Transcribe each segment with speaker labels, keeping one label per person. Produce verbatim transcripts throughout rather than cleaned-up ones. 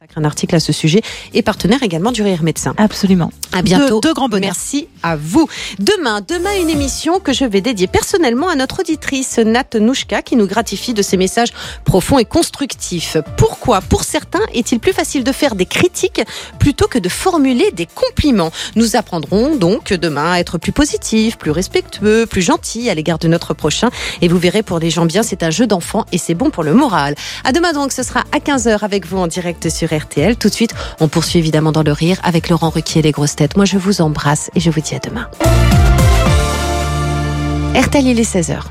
Speaker 1: Un article à ce sujet et partenaire également du Rire Médecin.
Speaker 2: Absolument.
Speaker 1: À bientôt.
Speaker 2: De, de grands bonheurs.
Speaker 1: Merci à vous. Demain, demain une émission que je vais dédier personnellement à notre auditrice Nat Nouchka qui nous gratifie de ses messages profonds et constructifs. Pourquoi, pour certains, est-il plus facile de faire des critiques plutôt que de formuler des compliments? Nous apprendrons donc demain à être plus positifs, plus respectueux, plus gentils à l'égard de notre prochain. Et vous verrez, pour les gens bien, c'est un jeu d'enfant et c'est bon pour le moral. À demain donc, ce sera à quinze heures avec vous en direct sur R T L. Tout de suite, on poursuit évidemment dans le rire avec Laurent Ruquier et les grosses têtes. Moi, je vous embrasse et je vous dis à demain. R T L, il est seize heures.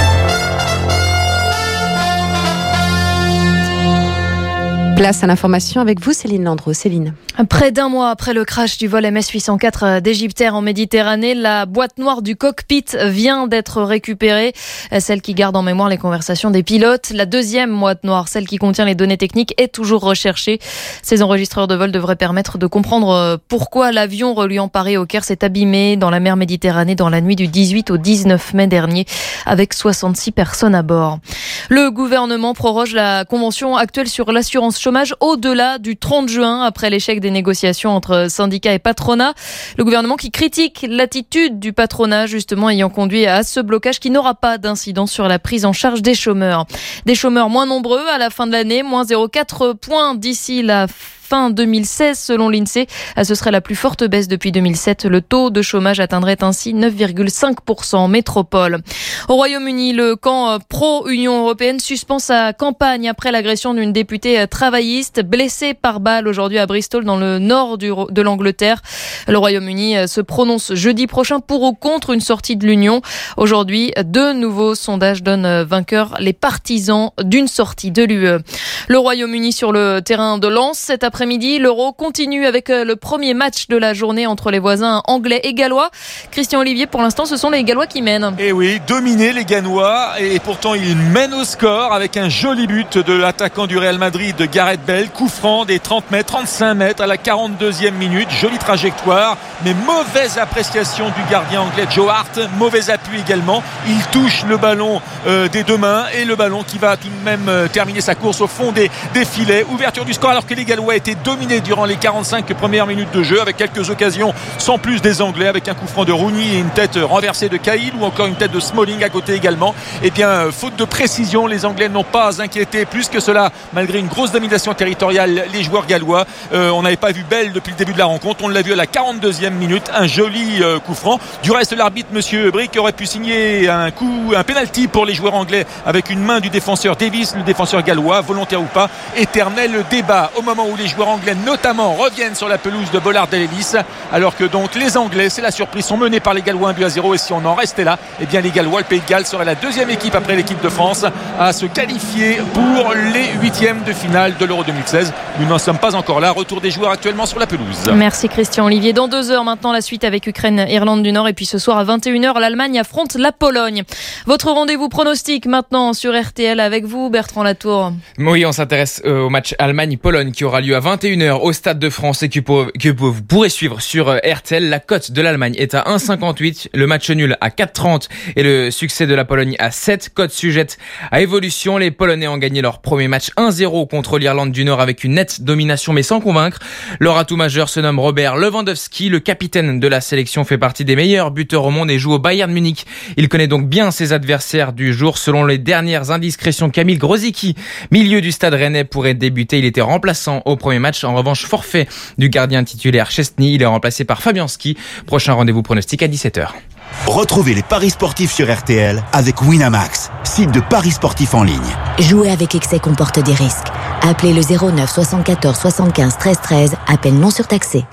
Speaker 1: Place à l'information avec vous, Céline Landreau. Céline.
Speaker 3: Près d'un mois après le crash du vol M S huit cent quatre d'Egyptair en Méditerranée, la boîte noire du cockpit vient d'être récupérée. Celle qui garde en mémoire les conversations des pilotes. La deuxième boîte noire, celle qui contient les données techniques, est toujours recherchée. Ces enregistreurs de vol devraient permettre de comprendre pourquoi l'avion reliant Paris au Caire s'est abîmé dans la mer Méditerranée dans la nuit du dix-huit au dix-neuf mai dernier, avec soixante-six personnes à bord. Le gouvernement proroge la convention actuelle sur l'assurance chômage au-delà du trente juin, après l'échec des négociations entre syndicats et patronat. Le gouvernement qui critique l'attitude du patronat, justement ayant conduit à ce blocage qui n'aura pas d'incidence sur la prise en charge des chômeurs. Des chômeurs moins nombreux à la fin de l'année, moins zéro virgule quatre points d'ici la fin deux mille seize selon l'INSEE. Ce serait la plus forte baisse depuis deux mille sept. Le taux de chômage atteindrait ainsi neuf virgule cinq pour cent en métropole. Au Royaume-Uni, le camp pro-Union européenne suspend sa campagne après l'agression d'une députée travailliste blessée par balle aujourd'hui à Bristol dans le nord du, de l'Angleterre. Le Royaume-Uni se prononce jeudi prochain pour ou contre une sortie de l'Union. Aujourd'hui, deux nouveaux sondages donnent vainqueurs les partisans d'une sortie de l'U E. Le Royaume-Uni sur le terrain de Lens cet après Après-midi, l'Euro continue avec le premier match de la journée entre les voisins anglais et gallois. Christian Olivier, pour l'instant, ce sont les Gallois qui mènent.
Speaker 4: Et oui, dominés les Gallois, et pourtant ils mènent au score avec un joli but de l'attaquant du Real Madrid, de Gareth Bale, coup franc des trente mètres, trente-cinq mètres à la quarante-deuxième minute, jolie trajectoire, mais mauvaise appréciation du gardien anglais Joe Hart, mauvais appui également. Il touche le ballon euh, des deux mains et le ballon qui va tout de même euh, terminer sa course au fond des, des filets. Ouverture du score alors que les Gallois étaient dominé durant les quarante-cinq premières minutes de jeu avec quelques occasions sans plus des Anglais, avec un coup franc de Rooney et une tête renversée de Cahill ou encore une tête de Smalling à côté également. Et bien faute de précision, les Anglais n'ont pas inquiété plus que cela malgré une grosse domination territoriale les joueurs gallois. Euh, on n'avait pas vu Bell depuis le début de la rencontre, on l'a vu à la quarante-deuxième minute, un joli euh, coup franc. Du reste, l'arbitre monsieur Brick aurait pu signer un coup, un penalty pour les joueurs anglais avec une main du défenseur Davis, le défenseur gallois, volontaire ou pas. Éternel débat au moment où les joueurs anglais notamment reviennent sur la pelouse de Bollard Ellis, alors que donc les Anglais, c'est la surprise, sont menés par les Gallois un but à zéro. Et si on en restait là, eh bien les Gallois, le Pays de Galles serait la deuxième équipe après l'équipe de France à se qualifier pour les huitièmes de finale de l'Euro deux mille seize. Nous n'en sommes pas encore là. Retour des joueurs actuellement sur la pelouse.
Speaker 3: Merci Christian Olivier. Dans deux heures maintenant, la suite avec Ukraine, Irlande du Nord, et puis ce soir à vingt et une heures, l'Allemagne affronte la Pologne. Votre rendez-vous pronostic maintenant sur R T L avec vous, Bertrand Latour.
Speaker 5: Oui, on s'intéresse au match Allemagne-Pologne qui aura lieu à vingt et une heures au Stade de France et que, pour, que vous pourrez suivre sur R T L. La cote de l'Allemagne est à un virgule cinquante-huit, le match nul à quatre virgule trente et le succès de la Pologne à sept. Cote sujette à évolution. Les Polonais ont gagné leur premier match un zéro contre l'Irlande du Nord avec une nette domination mais sans convaincre. Leur atout majeur se nomme Robert Lewandowski. Le capitaine de la sélection fait partie des meilleurs buteurs au monde et joue au Bayern Munich. Il connaît donc bien ses adversaires du jour. Selon les dernières indiscrétions, Kamil Grosicki, milieu du Stade Rennais, pourrait débuter. Il était remplaçant au premier match. En revanche, forfait du gardien titulaire Chesney. Il est remplacé par Fabianski. Prochain rendez-vous pronostic à dix-sept heures.
Speaker 6: Retrouvez les paris sportifs sur R T L avec Winamax, site de paris sportifs en ligne.
Speaker 7: Jouer avec excès comporte des risques. Appelez le zéro neuf soixante-quatorze soixante-quinze treize treize. Appel non surtaxé.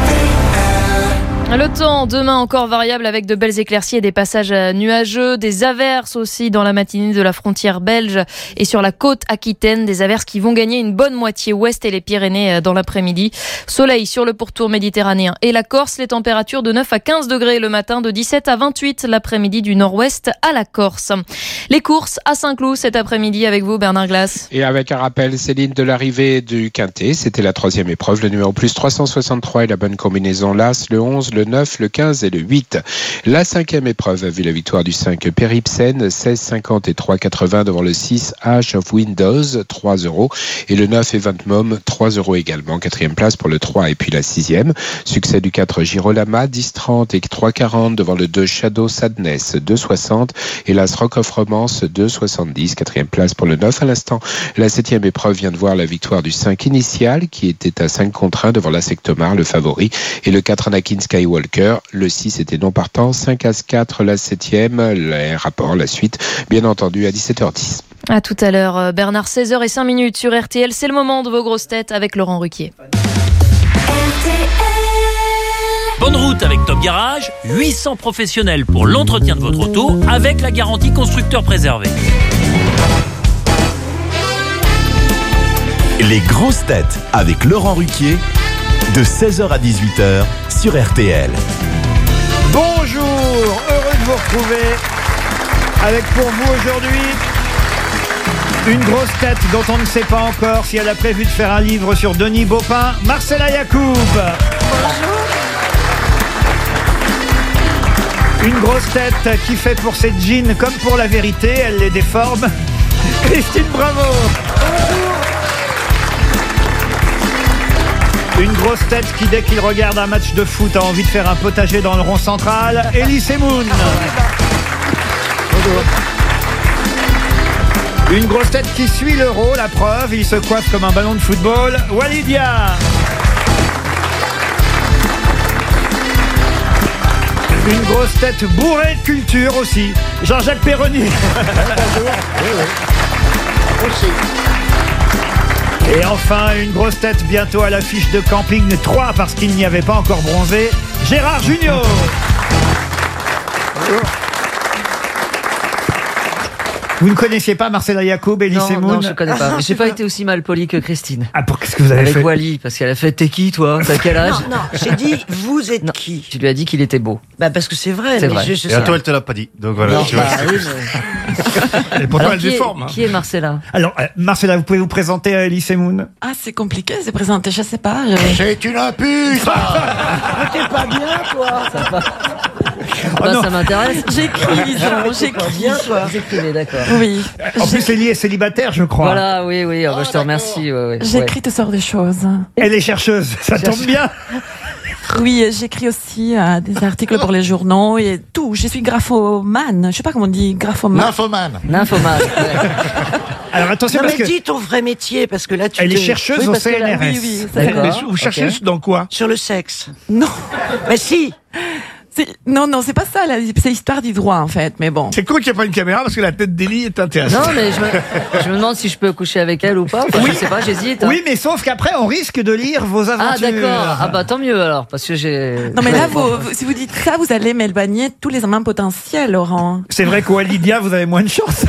Speaker 3: Le temps, demain encore variable avec de belles éclaircies et des passages nuageux, des averses aussi dans la matinée de la frontière belge et sur la côte aquitaine, des averses qui vont gagner une bonne moitié ouest et les Pyrénées dans l'après-midi. Soleil sur le pourtour méditerranéen et la Corse, les températures de neuf à quinze degrés le matin, de dix-sept à vingt-huit l'après-midi du nord-ouest à la Corse. Les courses à Saint-Cloud cet après-midi avec vous Bernard Glass.
Speaker 8: Et avec un rappel, Céline, de l'arrivée du Quintet, c'était la troisième épreuve, le numéro plus trois cent soixante-trois et la bonne combinaison l'As, le onze, le
Speaker 2: le neuf, le quinze et le huit. La cinquième épreuve a vu la victoire du cinq Péripsen, seize cinquante et trois quatre-vingts devant le six Ash of Windows, trois euros. Et le neuf Eventmom, trois euros également. Quatrième place pour le trois et puis la sixième. Succès du quatre Girolama, dix trente et trois quarante devant le deux Shadow Sadness, deux soixante. Et l'As Rock of Romance, deux soixante-dix. Quatrième place pour le neuf à l'instant. La septième épreuve vient de voir la victoire du cinq Initial qui était à cinq contre un devant la Sectomar, le favori. Et le quatre Anakin Skywalker. Le six était non partant. cinq As quatre, la septième. Les rapports, la suite, bien entendu, à dix-sept heures dix.
Speaker 3: À tout à l'heure, Bernard, seize heures zéro cinq sur R T L. C'est le moment de vos grosses têtes avec Laurent Ruquier.
Speaker 8: Bonne route avec Top Garage, huit cents professionnels pour l'entretien de votre auto avec la garantie constructeur préservée.
Speaker 6: Les grosses têtes avec Laurent Ruquier de seize heures à dix-huit heures sur R T L.
Speaker 9: Bonjour, heureux de vous retrouver avec pour vous aujourd'hui une grosse tête dont on ne sait pas encore si elle a prévu de faire un livre sur Denis Baupin, Marcella Yacoub. Bonjour. Une grosse tête qui fait pour ses jeans comme pour la vérité, elle les déforme. Christine Bravo. Bonjour. Une grosse tête qui, dès qu'il regarde un match de foot, a envie de faire un potager dans le rond central, Elie Semoun. Bonjour. Une grosse tête qui suit l'Euro, la preuve, il se coiffe comme un ballon de football, Walidia. Une grosse tête bourrée de culture aussi, Jean-Jacques Perroni. Bonjour. Oui, oui. Aussi. Et enfin, une grosse tête bientôt à l'affiche de Camping trois parce qu'il n'y avait pas encore bronzé, Gérard Jugnot. Bonjour. Vous ne connaissiez pas Marcella Yacoub, Elie Semoun?
Speaker 10: Non, non, je ne connais pas. Mais j'ai pas été aussi mal poli que Christine.
Speaker 9: Ah, pour qu'est-ce que vous avez
Speaker 10: Avec
Speaker 9: fait?
Speaker 10: Avec Wally, parce qu'elle a fait t'es qui, toi? T'as quel âge?
Speaker 11: Non, non, j'ai dit vous êtes non, qui?
Speaker 10: Tu lui as dit qu'il était beau.
Speaker 11: Bah parce que c'est vrai.
Speaker 10: C'est
Speaker 11: mais
Speaker 10: vrai.
Speaker 11: Je, je
Speaker 12: Et à toi, elle te l'a pas dit. Donc voilà.
Speaker 10: Non,
Speaker 12: tu
Speaker 10: bah,
Speaker 12: vois,
Speaker 10: oui, mais...
Speaker 12: Et pourtant,
Speaker 10: Alors,
Speaker 12: elle
Speaker 10: qui
Speaker 12: déforme.
Speaker 10: Est,
Speaker 12: hein.
Speaker 10: Qui est Marcella?
Speaker 9: Alors, euh, Marcella, vous pouvez vous présenter à Elie Semoun?
Speaker 13: Ah, c'est compliqué, c'est présenté, je sais pas. Je...
Speaker 12: C'est une impute.
Speaker 11: T'es pas bien, toi.
Speaker 10: Ça, va...
Speaker 9: Oh
Speaker 10: bah,
Speaker 9: non.
Speaker 10: ça m'intéresse.
Speaker 13: J'écris, Jean, j'écris.
Speaker 11: bien, toi.
Speaker 10: Vous écrivez, d'accord.
Speaker 13: Oui.
Speaker 9: En plus, Elie est célibataire, je crois.
Speaker 10: Voilà, oui, oui, oh, bah, je te remercie. Ouais, ouais.
Speaker 13: J'écris ouais. toutes sortes de choses.
Speaker 9: Elle est chercheuse, ça
Speaker 10: Cherche...
Speaker 9: tombe bien.
Speaker 13: Oui, j'écris aussi euh, des articles pour les journaux et tout. Je suis graphomane. Je sais pas comment on dit, graphomane.
Speaker 12: Nymphomane.
Speaker 10: Nymphomane. Ouais.
Speaker 9: Alors attention,
Speaker 11: non,
Speaker 9: parce
Speaker 11: mais
Speaker 9: que
Speaker 11: dis ton vrai métier, parce que là tu.
Speaker 9: Elle
Speaker 11: te...
Speaker 9: est chercheuse
Speaker 10: oui,
Speaker 9: au
Speaker 10: parce
Speaker 9: C N R S.
Speaker 10: Que là,
Speaker 13: oui, oui,
Speaker 10: d'accord.
Speaker 12: Vous cherchez okay. dans quoi?
Speaker 11: Sur le sexe.
Speaker 13: Non.
Speaker 11: Mais si.
Speaker 13: Non, non, c'est pas ça, là. C'est histoire du droit, en fait, mais bon.
Speaker 12: C'est cool qu'il n'y ait pas une caméra parce que la tête d'Elie est intéressante.
Speaker 10: Non, mais je me, je me demande si je peux coucher avec elle ou pas. Enfin, oui. Je sais pas, j'hésite. Hein.
Speaker 9: Oui, mais sauf qu'après, on risque de lire vos aventures.
Speaker 10: Ah, d'accord. Ah, bah, tant mieux alors, parce que j'ai.
Speaker 13: Non, mais là, vous, vous, si vous dites ça, vous allez m'éloigner tous les amants potentiels, Laurent.
Speaker 9: C'est vrai qu'au Walidia, vous avez moins de chance.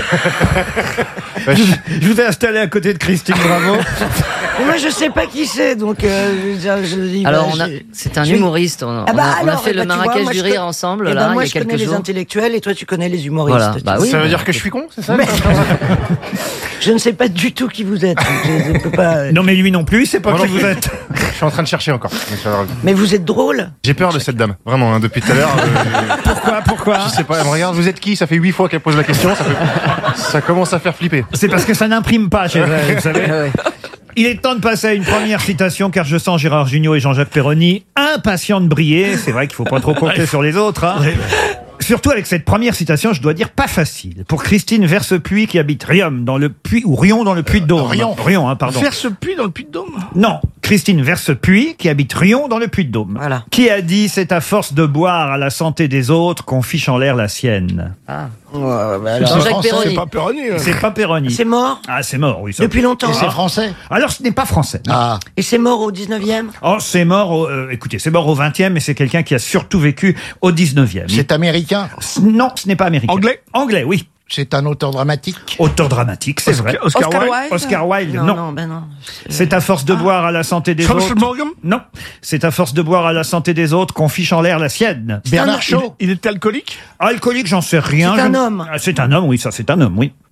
Speaker 9: je, je vous ai installé à côté de Christine Bravo.
Speaker 11: Moi, je sais pas qui c'est, donc euh, je, je dis.
Speaker 10: Alors,
Speaker 11: bah,
Speaker 10: on a, c'est un humoriste. On a,
Speaker 11: ah bah,
Speaker 10: on a, on a
Speaker 11: alors,
Speaker 10: fait
Speaker 11: bah,
Speaker 10: le Marrakech
Speaker 11: vois,
Speaker 10: du rire ensemble.
Speaker 11: Eh
Speaker 10: là,
Speaker 11: ben, moi,
Speaker 10: il y a
Speaker 11: je
Speaker 10: quelques
Speaker 11: connais
Speaker 10: jours.
Speaker 11: les intellectuels et toi, tu connais les humoristes.
Speaker 10: Voilà. Bah oui,
Speaker 12: ça veut
Speaker 10: bah...
Speaker 12: dire que je suis con, c'est ça?
Speaker 11: Mais... Je ne sais pas du tout qui vous êtes. Je, je peux pas...
Speaker 9: Non, mais lui non plus, c'est pas
Speaker 12: moi
Speaker 9: qui vous êtes.
Speaker 12: Je suis en train de chercher encore.
Speaker 11: Mais vous êtes drôle.
Speaker 12: J'ai peur de cette dame, vraiment, hein, depuis tout à l'heure. Euh...
Speaker 9: Pourquoi, pourquoi?
Speaker 12: Je sais pas, elle me regarde, vous êtes qui? Ça fait huit fois qu'elle pose la question, ça, fait... ça commence à faire flipper.
Speaker 9: C'est parce que ça n'imprime pas chez elle, vous savez. Ouais. Il est temps de passer à une première citation, car je sens Gérard Jugnot et Jean-Jacques Perroni impatients de briller. C'est vrai qu'il faut pas trop compter sur les autres. Hein. Surtout avec cette première citation, je dois dire pas facile. Pour Christine Versepuy qui habite Riom dans le Puy ou Rion dans le Puy-de-Dôme.
Speaker 12: Euh, Rion.
Speaker 9: Rion, hein, pardon.
Speaker 12: Versepuy dans le Puy-de-Dôme?
Speaker 9: Non, Christine Versepuy qui habite Rion dans le Puy-de-Dôme.
Speaker 11: Voilà.
Speaker 9: Qui a dit c'est à force de boire à la santé des autres qu'on fiche en l'air la sienne.
Speaker 10: Ah.
Speaker 11: Ouais, bah alors...
Speaker 10: Jean-Jacques Perroni.
Speaker 12: C'est pas Perroni. Hein.
Speaker 9: C'est pas Perroni.
Speaker 11: C'est mort.
Speaker 9: Ah, c'est mort, oui. Ça.
Speaker 11: Depuis longtemps.
Speaker 12: Et c'est français.
Speaker 9: Alors, ce n'est pas français. Non.
Speaker 12: Ah.
Speaker 11: Et c'est mort au dix-neuvième.
Speaker 9: Oh, c'est mort au, euh, écoutez, c'est mort au vingtième, mais c'est quelqu'un qui a surtout vécu au dix-neuvième.
Speaker 12: C'est américain?
Speaker 9: Non, ce n'est pas américain.
Speaker 12: Anglais?
Speaker 9: Anglais, oui.
Speaker 12: C'est un auteur dramatique?
Speaker 9: Auteur dramatique, c'est
Speaker 12: Oscar,
Speaker 9: vrai.
Speaker 12: Oscar,
Speaker 13: Oscar
Speaker 12: Wilde?
Speaker 13: Wilde.
Speaker 9: Oscar Wilde,
Speaker 11: Non,
Speaker 9: non.
Speaker 11: non, ben non.
Speaker 9: C'est à force de ah. boire à la santé des
Speaker 12: Charles
Speaker 9: autres.
Speaker 12: Morgan?
Speaker 9: Non. C'est à force de boire à la santé des autres qu'on fiche en l'air la sienne.
Speaker 12: Bernard Shaw? Il, il était alcoolique?
Speaker 9: Alcoolique, j'en sais rien.
Speaker 11: C'est un
Speaker 9: Je...
Speaker 11: homme.
Speaker 9: C'est un homme, oui, ça, c'est un homme, oui.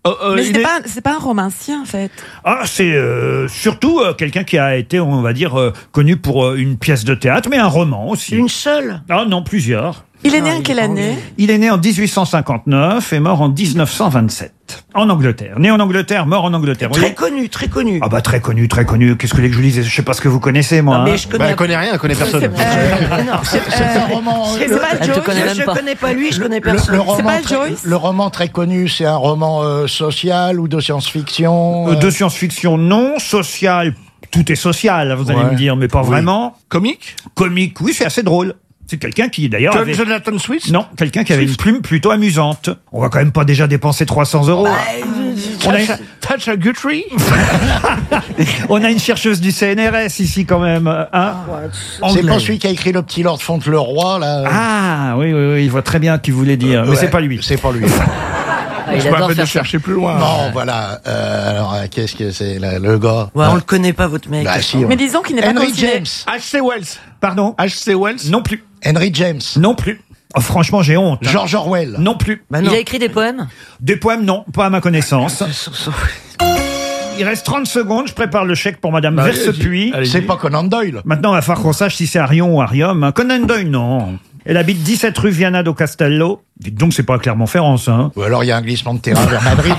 Speaker 9: Oh, euh,
Speaker 13: Mais
Speaker 9: il
Speaker 13: c'est
Speaker 9: est-
Speaker 13: pas, c'est pas un romancier, en fait.
Speaker 9: Ah, c'est euh, surtout euh, quelqu'un qui a été, on va dire, euh, connu pour euh, une pièce de théâtre, mais un roman aussi.
Speaker 11: Une seule?
Speaker 9: Ah non, plusieurs.
Speaker 13: Il est né en quelle année?
Speaker 9: Il est né en dix-huit cent cinquante-neuf et mort en dix-neuf cent vingt-sept. En Angleterre. Né en Angleterre, mort en Angleterre.
Speaker 11: Très
Speaker 9: Oui.
Speaker 11: connu, très connu.
Speaker 9: Ah bah très connu, très connu. Qu'est-ce que vous voulez que je vous dise? Je sais pas ce que vous connaissez, moi.
Speaker 11: Non, mais
Speaker 9: hein.
Speaker 11: je connais-
Speaker 12: Bah, elle connaît rien, elle connaît personne.
Speaker 11: Euh, non, c'est
Speaker 14: C'est un roman.
Speaker 11: c'est
Speaker 14: le-
Speaker 11: pas
Speaker 10: Elle te
Speaker 11: Joyce,
Speaker 10: connaît même
Speaker 11: je
Speaker 10: pas.
Speaker 11: connais pas lui, je connais
Speaker 14: le,
Speaker 11: personne.
Speaker 14: le roman
Speaker 13: C'est pas
Speaker 14: très,
Speaker 13: Joyce
Speaker 14: le roman très connu, c'est un roman euh, social ou de science-fiction.
Speaker 9: Euh,
Speaker 14: euh,
Speaker 9: De science-fiction, non. Social, tout est social, vous allez
Speaker 14: Ouais.
Speaker 9: me dire, mais pas
Speaker 14: Oui.
Speaker 9: vraiment.
Speaker 12: Comique
Speaker 9: Comique, oui, c'est assez drôle. C'est quelqu'un qui, d'ailleurs,
Speaker 12: John-
Speaker 9: avait...
Speaker 12: Jonathan Swift
Speaker 9: Non, quelqu'un qui avait une plume plutôt amusante. On va quand même pas déjà dépenser trois cents euros. On a,
Speaker 12: Touch a Guthrie
Speaker 9: on a une chercheuse du C N R S ici quand même. Hein
Speaker 14: C'est
Speaker 9: Anglaise.
Speaker 14: pas celui qui a écrit Le Petit Lord Fauntleroy, là.
Speaker 9: Ah, oui, oui, oui, il voit très bien qui voulait dire. Mais
Speaker 14: Ouais,
Speaker 9: c'est pas lui.
Speaker 14: C'est pas lui.
Speaker 10: Ah, il
Speaker 12: Je me
Speaker 10: adore
Speaker 12: rappelle de
Speaker 10: faire ça.
Speaker 12: chercher plus loin.
Speaker 14: Non, voilà. Euh, alors, euh, qu'est-ce que c'est, là, le gars?
Speaker 11: Ouais, on le connaît pas, votre mec.
Speaker 14: Bah, si,
Speaker 13: Mais
Speaker 14: on-
Speaker 13: disons qu'il n'est pas
Speaker 14: Henry
Speaker 13: considéré...
Speaker 14: James.
Speaker 12: H C Wells.
Speaker 9: Pardon
Speaker 12: H C Wells.
Speaker 9: Non plus.
Speaker 14: Henry James.
Speaker 9: Non plus. Oh, franchement, j'ai honte. hein.
Speaker 14: George Orwell.
Speaker 9: Non plus.
Speaker 11: Bah
Speaker 10: Il
Speaker 11: non.
Speaker 10: a écrit des poèmes.
Speaker 9: Des poèmes, non, pas à ma connaissance. Il reste trente secondes, je prépare le chèque pour Madame
Speaker 12: Bah,
Speaker 9: Versepuy.
Speaker 12: allez-y.
Speaker 14: C'est pas Conan Doyle.
Speaker 9: Maintenant, il va falloir qu'on sache si c'est Arion ou Arium. hein. Conan Doyle, non. Elle habite dix-sept rue Viana do Castello. Dites donc, c'est pas à Clermont-Ferrand, ça. hein.
Speaker 14: Ou alors il y a un glissement de terrain vers Madrid.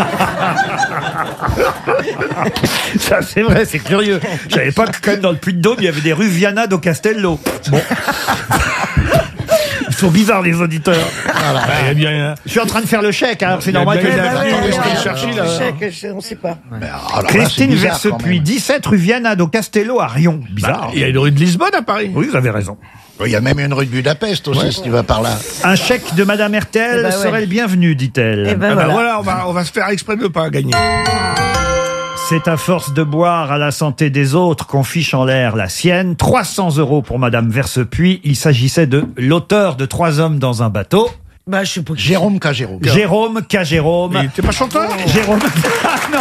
Speaker 9: Ça, c'est vrai, c'est curieux. Je savais pas que quand même dans le Puy-de-Dôme, il y avait des rues Viana do Castello. Bon. Ils sont bizarres, les auditeurs.
Speaker 12: Bah, il y a bien.
Speaker 9: Je suis en train de faire le chèque, alors c'est
Speaker 12: Il y a
Speaker 9: normal que...
Speaker 12: bien-
Speaker 9: je-
Speaker 12: Attends,
Speaker 11: ouais,
Speaker 12: est-ce
Speaker 11: ouais,
Speaker 12: qu'elle
Speaker 11: ouais,
Speaker 12: cherche,
Speaker 11: ouais,
Speaker 12: là
Speaker 11: je sais que je- on sait pas.
Speaker 14: Mais alors là, c'est
Speaker 9: Christine
Speaker 14: bizarre, quand
Speaker 9: Versepuy,
Speaker 14: même.
Speaker 9: dix-sept rue Viana do Castello à Rion. Bizarre.
Speaker 12: Bah, il y a une rue de Lisbonne à Paris.
Speaker 9: Oui, vous avez raison.
Speaker 14: Il y a même une rue de Budapest aussi, si tu vas par là.
Speaker 9: Un chèque de Madame Hertel
Speaker 11: Eh ben ouais.
Speaker 9: serait le bienvenu, dit-elle.
Speaker 11: Eh ben
Speaker 12: Ah bah
Speaker 11: voilà.
Speaker 12: voilà, on va, on va se faire exprès de ne pas gagner.
Speaker 9: C'est à force de boire à la santé des autres qu'on fiche en l'air la sienne. trois cents euros pour Madame Versepuy. Il s'agissait de l'auteur de Trois hommes dans un bateau.
Speaker 11: Bah, je sais pas qui.
Speaker 14: Jérôme K. Jérôme.
Speaker 9: Jérôme K. Jérôme.
Speaker 12: Mais t'es pas chanteur
Speaker 9: Jérôme. Ah non.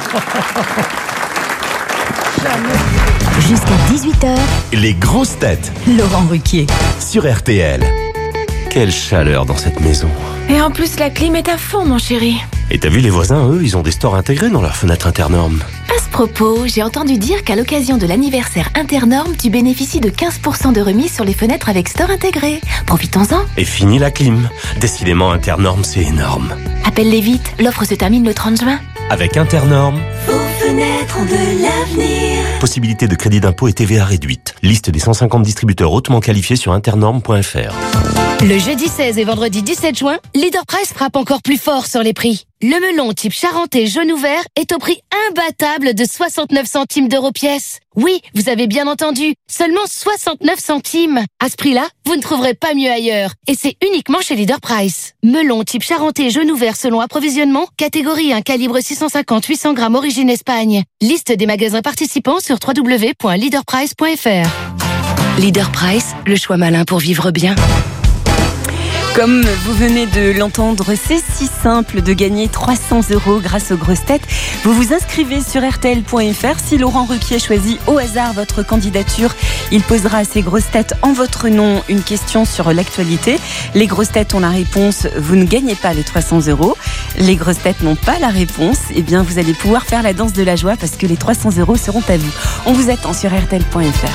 Speaker 7: Jusqu'à dix-huit heures,
Speaker 6: Les grosses têtes
Speaker 7: Laurent Ruquier.
Speaker 6: sur R T L.
Speaker 15: Quelle chaleur dans cette maison.
Speaker 16: Et en plus, la clim est à fond, mon chéri.
Speaker 15: Et t'as vu les voisins, eux, ils ont des stores intégrés dans leur fenêtre Internorme.
Speaker 16: À ce propos, j'ai entendu dire qu'à l'occasion de l'anniversaire Internorme, tu bénéficies de quinze pour cent de remise sur les fenêtres avec store intégré. Profitons-en.
Speaker 15: Et fini la clim. Décidément, Internorme, c'est énorme.
Speaker 16: Appelle-les vite, l'offre se termine le trente juin.
Speaker 15: Avec Internorme,
Speaker 16: Vos fenêtres ont de l'avenir.
Speaker 15: possibilité de crédit d'impôt et T V A réduite. Liste des cent cinquante distributeurs hautement qualifiés sur internorme point f r.
Speaker 17: Le jeudi seize et vendredi dix-sept juin, Leader Price frappe encore plus fort sur les prix. Le melon type charentais jaune ouvert est au prix imbattable de soixante-neuf centimes d'euros pièce. Oui, vous avez bien entendu, seulement soixante-neuf centimes. À ce prix-là, vous ne trouverez pas mieux ailleurs. Et c'est uniquement chez Leader Price. Melon type charentais jaune ouvert selon approvisionnement, catégorie un calibre six cent cinquante à huit cents grammes origine Espagne. Liste des magasins participants sur w w w point leader price point f r.
Speaker 18: Leader Price, le choix malin pour vivre bien. Comme vous venez de l'entendre, c'est si simple de gagner trois cents euros grâce aux grosses têtes. Vous vous inscrivez sur R T L point F R. Si Laurent Ruquier choisit au hasard votre candidature, il posera à ces grosses têtes en votre nom une question sur l'actualité. Les grosses têtes ont la réponse, vous ne gagnez pas les trois cents euros. Les grosses têtes n'ont pas la réponse, eh bien vous allez pouvoir faire la danse de la joie parce que les trois cents euros seront à vous. On vous attend sur R T L point F R.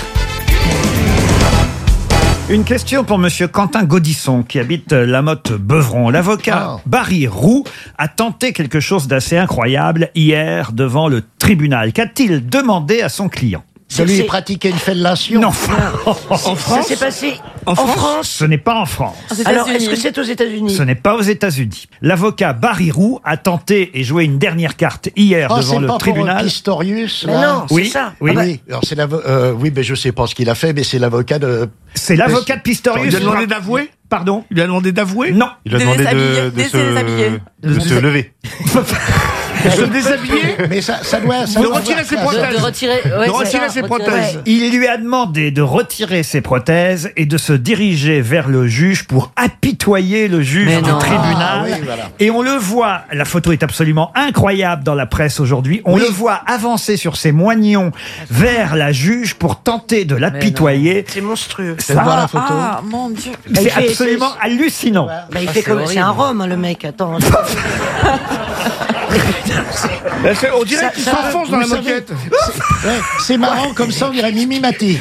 Speaker 9: Une question pour Monsieur Quentin Gaudisson qui habite Lamotte-Beuvron. L'avocat Barry Roux a tenté quelque chose d'assez incroyable hier devant le tribunal. Qu'a-t-il demandé à son client?
Speaker 14: De lui pratiquer une fellation.
Speaker 9: Non.
Speaker 11: En France Ça s'est passé en, France,
Speaker 9: Ce n'est pas en France.
Speaker 11: Alors, est-ce que c'est aux États-Unis?
Speaker 9: Ce n'est pas aux États-Unis. L'avocat Barry Roux a tenté et joué une dernière carte hier
Speaker 14: Oh,
Speaker 9: devant
Speaker 14: c'est
Speaker 9: le
Speaker 14: pas
Speaker 9: tribunal.
Speaker 14: pour Pistorius,
Speaker 11: Mais
Speaker 14: là
Speaker 11: non, c'est
Speaker 9: Oui,
Speaker 11: ça.
Speaker 9: oui.
Speaker 11: Ah bah,
Speaker 14: Oui, alors c'est l'avo- euh, oui, mais je sais pas ce qu'il a fait, mais c'est l'avocat de.
Speaker 9: C'est l'avocat de Pistorius.
Speaker 12: Il lui a demandé d'avouer
Speaker 9: Pardon?
Speaker 12: Il lui a demandé d'avouer
Speaker 9: Non.
Speaker 12: Il a
Speaker 13: De
Speaker 12: demandé
Speaker 13: déshabiller,
Speaker 12: de, de,
Speaker 13: de
Speaker 12: se,
Speaker 13: déshabiller.
Speaker 12: de se lever. De se déshabiller
Speaker 14: Mais ça, ça doit. Ça
Speaker 12: De
Speaker 14: doit
Speaker 12: retirer
Speaker 14: avoir
Speaker 12: ses
Speaker 14: ça.
Speaker 12: prothèses.
Speaker 10: De retirer, ouais,
Speaker 12: De
Speaker 10: c'est
Speaker 12: retirer
Speaker 10: ça,
Speaker 12: ses
Speaker 10: retirer.
Speaker 12: prothèses.
Speaker 9: Il lui a demandé de retirer ses prothèses et de se diriger vers le juge pour apitoyer le juge
Speaker 10: Mais
Speaker 9: du
Speaker 10: non.
Speaker 9: tribunal.
Speaker 14: Ah, oui, voilà.
Speaker 9: Et on le voit, la photo est absolument incroyable dans la presse aujourd'hui, on
Speaker 14: Oui.
Speaker 9: le voit avancer sur ses moignons vers la juge pour tenter de l'apitoyer.
Speaker 11: c'est monstrueux.
Speaker 14: Je vais voir la photo.
Speaker 13: Ah, mon Dieu.
Speaker 11: Bah, il
Speaker 9: C'est
Speaker 11: fait-
Speaker 9: absolument
Speaker 11: c'est-
Speaker 9: hallucinant.
Speaker 11: Bah, il
Speaker 10: Ah,
Speaker 11: fait
Speaker 10: c'est
Speaker 11: comme. C'est
Speaker 10: horrible.
Speaker 11: un rhum, hein, le mec. Attends.
Speaker 9: On dirait qu'il s'enfonce dans la moquette.
Speaker 14: C'est, ouais, c'est marrant, comme ça on dirait Mimi Mati.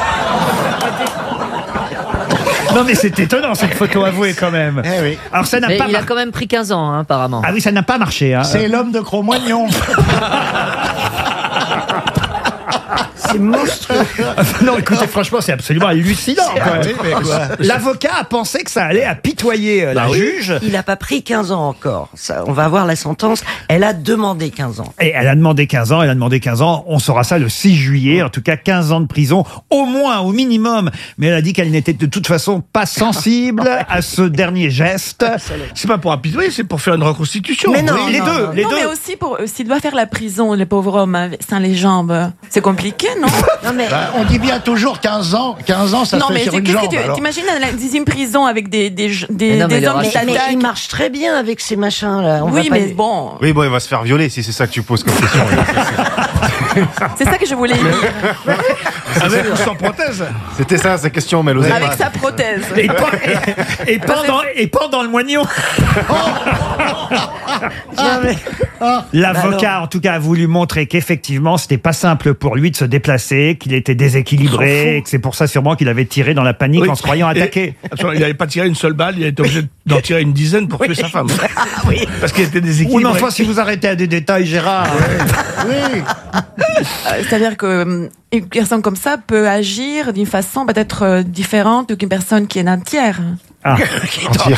Speaker 9: Non mais c'est étonnant cette photo, avouée quand même.
Speaker 14: Eh oui.
Speaker 10: Alors ça n'a pas. Il mar... a quand même pris quinze ans, hein, apparemment.
Speaker 9: Ah oui, ça n'a pas marché. Hein.
Speaker 14: C'est l'homme de Cro-Magnon.
Speaker 11: C'est monstrueux.
Speaker 9: Non, écoutez, franchement, c'est absolument hallucinant.
Speaker 14: C'est
Speaker 9: quand même. L'avocat a pensé que ça allait apitoyer bah la oui. juge.
Speaker 11: Il n'a pas pris quinze ans encore. Ça, on va voir la sentence. Elle a demandé quinze ans.
Speaker 9: Et elle a demandé quinze ans, elle a demandé quinze ans. On saura ça le six juillet. En tout cas, quinze ans de prison, au moins, au minimum. Mais elle a dit qu'elle n'était de toute façon pas sensible à ce dernier geste.
Speaker 19: C'est pas pour apitoyer, c'est pour faire une reconstitution.
Speaker 13: Mais non,
Speaker 9: oui, les
Speaker 13: non,
Speaker 9: deux,
Speaker 13: non,
Speaker 9: les
Speaker 13: non,
Speaker 9: deux.
Speaker 13: mais aussi pour euh, s'il doit faire la prison, le pauvre homme hein, sans les jambes, c'est compliqué, non?
Speaker 11: Non mais
Speaker 14: bah, on dit bien toujours quinze ans. quinze ans, ça
Speaker 13: non,
Speaker 14: se fait
Speaker 13: mais
Speaker 14: sur une
Speaker 13: qu'est-ce
Speaker 14: jambe.
Speaker 13: que tu t'imagines une prison avec des des des,
Speaker 11: non,
Speaker 13: des hommes
Speaker 11: mais,
Speaker 13: qui
Speaker 11: mais
Speaker 13: s'attaquent?
Speaker 11: il marche très bien avec ces machins là. On
Speaker 13: oui,
Speaker 11: va
Speaker 13: mais
Speaker 11: pas...
Speaker 13: bon.
Speaker 12: Oui, bon, il va se faire violer si c'est ça que tu poses comme question.
Speaker 13: C'est ça que je voulais dire.
Speaker 19: Avec ou sans prothèse?
Speaker 12: C'était ça sa question, mais l'osez
Speaker 13: Avec
Speaker 12: pas.
Speaker 13: sa prothèse.
Speaker 9: Et, pas, et, et, pendant, et pendant le moignon. L'avocat, en tout cas, a voulu montrer qu'effectivement, c'était pas simple pour lui de se déplacer, qu'il était déséquilibré, et que c'est pour ça sûrement qu'il avait tiré dans la panique oui. en se croyant attaqué.
Speaker 19: Et, il n'avait pas tiré une seule balle, il a été obligé d'en tirer une dizaine pour oui. tuer sa femme.
Speaker 9: Ah, oui.
Speaker 19: Parce qu'il était déséquilibré.
Speaker 9: Ou non, enfin, si vous arrêtez à des détails, Gérard.
Speaker 14: Oui.
Speaker 13: Euh, c'est-à-dire que une personne comme ça peut agir d'une façon peut-être différente qu'une personne qui est entière.
Speaker 9: Ah.
Speaker 11: Qui est entière.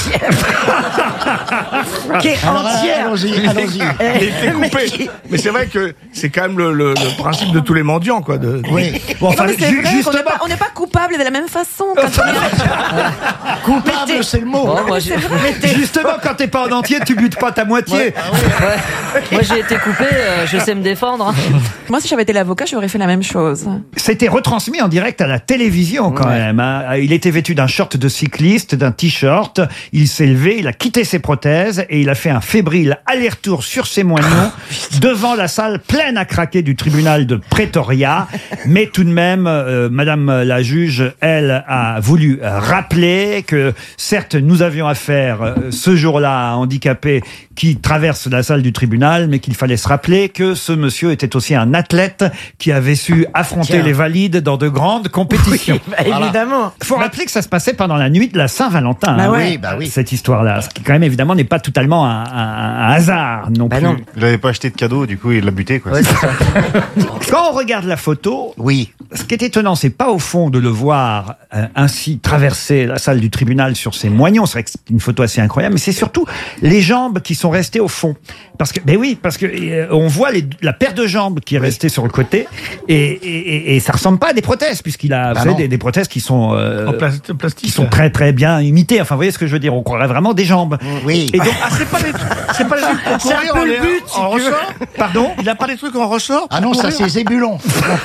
Speaker 11: Qui est entière.
Speaker 14: Allons-y, allons-y.
Speaker 19: Il était coupé. Qui... Mais c'est vrai que c'est quand même le, le, le principe de tous les mendiants, quoi. De...
Speaker 14: Oui.
Speaker 13: Bon, enfin, non, mais c'est ju- vrai justement... on n'est pas, pas coupable de la même façon. Quand on est...
Speaker 14: Coupable, c'est le mot.
Speaker 10: Bon, moi, j'ai...
Speaker 9: Justement, quand t'es pas en entier, tu butes pas ta moitié.
Speaker 10: Ouais. Ah oui. Ouais. Moi, j'ai été coupé, euh, je sais me défendre.
Speaker 13: Moi, si j'avais été l'avocat, j'aurais fait la même chose.
Speaker 9: C'était retransmis en direct à la télévision, quand ouais. même. Hein. Il était vêtu d'un short de cycliste, d'un t-shirt. Il s'est levé, il a quitté ses prothèses et il a fait un fébrile aller-retour sur ses moignons devant la salle pleine à craquer du tribunal de Pretoria. Mais tout de même, euh, Madame la juge, elle, a voulu rappeler que certes, nous avions affaire euh, ce jour-là à un handicapé qui traverse la salle du tribunal, mais qu'il fallait se rappeler que ce monsieur était aussi un athlète qui avait su affronter Tiens. les valides dans de grandes compétitions.
Speaker 11: Oui, bah, voilà. Évidemment.
Speaker 9: Il faut rappeler que ça se passait pendant la nuit de la Saint-Valentin.
Speaker 11: Bah
Speaker 9: hein,
Speaker 11: oui, bah oui.
Speaker 9: Cette histoire-là. Ce qui, quand même, évidemment, n'est pas totalement un, un, un hasard non
Speaker 11: bah
Speaker 9: plus.
Speaker 11: Non.
Speaker 12: Il n'avait pas acheté de cadeau, du coup, il l'a buté, quoi.
Speaker 11: Ouais, c'est ça.
Speaker 9: Quand on regarde la photo,
Speaker 14: oui.
Speaker 9: Ce qui est étonnant, c'est pas au fond de le voir euh, ainsi traverser la salle du tribunal sur ses moignons. C'est vrai que c'est une photo assez incroyable, mais c'est surtout les jambes qui sont restées au fond. Parce que, ben oui, parce que euh, on voit les, la paire de jambes qui est restée oui. sur le côté, et, et, et, et ça ressemble pas à des prothèses, puisqu'il a bah fait des, des prothèses qui sont euh,
Speaker 19: en plastique,
Speaker 9: qui sont très très bien imitées. Enfin, vous voyez ce que je veux dire? On croirait vraiment des jambes.
Speaker 14: Oui.
Speaker 9: Et donc,
Speaker 19: ah, c'est pas des, c'est pas des trucs pour courir.
Speaker 11: C'est un peu le but.
Speaker 19: En, en ressort.
Speaker 9: Pardon?
Speaker 19: Il a pas des trucs en ressort?
Speaker 14: Ah non, ça c'est Zébulon.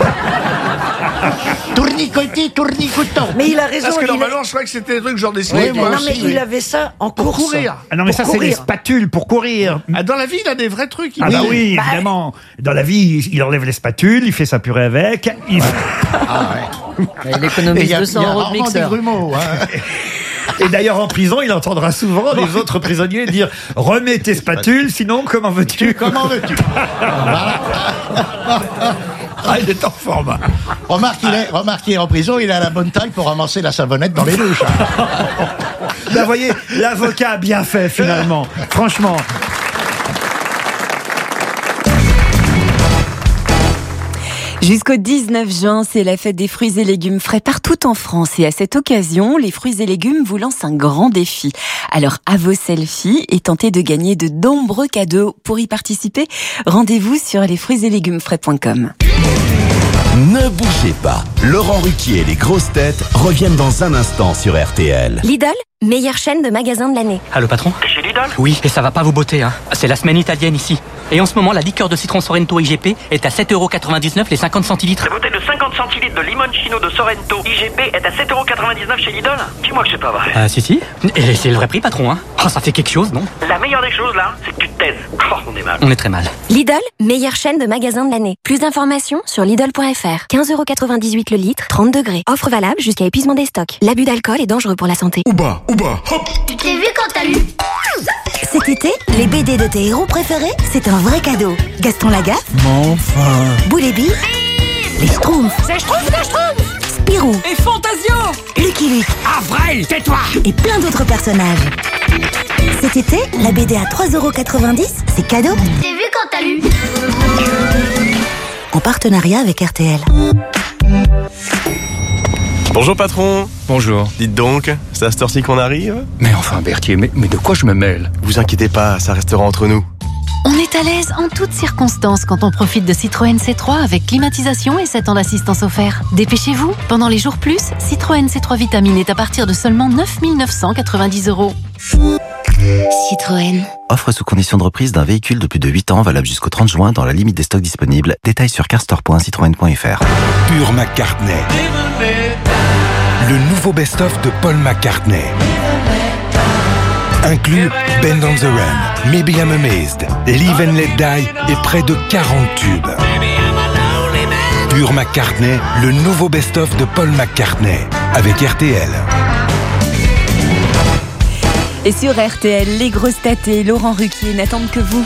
Speaker 14: Tournicoté, tournicoton.
Speaker 11: Mais il a raison.
Speaker 19: Parce que
Speaker 11: il
Speaker 19: normalement,
Speaker 11: a...
Speaker 19: je crois que c'était des trucs genre des
Speaker 11: oui,
Speaker 19: skates.
Speaker 11: Non,
Speaker 19: aussi,
Speaker 11: mais
Speaker 19: oui.
Speaker 11: il avait ça en
Speaker 19: pour
Speaker 11: course.
Speaker 19: courir.
Speaker 9: Ah non, mais pour ça, courir. C'est les spatules pour courir.
Speaker 19: Ah, dans la vie, il a des vrais trucs.
Speaker 9: Ah, oui, bah oui, bah, évidemment. Dans la vie, il enlève les spatules, il fait sa purée avec. Il...
Speaker 14: Ah ouais.
Speaker 10: Il économise deux cents euros de mixeur.
Speaker 14: Grumeaux, hein.
Speaker 9: Et d'ailleurs, en prison, il entendra souvent les autres prisonniers dire « Remets tes spatules, sinon, comment veux-tu »
Speaker 14: Comment veux-tu Voilà.
Speaker 19: Ah, il est en forme.
Speaker 14: Remarque, il est, remarque, il est en prison, il a la bonne taille pour ramasser la savonnette dans les douches.
Speaker 9: Là, vous voyez, l'avocat a bien fait, finalement. Franchement.
Speaker 18: Jusqu'au dix-neuf juin, c'est la fête des fruits et légumes frais partout en France. Et à cette occasion, les fruits et légumes vous lancent un grand défi. Alors, à vos selfies et tentez de gagner de nombreux cadeaux. Pour y participer, rendez-vous sur les fruits et légumes frais point com.
Speaker 6: Ne bougez pas. Laurent Ruquier et les grosses têtes reviennent dans un instant sur R T L.
Speaker 17: Lidl, meilleure chaîne de magasins de l'année.
Speaker 20: Allô patron?
Speaker 21: T'es chez Lidl?
Speaker 20: Oui, et ça va pas vous botter, hein. C'est la semaine italienne ici. Et en ce moment, la liqueur de citron Sorrento I G P est à sept euros quatre-vingt-dix-neuf les cinquante centilitres.
Speaker 21: La bouteille de cinquante centilitres de limoncino de Sorrento I G P est à sept euros quatre-vingt-dix-neuf chez Lidl? Dis-moi que c'est pas vrai.
Speaker 20: Ah, euh, si, si. Et c'est le vrai prix, patron, hein. Oh, ça fait quelque chose, non?
Speaker 21: La meilleure des choses, là, c'est que tu te taises. Oh, on est mal.
Speaker 20: On est très mal.
Speaker 17: Lidl, meilleure chaîne de magasins de l'année. Plus d'informations sur Lidl point F R. quinze euros quatre-vingt-dix-huit le litre, trente degrés. Offre valable jusqu'à épuisement des stocks. L'abus d'alcool est dangereux pour la santé.
Speaker 22: Ouba, ouba, hop.
Speaker 17: Tu t'es vu quand t'as lu? Cet été, les B D de tes héros préférés, c'est un
Speaker 1: vrai cadeau. Gaston Lagaffe.
Speaker 22: Mais enfin.
Speaker 1: Boulébi. Les Schtroumpfs.
Speaker 22: C'est Schtroumpf, c'est Schtroumpf.
Speaker 1: Spirou.
Speaker 22: Et Fantasio.
Speaker 1: Lucky Luke.
Speaker 22: Avril, tais-toi.
Speaker 1: Et plein d'autres personnages. Cet été, la B D à trois euros quatre-vingt-dix, c'est cadeau.
Speaker 22: T'as vu quand t'as lu?
Speaker 1: En partenariat avec R T L.
Speaker 23: Bonjour patron.
Speaker 24: Bonjour.
Speaker 23: Dites donc, c'est à cette heure-ci qu'on arrive?
Speaker 24: Mais enfin Berthier, mais, mais de quoi je me mêle?
Speaker 23: Vous inquiétez pas, ça restera entre nous.
Speaker 25: On est à l'aise en toutes circonstances quand on profite de Citroën C trois avec climatisation et sept ans d'assistance offert. Dépêchez-vous, pendant les jours plus, Citroën C trois Vitamine est à partir de seulement neuf mille neuf cent quatre-vingt-dix euros.
Speaker 1: Citroën.
Speaker 26: Offre sous condition de reprise d'un véhicule de plus de huit ans valable jusqu'au trente juin dans la limite des stocks disponibles. Détails sur carstore point citroën point f r.
Speaker 27: Pure McCartney. Le nouveau best-of de Paul McCartney. Inclut Bend on the Run, Maybe I'm Amazed, Live and Let Die et près de quarante tubes. Pure McCartney, le nouveau best-of de Paul McCartney avec R T L.
Speaker 18: Et sur R T L, les grosses têtes et Laurent Ruquier n'attendent que vous.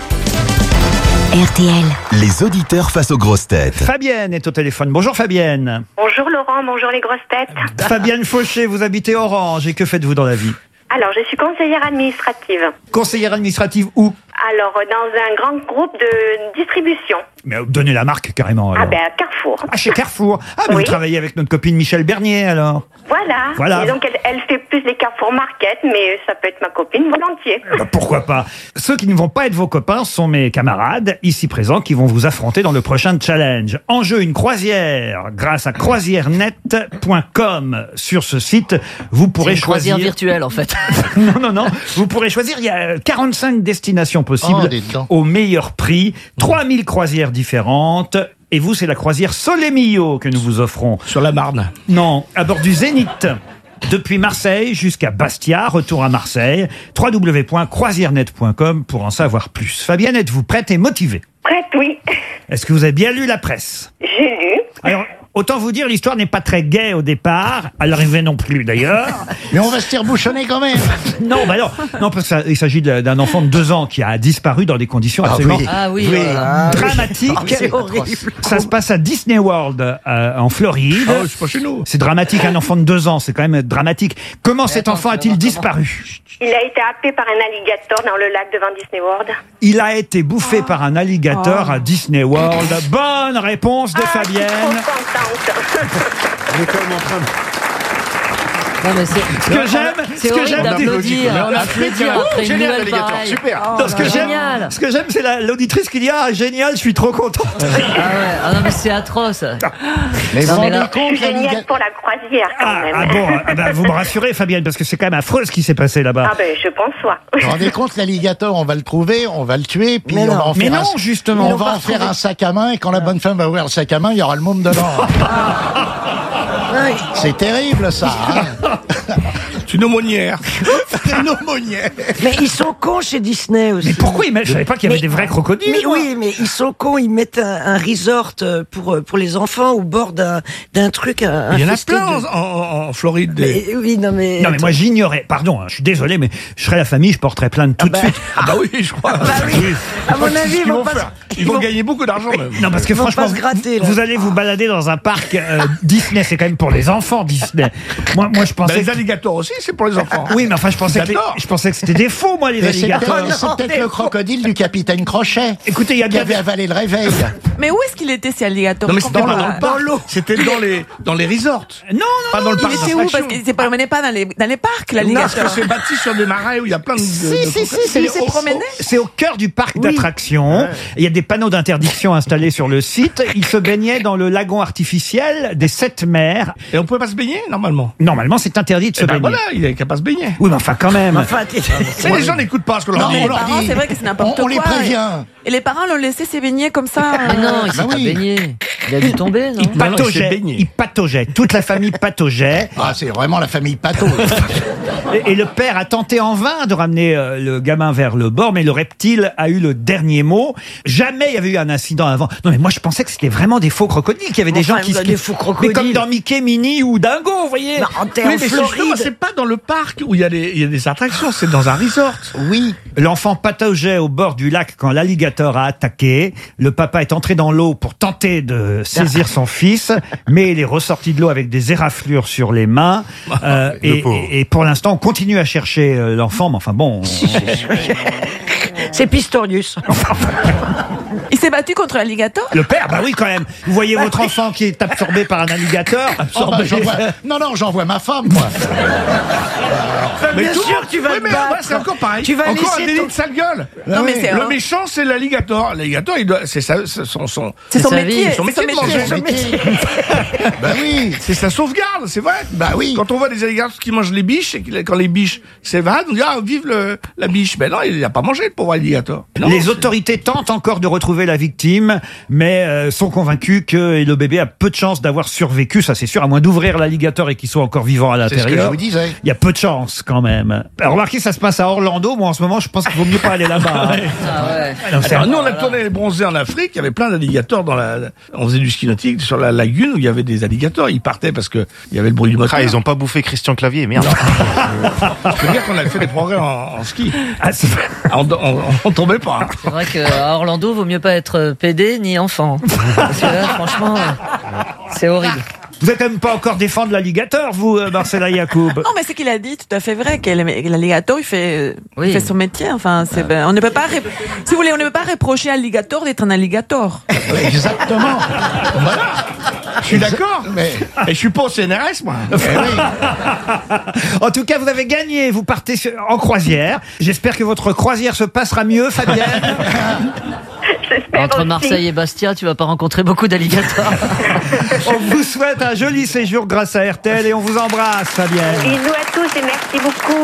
Speaker 1: R T L.
Speaker 6: Les auditeurs face aux grosses têtes.
Speaker 9: Fabienne est au téléphone. Bonjour Fabienne.
Speaker 28: Bonjour Laurent, bonjour les grosses têtes.
Speaker 9: Fabienne Fauché, vous habitez Orange et que faites-vous dans la vie?
Speaker 28: Alors, je suis conseillère administrative.
Speaker 9: Conseillère administrative où?
Speaker 28: Alors, dans un grand groupe de distribution.
Speaker 9: Mais donnez la marque carrément. Alors.
Speaker 28: Ah ben, à Carrefour.
Speaker 9: Ah, chez Carrefour. Ah, mais
Speaker 28: oui.
Speaker 9: Vous travaillez avec notre copine Michel Bernier, alors.
Speaker 28: Voilà.
Speaker 9: Voilà.
Speaker 28: Et donc, elle, elle fait plus les Carrefour Market, mais ça peut être ma copine volontiers.
Speaker 9: Bah, pourquoi pas? Ceux qui ne vont pas être vos copains sont mes camarades, ici présents, qui vont vous affronter dans le prochain challenge. En jeu, une croisière. Grâce à croisièrenet point com. Sur ce site, vous pourrez
Speaker 10: C'est une
Speaker 9: choisir...
Speaker 10: croisière virtuelle, en fait.
Speaker 9: non, non, non. Vous pourrez choisir. Il y a quarante-cinq destinations possibles
Speaker 14: Oh,
Speaker 9: au meilleur prix. trois mille croisières différentes. Et vous, c'est la croisière Solemillo que nous vous offrons.
Speaker 19: Sur la Marne.
Speaker 9: Non, à bord du Zénith. Depuis Marseille jusqu'à Bastia, retour à Marseille. w w w point croisièrenet point com pour en savoir plus. Fabienne, êtes-vous prête et motivée?
Speaker 28: Prête, oui.
Speaker 9: Est-ce que vous avez bien lu la presse?
Speaker 28: J'ai lu.
Speaker 9: Alors, autant vous dire, l'histoire n'est pas très gaie au départ, à l'arrivée non plus d'ailleurs.
Speaker 14: Mais on va se faire bouchonner quand même.
Speaker 9: Non, bah non, non parce qu'il s'agit d'un enfant de deux ans qui a disparu dans des conditions
Speaker 14: Ah
Speaker 9: absolument
Speaker 14: oui.
Speaker 10: Ah oui,
Speaker 9: oui,
Speaker 10: voilà.
Speaker 9: dramatiques.
Speaker 14: Ah, c'est horrible.
Speaker 9: Ça se passe à Disney World euh, en Floride.
Speaker 19: Ah, c'est pas chez nous.
Speaker 9: C'est dramatique, un enfant de deux ans, c'est quand même dramatique. Comment cet enfant a-t-il disparu?
Speaker 28: Il a été happé par un alligator dans le lac devant Disney World.
Speaker 9: Il a été bouffé par un alligator
Speaker 28: Oh.
Speaker 9: à Disney World. Bonne réponse de
Speaker 28: Ah,
Speaker 9: Fabienne.
Speaker 28: je suis trop contente.
Speaker 19: On est quand même en train de...
Speaker 10: Non, mais c'est,
Speaker 9: Ce que j'aime,
Speaker 10: c'est
Speaker 9: ce que
Speaker 10: horrible
Speaker 9: j'aime,
Speaker 10: d'applaudir.
Speaker 19: Mais on a
Speaker 10: Applaudir
Speaker 19: fait-
Speaker 10: après une
Speaker 19: Génial,
Speaker 10: nouvelle
Speaker 19: l'alligator,
Speaker 10: pareille.
Speaker 19: super.
Speaker 10: Oh,
Speaker 9: Non, ce que j'aime,
Speaker 10: génial.
Speaker 9: ce que j'aime, c'est la- l'auditrice qui dit ah génial, je suis trop contente.
Speaker 10: Ah ouais, ah non mais c'est atroce.
Speaker 14: Mais
Speaker 10: Non,
Speaker 14: vous
Speaker 10: mais
Speaker 14: rendez
Speaker 10: là-
Speaker 28: Je suis
Speaker 14: compte,
Speaker 28: géniale
Speaker 14: l'alligator-
Speaker 28: pour la croisière, quand
Speaker 9: Ah,
Speaker 28: même.
Speaker 9: ah bon, ah bah, vous me rassurez Fabienne parce que c'est quand même affreux ce qui s'est passé là-bas.
Speaker 28: Ah ben, je pense, soit.
Speaker 14: Vous vous rendez compte, l'alligator, on va le trouver, on va le tuer, puis
Speaker 28: Mais
Speaker 14: on
Speaker 28: non.
Speaker 14: va en
Speaker 9: Mais
Speaker 14: faire
Speaker 9: non,
Speaker 14: un...
Speaker 9: justement.
Speaker 14: On
Speaker 9: On
Speaker 14: va
Speaker 9: va
Speaker 14: en faire
Speaker 9: retrouver-
Speaker 14: un sac à main, et quand la bonne femme va ouvrir le sac à main, il y aura le monde dedans. C'est terrible, ça. Hein.
Speaker 19: C'est une aumônière.
Speaker 14: C'est une aumônière.
Speaker 11: Mais ils sont cons chez Disney aussi.
Speaker 9: Mais pourquoi ils mettent? Je savais pas qu'il y avait
Speaker 11: Mais-
Speaker 9: des vrais crocodiles.
Speaker 11: Mais
Speaker 9: moi.
Speaker 11: oui, mais ils sont cons, ils mettent un, un resort euh, pour, euh, pour les enfants au bord d'un d'un truc. Un,
Speaker 19: Il y en a
Speaker 11: infesté
Speaker 19: plein
Speaker 11: de-
Speaker 19: en, en- en Floride. des-
Speaker 11: Mais, oui, non mais.
Speaker 9: Non mais moi j'ignorais, pardon, hein, je suis désolé, mais je serais la famille, je porterais plainte tout de suite.
Speaker 19: Ah bah oui, je crois.
Speaker 11: À mon avis, ils
Speaker 19: Ils
Speaker 11: vont
Speaker 19: vont,
Speaker 11: pas.
Speaker 19: faire- ils vont gagner beaucoup d'argent même.
Speaker 9: Non parce que
Speaker 11: Ils vont
Speaker 9: franchement,
Speaker 11: pas se gratter, là.
Speaker 9: vous allez vous balader dans un parc euh, Disney, c'est quand même pour les enfants Disney. Moi, moi je
Speaker 19: Bah,
Speaker 9: pensais.
Speaker 19: les
Speaker 9: que-
Speaker 19: alligators aussi, c'est pour les enfants.
Speaker 9: Oui, mais enfin je pensais que les-
Speaker 19: J'adore.
Speaker 9: je pensais que c'était des faux, moi les
Speaker 14: Mais c'est
Speaker 9: alligators.
Speaker 14: peut-être c'est peut-être le crocodile du capitaine Crochet
Speaker 9: Écoutez, il y a
Speaker 14: qui
Speaker 9: bien
Speaker 14: avait avalé le réveil.
Speaker 13: Mais où est-ce qu'il était, ces alligators?
Speaker 19: Non mais c'était
Speaker 13: Dans
Speaker 19: pas
Speaker 13: la-
Speaker 19: dans le parc. C'était dans les dans les resorts.
Speaker 9: Non, non,
Speaker 19: Pas dans le
Speaker 13: Il
Speaker 19: parc.
Speaker 13: était où? Parce qu'il ne promenait pas dans les, dans les parcs,
Speaker 19: Non, parce
Speaker 13: l'alligator.
Speaker 19: que c'est bâti sur des marais où il y a plein de.
Speaker 9: Si,
Speaker 19: de-
Speaker 9: si,
Speaker 19: de-
Speaker 9: si, c'est
Speaker 13: Il s'est
Speaker 9: au-
Speaker 13: promené?
Speaker 9: C'est au cœur du parc d'attractions. Il y a des panneaux d'interdiction installés sur le site. Il se baignait dans le lagon artificiel des Sept Mers.
Speaker 19: Et on pouvait pas se baigner normalement.
Speaker 9: Normalement, c'est interdit de se
Speaker 19: Eh ben
Speaker 9: baigner.
Speaker 19: voilà, il est capable de se baigner.
Speaker 9: Oui, mais enfin, quand même.
Speaker 11: Enfin, t'es-
Speaker 19: Mais les gens n'écoutent pas ce que
Speaker 14: Non,
Speaker 19: leur dit.
Speaker 14: mais
Speaker 13: Les
Speaker 14: on leur
Speaker 13: parents,
Speaker 14: dit-
Speaker 13: c'est vrai que c'est n'importe
Speaker 14: on,
Speaker 13: quoi.
Speaker 14: on les prévient.
Speaker 13: Et les parents l'ont laissé se baigner comme ça.
Speaker 10: Mais non, il
Speaker 14: bah
Speaker 10: s'est pas
Speaker 14: oui.
Speaker 10: baigné. Il a dû tomber, non?
Speaker 9: Il
Speaker 19: non, il s'est
Speaker 9: pataugeait.
Speaker 19: baigné.
Speaker 9: Il pataugeait. Toute la famille pataugeait.
Speaker 14: Ah, c'est vraiment la famille Pato.
Speaker 9: Et, et le père a tenté en vain de ramener euh, le gamin vers le bord, mais le reptile a eu le dernier mot. Jamais il y avait eu un incident avant. Non, mais moi, je pensais que c'était vraiment des faux crocodiles, qu'il y avait des
Speaker 11: Enfin,
Speaker 9: gens qui
Speaker 11: vous
Speaker 9: se...
Speaker 11: avez des faux crocodiles.
Speaker 9: Mais comme dans Mickey, Minnie ou Dingo, vous voyez.
Speaker 11: Non, t'es
Speaker 19: Oui,
Speaker 11: en
Speaker 19: mais c'est
Speaker 11: Floride.
Speaker 19: justement, c'est pas dans le parc où il y a des, il y a des attractions, c'est dans un resort.
Speaker 14: Oui.
Speaker 9: L'enfant pataugeait au bord du lac quand l'alligator a attaqué. Le papa est entré dans l'eau pour tenter de saisir son fils, mais il est ressorti de l'eau avec des éraflures sur les mains. Euh,
Speaker 23: Le
Speaker 9: et,
Speaker 23: pauvre.
Speaker 9: et- et pour l'instant, on continue à chercher euh, l'enfant, mais enfin bon... on-
Speaker 11: C'est Pistorius.
Speaker 13: Il s'est battu contre l'alligator?
Speaker 9: Le père, bah oui quand même. Vous voyez votre enfant qui est absorbé par un alligator.
Speaker 14: Oh, bah, j'envoie- Non, non, j'envoie ma femme, moi.
Speaker 19: Mais
Speaker 11: Bien
Speaker 19: tout-
Speaker 11: sûr, tu vas
Speaker 19: oui,
Speaker 11: te
Speaker 19: mais
Speaker 11: battre.
Speaker 19: ouais, c'est encore pareil.
Speaker 11: Tu vas
Speaker 19: encore
Speaker 11: laisser
Speaker 19: un délit
Speaker 11: ton-
Speaker 19: de sale gueule.
Speaker 13: Non, mais c'est
Speaker 19: le
Speaker 13: un-
Speaker 19: méchant, c'est l'alligator. L'alligator, il doit, c'est ça, c'est son, son,
Speaker 13: C'est son
Speaker 10: sa
Speaker 13: métier.
Speaker 10: vie.
Speaker 19: son métier de
Speaker 13: c'est son
Speaker 19: manger.
Speaker 13: métier.
Speaker 14: Bah oui.
Speaker 19: C'est sa sauvegarde, c'est vrai.
Speaker 14: Bah oui.
Speaker 19: Quand on voit des alligators qui mangent les biches, et que- quand les biches s'évadent, on dit ah vive le, la biche. Mais non, il n'a pas mangé le pauvre alligator. Non,
Speaker 9: Les
Speaker 19: c'est-
Speaker 9: autorités tentent encore de retrouver la victime, mais euh, sont convaincus que le bébé a peu de chances d'avoir survécu, ça c'est sûr, à moins d'ouvrir l'alligator et qu'il soit encore vivant à
Speaker 14: C'est ce que je
Speaker 9: l'intérieur.
Speaker 14: vous disais.
Speaker 9: Il y a peu de chances quand même. Alors, remarquez, ça se passe à Orlando. Moi, en ce moment, je pense qu'il vaut mieux pas aller là-bas. hein.
Speaker 10: Ah ouais.
Speaker 9: Alors, c'est-
Speaker 19: Alors, nous, on a tourné les bronzés en Afrique. Il y avait plein d'alligators dans la. On faisait du ski nautique sur la lagune où il y avait des alligators. Ils partaient parce que il y avait le bruit du moteur.
Speaker 12: Ah, ils ont pas bouffé Christian Clavier, merde.
Speaker 19: Je peux dire qu'on a fait des progrès en, en ski.
Speaker 9: Ah, c'est-
Speaker 19: Ah, On, on, on tombait pas. hein.
Speaker 10: C'est vrai qu'à Orlando, vaut mieux pas être pédé ni enfant. Parce que là, franchement, c'est horrible.
Speaker 9: Vous n'êtes même pas encore défendre l'alligator, vous, euh, Marcella Yacoub.
Speaker 13: Non, mais ce qu'il a dit, tout à fait vrai, que l'alligator, il fait,
Speaker 10: Oui.
Speaker 13: il fait son métier. Enfin, c'est, ben, on ne peut pas, ré- si vous voulez, on ne peut pas reprocher à l'alligator d'être un alligator.
Speaker 14: Exactement. Voilà.
Speaker 19: Je suis d'accord.
Speaker 14: Mais
Speaker 19: Et je suis pas au C N R S, moi.
Speaker 14: eh oui.
Speaker 9: En tout cas, vous avez gagné. Vous partez sur- en croisière. J'espère que votre croisière se passera mieux, Fabienne.
Speaker 28: J'espère
Speaker 10: Entre
Speaker 28: aussi.
Speaker 10: Marseille et Bastia, tu vas pas rencontrer beaucoup d'alligators.
Speaker 9: On vous souhaite un joli séjour grâce à R T L et on vous embrasse, Fabienne.
Speaker 28: Bisous à tous et merci beaucoup.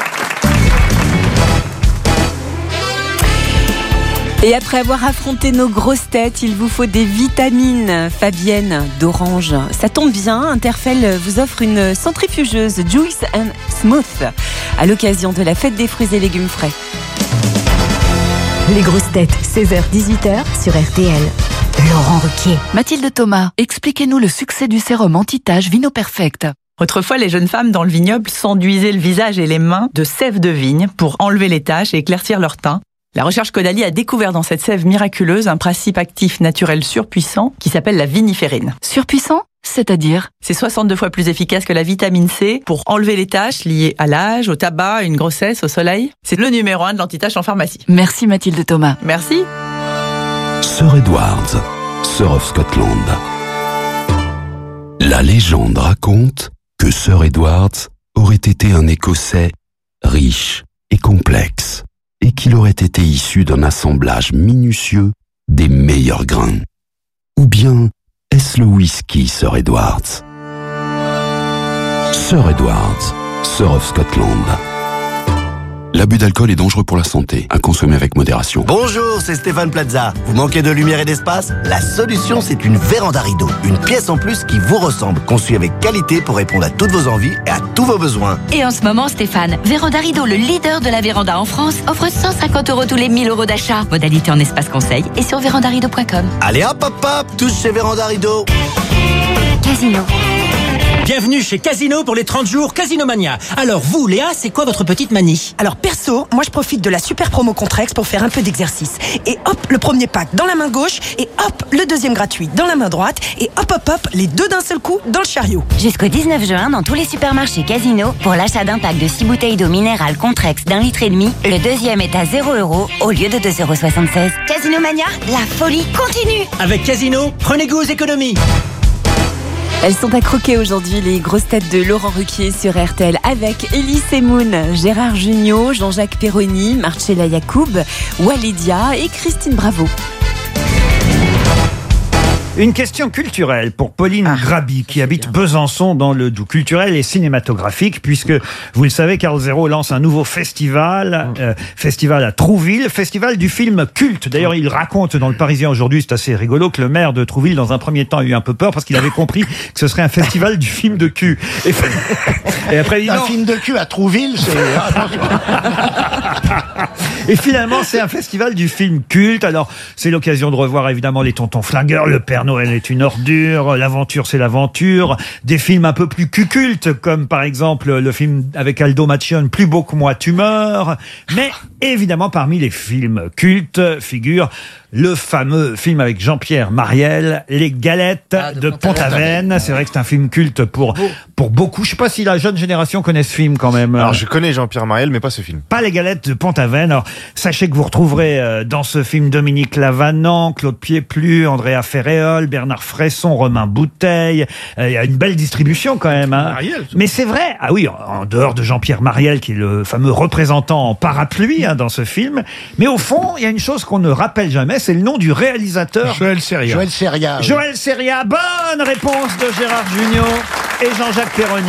Speaker 18: Et après avoir affronté nos grosses têtes, il vous faut des vitamines. Fabienne d'Orange. Ça tombe bien, Interfell vous offre une centrifugeuse Juice and Smooth à l'occasion de la fête des fruits et légumes frais.
Speaker 1: Les grosses têtes, seize heures dix-huit heures sur R T L. Laurent Ruquier.
Speaker 2: Mathilde Thomas, expliquez-nous le succès du sérum anti-tache Vino Perfect.
Speaker 3: Autrefois, les jeunes femmes dans le vignoble s'enduisaient le visage et les mains de sève de vigne pour enlever les taches et éclaircir leur teint. La recherche Caudalie a découvert dans cette sève miraculeuse un principe actif naturel surpuissant qui s'appelle la viniférine.
Speaker 2: Surpuissant ? C'est-à-dire ?
Speaker 3: C'est soixante-deux fois plus efficace que la vitamine C pour enlever les taches liées à l'âge, au tabac, à une grossesse, au soleil. C'est le numéro un de l'anti-tache en pharmacie.
Speaker 2: Merci Mathilde Thomas.
Speaker 3: Merci.
Speaker 6: Sir Edwards, Sir of Scotland. La légende raconte que Sir Edwards aurait été un Écossais riche et complexe, et qu'il aurait été issu d'un assemblage minutieux des meilleurs grains. Ou bien est-ce le whisky Sir Edwards? Sir Edwards, Sir of Scotland. L'abus d'alcool est dangereux pour la santé, à consommer avec modération.
Speaker 4: Bonjour, c'est Stéphane Plaza. Vous manquez de lumière et d'espace? La solution, c'est une véranda rideau. Une pièce en plus qui vous ressemble, conçue avec qualité pour répondre à toutes vos envies et à tous vos besoins.
Speaker 17: Et en ce moment, Stéphane, Véranda Rideau, le leader de la véranda en France, offre cent cinquante euros tous les mille euros d'achat. Modalité en espace conseil et sur véranda rideau point com.
Speaker 4: Allez hop hop hop, tous chez Véranda Rideau.
Speaker 17: Casino.
Speaker 5: Bienvenue chez Casino pour les trente jours Casino Mania. Alors vous, Léa, c'est quoi votre petite manie?
Speaker 7: Alors perso, moi je profite de la super promo Contrex pour faire un peu d'exercice. Et hop, le premier pack dans la main gauche, et hop, le deuxième gratuit dans la main droite, et hop hop hop, les deux d'un seul coup dans le chariot.
Speaker 17: Jusqu'au dix-neuf juin, dans tous les supermarchés Casino, pour l'achat d'un pack de six bouteilles d'eau minérale Contrex d'un litre et demi, le deuxième est à zéro euros au lieu de deux euros soixante-seize. Casino Mania, la folie continue.
Speaker 5: Avec Casino, prenez goût aux économies.
Speaker 18: Elles sont à croquer aujourd'hui, les grosses têtes de Laurent Ruquier sur R T L avec Elie Semoun, Gérard Jugnot, Jean-Jacques Perroni, Marcella Yacoub, Walidia et Christine Bravo.
Speaker 9: Une question culturelle pour Pauline
Speaker 11: Ah,
Speaker 9: Grabi, qui habite Besançon dans le Doubs. Culturel et cinématographique, puisque, vous le savez, Carl Zero lance un nouveau festival, euh, festival à Trouville, festival du film culte. D'ailleurs, il raconte dans le Parisien aujourd'hui, c'est assez rigolo, que le maire de Trouville, dans un premier temps, a eu un peu peur parce qu'il avait compris que ce serait un festival du film de cul. Et, et après, il
Speaker 14: Un
Speaker 9: non.
Speaker 14: film de cul à Trouville, c'est...
Speaker 9: Et finalement, c'est un festival du film culte. Alors, c'est l'occasion de revoir évidemment les Tontons Flingueurs, Le Père Noël est une ordure, L'aventure c'est l'aventure, des films un peu plus cucultes, comme par exemple le film avec Aldo Macione, Plus beau que moi tu meurs. Mais évidemment, parmi les films cultes figure le fameux film avec Jean-Pierre Mariel, Les Galettes
Speaker 10: Ah, de
Speaker 9: de
Speaker 10: Pont-Aven.
Speaker 9: Pont-Aven. C'est vrai que c'est un film culte pour, pour beaucoup. Je sais pas si la jeune génération connaît ce film quand même.
Speaker 23: Alors je connais Jean-Pierre Mariel, mais pas ce film.
Speaker 9: Pas Les Galettes de Pont-Aven. Alors, sachez que vous retrouverez euh, dans ce film Dominique Lavanant, Claude Pieplu, Andrea Ferréol, Bernard Fresson, Romain Bouteille. Euh, Il y a une belle distribution quand même. Hein.
Speaker 19: Mariel,
Speaker 9: Mais c'est vrai. Ah oui, en, en dehors de Jean-Pierre Mariel, qui est le fameux représentant en parapluie hein, dans ce film. Mais au fond, il y a une chose qu'on ne rappelle jamais, c'est le nom du réalisateur.
Speaker 19: Joël Seria.
Speaker 14: Joël Seria. oui.
Speaker 9: Joël Seria. Bonne réponse de Gérard Jugnot et Jean-Jacques Perroni.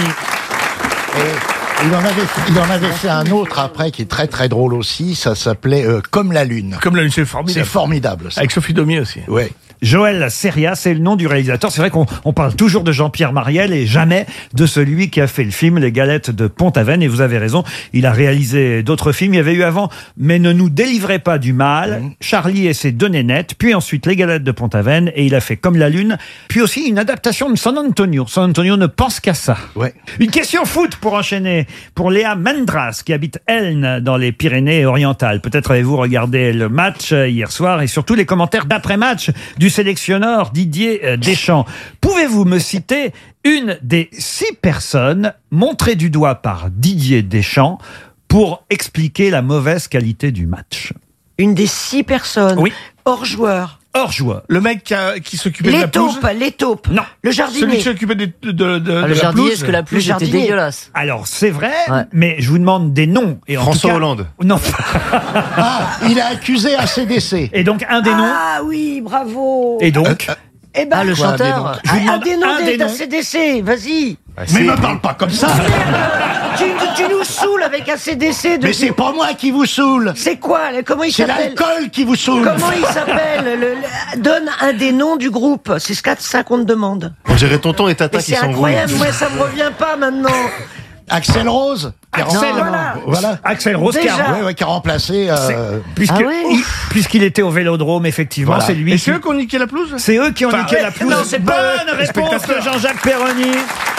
Speaker 14: Et il en avait, il en avait fait un autre après qui est très très drôle aussi. Ça s'appelait euh, Comme la lune.
Speaker 19: Comme la lune, c'est
Speaker 14: C'est
Speaker 19: formidable.
Speaker 14: formidable. Ça.
Speaker 19: Avec Sophie Daumier aussi.
Speaker 14: Ouais.
Speaker 9: Joël Seria, c'est le nom du réalisateur. C'est vrai qu'on on parle toujours de Jean-Pierre Mariel et jamais de celui qui a fait le film Les Galettes de Pont-Aven. Et vous avez raison, il a réalisé d'autres films. Il y avait eu avant Mais ne nous délivrez pas du mal, mmh. Charlie et ses deux nénettes, puis ensuite Les Galettes de Pont-Aven, et il a fait Comme la lune, puis aussi une adaptation de San Antonio. San Antonio ne pense qu'à ça.
Speaker 14: Ouais.
Speaker 9: Une question foot pour enchaîner, pour Léa Mendras, qui habite Elne dans les Pyrénées-Orientales. Peut-être avez-vous regardé le match hier soir et surtout les commentaires d'après-match du sélectionneur Didier Deschamps. Pouvez-vous me citer une des six personnes montrées du doigt par Didier Deschamps pour expliquer la mauvaise qualité du match?
Speaker 11: Une des six personnes.
Speaker 9: Oui.
Speaker 11: Hors joueur.
Speaker 9: Hors joueur.
Speaker 19: Le mec qui, a- qui s'occupait de
Speaker 11: Les
Speaker 19: la pelouse.
Speaker 11: taupes, les taupes.
Speaker 9: Non.
Speaker 11: Le
Speaker 19: Celui
Speaker 11: jardinier.
Speaker 19: qui s'occupait de, de, de, de
Speaker 10: Ah, le
Speaker 19: la
Speaker 10: jardinier,
Speaker 19: pelouse.
Speaker 10: est-ce que la pelouse était
Speaker 11: jardinier.
Speaker 10: dégueulasse?
Speaker 9: Alors, c'est vrai,
Speaker 10: Ouais.
Speaker 9: mais je vous demande des noms. Et en
Speaker 23: François
Speaker 9: tout cas-
Speaker 23: Hollande.
Speaker 9: Non.
Speaker 14: Ah, il a accusé A C D C.
Speaker 9: Et donc, un des noms.
Speaker 11: Ah oui, bravo.
Speaker 9: Et donc
Speaker 11: Eh ben,
Speaker 10: Ah, le
Speaker 14: Quoi,
Speaker 10: chanteur.
Speaker 14: dis
Speaker 9: Je vous
Speaker 11: un
Speaker 9: demande
Speaker 11: des noms
Speaker 9: un des
Speaker 11: des
Speaker 9: noms.
Speaker 11: A C D C, vas-y.
Speaker 14: Mais me parle pas comme ça.
Speaker 11: tu, tu nous saoules avec A C D C. De...
Speaker 14: Mais c'est pas moi qui vous saoule.
Speaker 11: C'est quoi? Comment il
Speaker 14: C'est
Speaker 11: s'appelle?
Speaker 14: l'alcool qui vous saoule.
Speaker 11: Comment il s'appelle? Le- le- Donne un des noms du groupe. C'est ce que- ça qu'on te demande.
Speaker 23: On dirait Tonton et Tata
Speaker 11: Mais
Speaker 23: qui
Speaker 11: c'est
Speaker 23: s'embrouillent.
Speaker 11: incroyable, moi ça me revient pas maintenant.
Speaker 14: Axel Rose. Qui a
Speaker 9: Axel,
Speaker 14: remplacé-
Speaker 11: voilà.
Speaker 14: voilà.
Speaker 9: Axel Rose, qui a-
Speaker 11: Déjà.
Speaker 14: Ouais, ouais, qui a remplacé. euh,
Speaker 9: puisque-
Speaker 10: Ah ouais
Speaker 9: il- puisqu'il était au Vélodrome, effectivement,
Speaker 14: Voilà.
Speaker 9: c'est lui.
Speaker 19: Et
Speaker 9: qui-
Speaker 19: c'est eux qui ont niqué la pelouse.
Speaker 9: C'est eux qui ont
Speaker 19: Enfin,
Speaker 9: niqué
Speaker 19: ouais,
Speaker 9: la pelouse.
Speaker 11: non, c'est pas eux,
Speaker 9: Bonne
Speaker 19: les
Speaker 9: réponse de
Speaker 19: spectateurs.
Speaker 9: Jean-Jacques Perroni.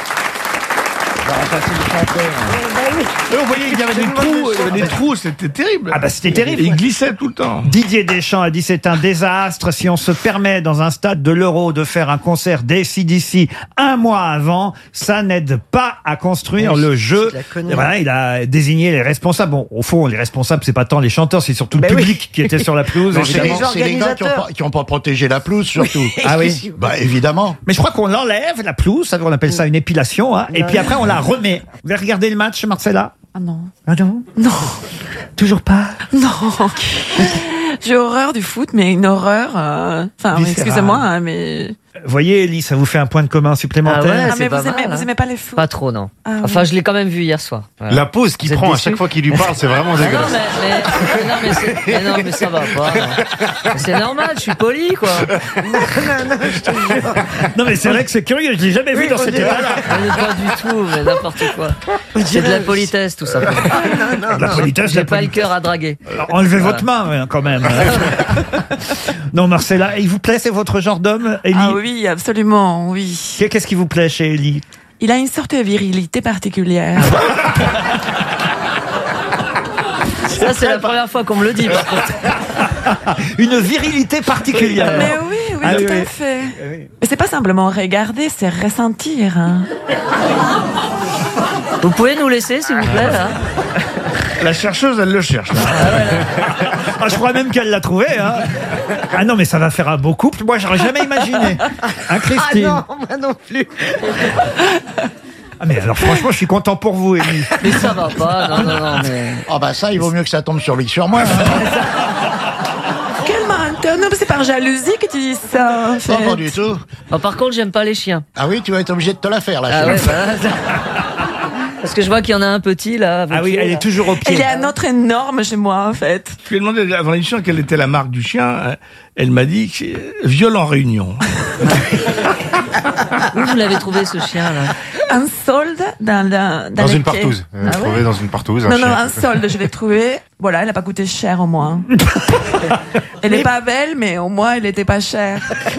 Speaker 19: Et on voyait qu'il y avait des trous, il y avait des trous, c'était terrible.
Speaker 9: Ah bah c'était terrible.
Speaker 19: Et il glissait tout le temps.
Speaker 9: Didier Deschamps a dit c'est un désastre si on se permet dans un stade de l'Euro de faire un concert d'A C D C un mois avant, ça n'aide pas à construire
Speaker 11: Oui,
Speaker 9: le
Speaker 11: c'est
Speaker 9: jeu.
Speaker 11: de la connerie.
Speaker 9: Et voilà, il a désigné les responsables. Bon, au fond, les responsables, c'est pas tant les chanteurs, c'est surtout le
Speaker 11: Ben oui.
Speaker 9: public qui était sur la pelouse.
Speaker 14: non, c'est les,
Speaker 9: évidemment.
Speaker 14: c'est les gars qui ont, pas, qui ont pas protégé la pelouse, surtout.
Speaker 9: Ah oui.
Speaker 14: Bah, évidemment.
Speaker 9: Mais je crois qu'on l'enlève, la pelouse, ça, on appelle ça une épilation, hein, et puis après on la remet. Vous avez regardé le match, Marcella?
Speaker 13: Ah non.
Speaker 9: Ah non?
Speaker 13: Non.
Speaker 9: Toujours pas?
Speaker 13: Non. J'ai horreur du foot, mais une horreur. euh, Enfin,
Speaker 9: Viscérale.
Speaker 13: excusez-moi, hein, mais.
Speaker 9: Vous voyez, Elie, ça vous fait un point de commun supplémentaire.
Speaker 10: Ah ouais,
Speaker 13: Ah,
Speaker 10: c'est
Speaker 13: mais
Speaker 10: pas
Speaker 13: vous aimez,
Speaker 10: mal,
Speaker 13: vous
Speaker 10: hein.
Speaker 13: aimez pas les foot?
Speaker 10: Pas trop, non.
Speaker 13: Ah,
Speaker 10: Enfin,
Speaker 13: oui.
Speaker 10: je l'ai quand même vu hier soir. Voilà.
Speaker 23: La pause qu'il
Speaker 10: Vous êtes
Speaker 23: prend à
Speaker 10: déçus
Speaker 23: chaque fois qu'il lui parle, c'est vraiment
Speaker 10: Ah non,
Speaker 23: dégueulasse.
Speaker 10: mais, mais, non, mais, c'est- mais non, mais ça va pas. non. C'est normal, je suis poli, quoi.
Speaker 9: Non mais c'est vrai que c'est curieux, je l'ai jamais vu
Speaker 11: Oui,
Speaker 9: dans
Speaker 11: on
Speaker 9: cet
Speaker 11: dirait-
Speaker 9: état-là.
Speaker 10: Mais pas du tout, mais n'importe quoi. C'est de la politesse, tout ça.
Speaker 9: La politesse,
Speaker 10: J'ai
Speaker 9: la
Speaker 10: pas le
Speaker 9: politesse.
Speaker 10: cœur à draguer.
Speaker 9: Alors, enlevez votre main hein, quand même. Non Marcella, il vous plaît, c'est votre genre d'homme, Elie?
Speaker 13: Ah oui, absolument, oui.
Speaker 9: Qu'est-ce qui vous plaît chez Elie?
Speaker 13: Il a une sorte de virilité particulière.
Speaker 10: Ça, c'est la première fois qu'on me le dit, par contre.
Speaker 9: Une virilité particulière.
Speaker 13: Mais oui, oui,
Speaker 9: Ah
Speaker 13: tout
Speaker 9: oui,
Speaker 13: à
Speaker 9: oui.
Speaker 13: fait. Mais c'est pas simplement regarder, c'est ressentir. hein.
Speaker 10: Vous pouvez nous laisser, s'il vous plaît, là?
Speaker 19: La chercheuse, elle le cherche. là.
Speaker 9: Ah, je crois même qu'elle l'a trouvé. Hein. Ah non, mais ça va faire un beau couple. Moi, j'aurais jamais imaginé. Hein,
Speaker 11: Ah
Speaker 9: Christine?
Speaker 11: non, moi non plus.
Speaker 9: Ah, mais alors, franchement, je suis content pour vous, Elie.
Speaker 10: Mais ça va pas, non, non, non, mais...
Speaker 14: Ah bah ça, il vaut mieux que ça tombe sur lui que sur moi. hein.
Speaker 13: Quel, mar- Non, mais c'est par jalousie que tu dis ça, en fait.
Speaker 14: Non, pas du tout.
Speaker 10: Bon, par contre, j'aime pas les chiens.
Speaker 14: Ah oui, tu vas être obligé de te la faire, la
Speaker 10: Ah ouais,
Speaker 14: chienne.
Speaker 10: voilà. Parce que je vois qu'il y en a un petit, là.
Speaker 9: Ah oui, elle est toujours au pied.
Speaker 13: Il y a un autre énorme chez moi, en fait.
Speaker 19: Je lui ai demandé avant l'émission quelle était la marque du chien. Elle m'a dit que c'est Violent Réunion.
Speaker 10: Où vous l'avez trouvé, ce chien, là?
Speaker 13: Un solde dans, la, dans,
Speaker 23: Dans
Speaker 13: les
Speaker 23: une
Speaker 13: quais.
Speaker 23: partouze. Elle l'a
Speaker 13: Ah
Speaker 23: trouvé
Speaker 13: ouais
Speaker 23: dans une partouze.
Speaker 13: Non, non,
Speaker 23: chien.
Speaker 13: un solde, je l'ai trouvé. Voilà, elle n'a pas coûté cher au moins. Elle n'est pas belle, mais au moins, elle n'était pas chère.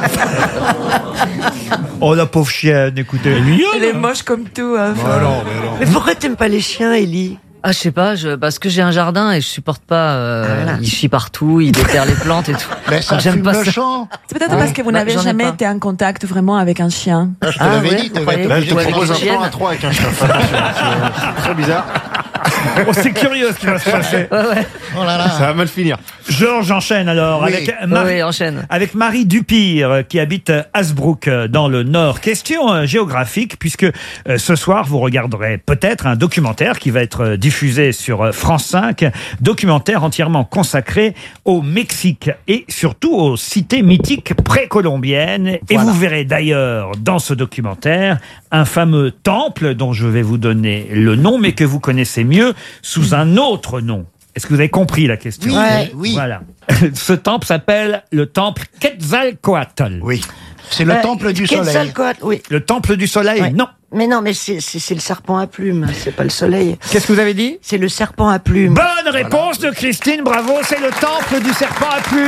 Speaker 9: Oh, la pauvre chienne, écoutez.
Speaker 13: Elle est moche comme tout. Hein,
Speaker 9: Bah non, mais non.
Speaker 11: Mais pourquoi t'aimes pas les chiens, Ellie?
Speaker 10: Ah, je sais pas, je, parce que j'ai un jardin et je supporte pas. Euh,
Speaker 11: Ah, voilà.
Speaker 10: Il chie partout, il déterre les plantes et tout.
Speaker 14: Mais ça
Speaker 10: J'aime
Speaker 14: fume
Speaker 10: pas
Speaker 14: le
Speaker 10: ça.
Speaker 14: champ.
Speaker 13: C'est peut-être
Speaker 10: Ah
Speaker 13: parce
Speaker 10: oui.
Speaker 13: que vous
Speaker 10: Bah,
Speaker 13: n'avez
Speaker 10: j'en ai
Speaker 13: jamais
Speaker 10: pas.
Speaker 13: été en contact vraiment avec un chien.
Speaker 14: Ah, je te
Speaker 10: Ah,
Speaker 14: l'avais
Speaker 10: ouais,
Speaker 14: dit, tu
Speaker 10: vous
Speaker 14: devais
Speaker 10: croyez
Speaker 14: être
Speaker 23: Là, je
Speaker 14: obligé
Speaker 23: te
Speaker 14: de
Speaker 10: avec
Speaker 23: propose
Speaker 10: une
Speaker 23: un
Speaker 10: chienne.
Speaker 23: plan à trois avec un chien. C'est très bizarre.
Speaker 9: Oh, c'est curieux ce qui va se passer.
Speaker 10: Ouais, ouais.
Speaker 14: Oh là là.
Speaker 23: Ça va mal finir.
Speaker 9: Georges enchaîne alors
Speaker 14: Oui.
Speaker 9: avec,
Speaker 10: Ouais,
Speaker 9: Marie,
Speaker 10: ouais, enchaîne.
Speaker 9: avec Marie Dupire euh, qui habite euh, Hasbrook euh, dans le Nord. Question euh, géographique puisque euh, ce soir vous regarderez peut-être un documentaire qui va être euh, diffusé sur euh, France cinq, documentaire entièrement consacré au Mexique et surtout aux cités mythiques précolombiennes. Et
Speaker 14: Voilà.
Speaker 9: vous verrez d'ailleurs dans ce documentaire un fameux temple dont je vais vous donner le nom mais que vous connaissez mieux sous un autre nom. Est-ce que vous avez compris la question?
Speaker 14: Oui, Ouais. oui.
Speaker 9: Voilà. Ce temple s'appelle le temple Quetzalcoatl.
Speaker 14: Oui. C'est le
Speaker 11: Euh,
Speaker 14: temple du soleil.
Speaker 11: Quetzalcoatl, oui.
Speaker 9: Le temple du soleil?
Speaker 11: Ouais.
Speaker 9: Non.
Speaker 11: Mais non, mais c'est c'est- c'est le serpent à plumes, c'est pas le soleil.
Speaker 9: Qu'est-ce que vous avez dit?
Speaker 11: C'est le serpent à plumes.
Speaker 9: Bonne réponse de Christine, bravo, c'est le temple du serpent à plumes.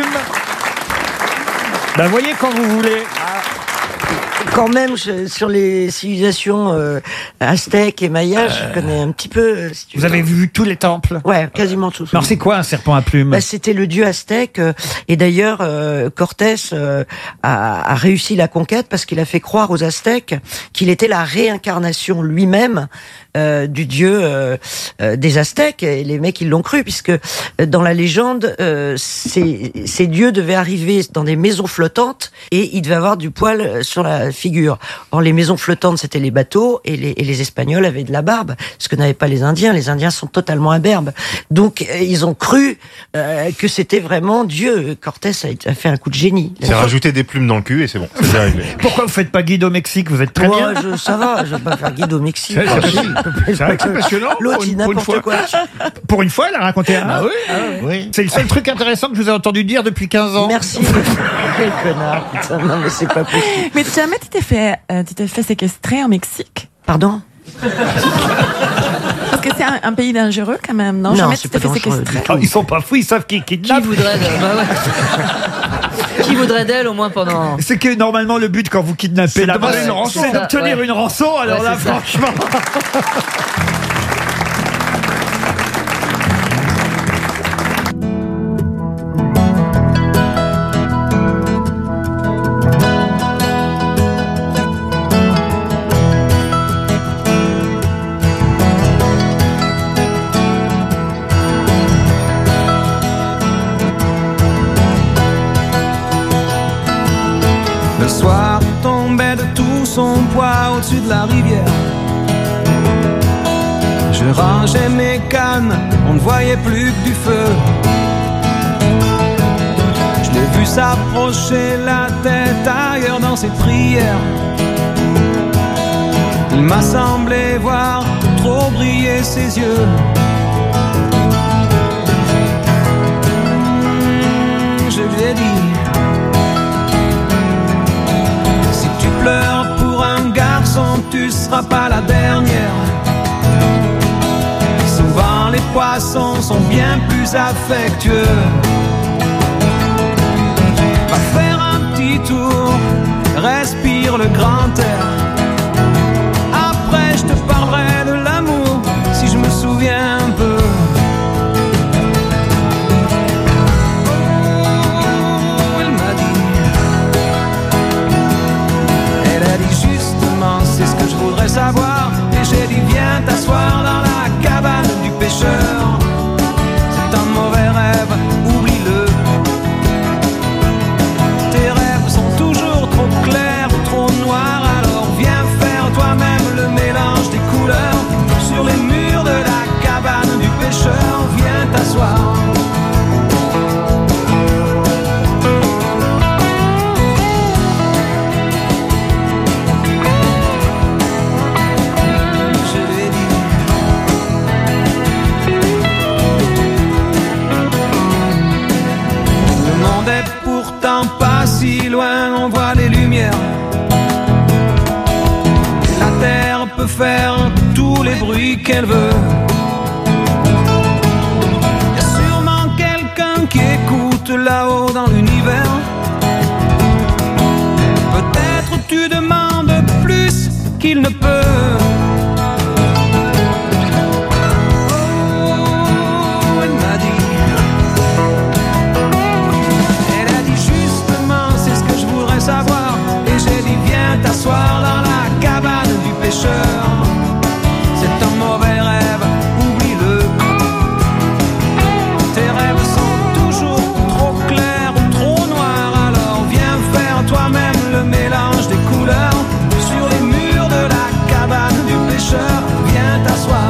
Speaker 9: Ben voyez quand vous voulez.
Speaker 11: Quand même, je- sur les civilisations euh, aztèques et mayas, je connais un petit peu. euh, si tu
Speaker 9: Vous
Speaker 11: veux.
Speaker 9: avez vu tous les temples?
Speaker 11: Ouais, quasiment tous.
Speaker 9: Alors c'est quoi un serpent à plumes?
Speaker 11: Bah, c'était le dieu aztèque euh, et d'ailleurs euh, Cortés euh, a, a réussi la conquête parce qu'il a fait croire aux Aztèques qu'il était la réincarnation lui-même euh, du dieu euh, euh, des Aztèques et les mecs ils l'ont cru puisque euh, dans la légende euh, ces, ces dieux devaient arriver dans des maisons flottantes et ils devaient avoir du poil euh, sur la figure. Or les maisons flottantes c'était les bateaux et les, et les Espagnols avaient de la barbe, ce que n'avaient pas les Indiens. Les Indiens sont totalement imberbes. Donc euh, ils ont cru euh, que c'était vraiment Dieu. Cortés a, a fait un coup de génie.
Speaker 23: Il s'est rajouté des plumes dans le cul et c'est bon. C'est déjà réglé.
Speaker 9: Pourquoi vous faites pas guide au Mexique? Vous êtes très
Speaker 11: Moi,
Speaker 9: bien.
Speaker 11: je, ça va, je vais pas faire guide au Mexique.
Speaker 9: C'est- c'est- c'est vrai que c'est
Speaker 19: passionnant.
Speaker 11: L'autre,
Speaker 19: pour
Speaker 11: il
Speaker 19: une- pour une
Speaker 11: n'importe
Speaker 19: fois.
Speaker 11: quoi.
Speaker 9: Pour une fois, elle a raconté un.
Speaker 19: Ah oui.
Speaker 14: Oui.
Speaker 9: C'est le seul truc intéressant que je vous ai entendu dire depuis quinze ans.
Speaker 11: Merci. Quel connard, putain. Non, mais c'est pas possible.
Speaker 13: Mais jamais tu t'es fait, euh, tu t'es fait séquestrer au Mexique?
Speaker 11: Pardon?
Speaker 13: Parce que c'est un, un pays dangereux quand même, non?
Speaker 11: Non,
Speaker 13: Jamais
Speaker 11: c'est
Speaker 13: tu t'es
Speaker 11: pas
Speaker 13: fait
Speaker 11: dangereux
Speaker 13: séquestrer?
Speaker 11: du tout.
Speaker 9: Oh, ils sont pas fous, ils savent qui
Speaker 10: Qui
Speaker 9: kidnappe.
Speaker 10: voudrait de- bah ouais. Qui voudrait d'elle au moins pendant.
Speaker 9: C'est que normalement le but quand vous kidnappez
Speaker 19: C'est de
Speaker 9: là-bas,
Speaker 19: demander une rançon.
Speaker 9: c'est d'obtenir
Speaker 10: Ouais.
Speaker 9: une rançon. Alors
Speaker 10: Ouais,
Speaker 9: là,
Speaker 10: c'est ça.
Speaker 9: franchement.
Speaker 8: Le soir tombait de tout son poids au-dessus de la rivière. Je rangeais mes cannes, on ne voyait plus que du feu. Je l'ai vu s'approcher la tête ailleurs dans ses prières. Il m'a semblé voir trop briller ses yeux. Hmm, Je lui ai dit: si tu pleures pour un garçon, tu seras pas la dernière. Souvent les poissons sont bien plus affectueux. Va faire un petit tour, respire le grand air. Après je te parlerai de l'amour, si je me souviens un peu. Oh, elle m'a dit, elle a dit justement, c'est ce que je voudrais savoir. Et j'ai dit, viens t'asseoir dans la cabane du pêcheur. C'est un mauvais rêve, oublie-le. Tes rêves sont toujours trop clairs ou trop noirs. Alors viens faire toi-même le mélange des couleurs. Sur les murs de la cabane du pêcheur, viens t'asseoir. peut faire tous les bruits qu'elle veut. Y a sûrement quelqu'un qui écoute là-haut dans l'univers. Peut-être tu demandes plus qu'il ne peut. Savoir. Et j'ai dit viens t'asseoir dans la cabane du pêcheur. C'est un mauvais rêve, oublie-le. Tes rêves sont toujours trop clairs ou trop noirs. Alors viens faire toi-même le mélange des couleurs. Sur les murs de la cabane du pêcheur, viens t'asseoir.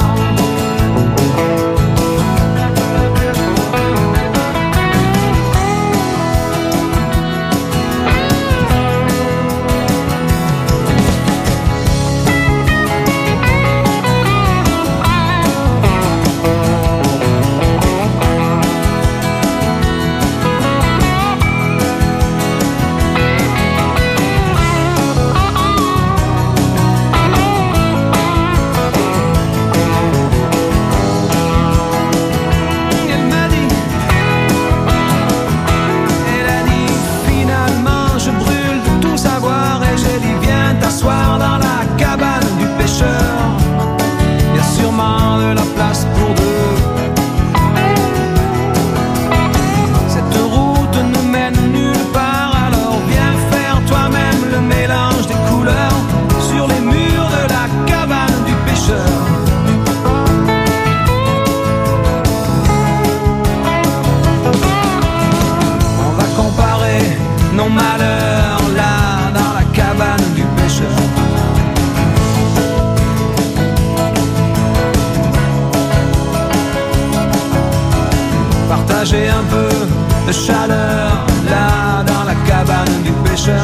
Speaker 8: J'ai un peu de chaleur là dans la cabane du pêcheur.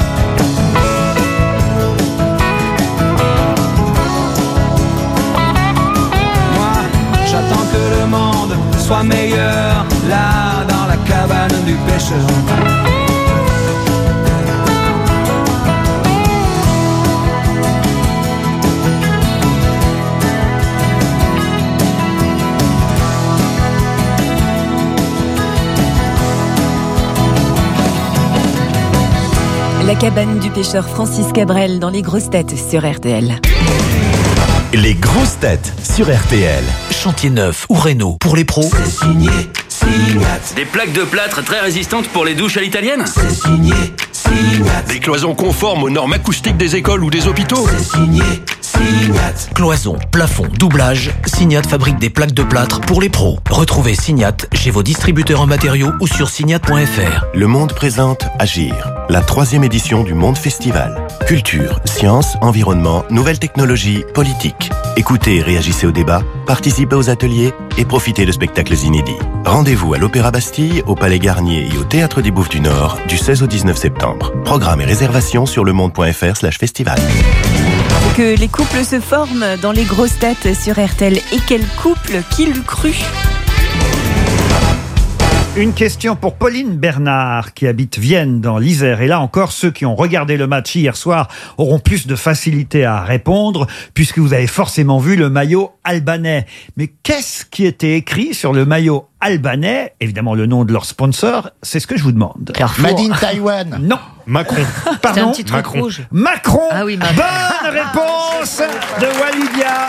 Speaker 8: Moi, j'attends que le monde soit meilleur là dans la cabane du pêcheur.
Speaker 18: La cabane du pêcheur Francis Cabrel dans Les Grosses Têtes sur R T L.
Speaker 15: Les Grosses Têtes sur R T L.
Speaker 5: Chantier neuf ou réno pour les pros.
Speaker 15: C'est signé Signat.
Speaker 16: Des plaques de plâtre très résistantes pour les douches à l'italienne.
Speaker 15: C'est signé Signat.
Speaker 20: Des cloisons conformes aux normes acoustiques des écoles ou des hôpitaux.
Speaker 15: C'est signé Signat.
Speaker 5: Cloisons, plafonds, doublage. Signat fabrique des plaques de plâtre pour les pros. Retrouvez Signat chez vos distributeurs en matériaux ou sur signat point f r.
Speaker 21: Le Monde présente Agir, la troisième édition du Monde Festival. Culture, sciences, environnement, nouvelles technologies, politique. Écoutez et réagissez au débat, participez aux ateliers et profitez de spectacles inédits. Rendez-vous à l'Opéra Bastille, au Palais Garnier et au Théâtre des Bouffes du Nord du seize au dix-neuf septembre. Programme et réservation sur lemonde point f r slash festival.
Speaker 18: Que les couples se forment dans Les Grosses Têtes sur R T L. Et quel couple, qui l'eût cru?
Speaker 9: Une question pour Pauline Bernard qui habite Vienne dans l'Isère. Et là encore, ceux qui ont regardé le match hier soir auront plus de facilité à répondre puisque vous avez forcément vu le maillot albanais. Mais qu'est-ce qui était écrit sur le maillot albanais? Évidemment, le nom de leur sponsor, c'est ce que je vous demande.
Speaker 14: Carrefour. Made in Taïwan.
Speaker 9: Non.
Speaker 23: Macron.
Speaker 9: Pardon.
Speaker 10: C'est un petit truc
Speaker 23: Macron.
Speaker 10: rouge.
Speaker 9: Macron.
Speaker 10: Ah oui, Macron.
Speaker 9: Bonne réponse de Walidia.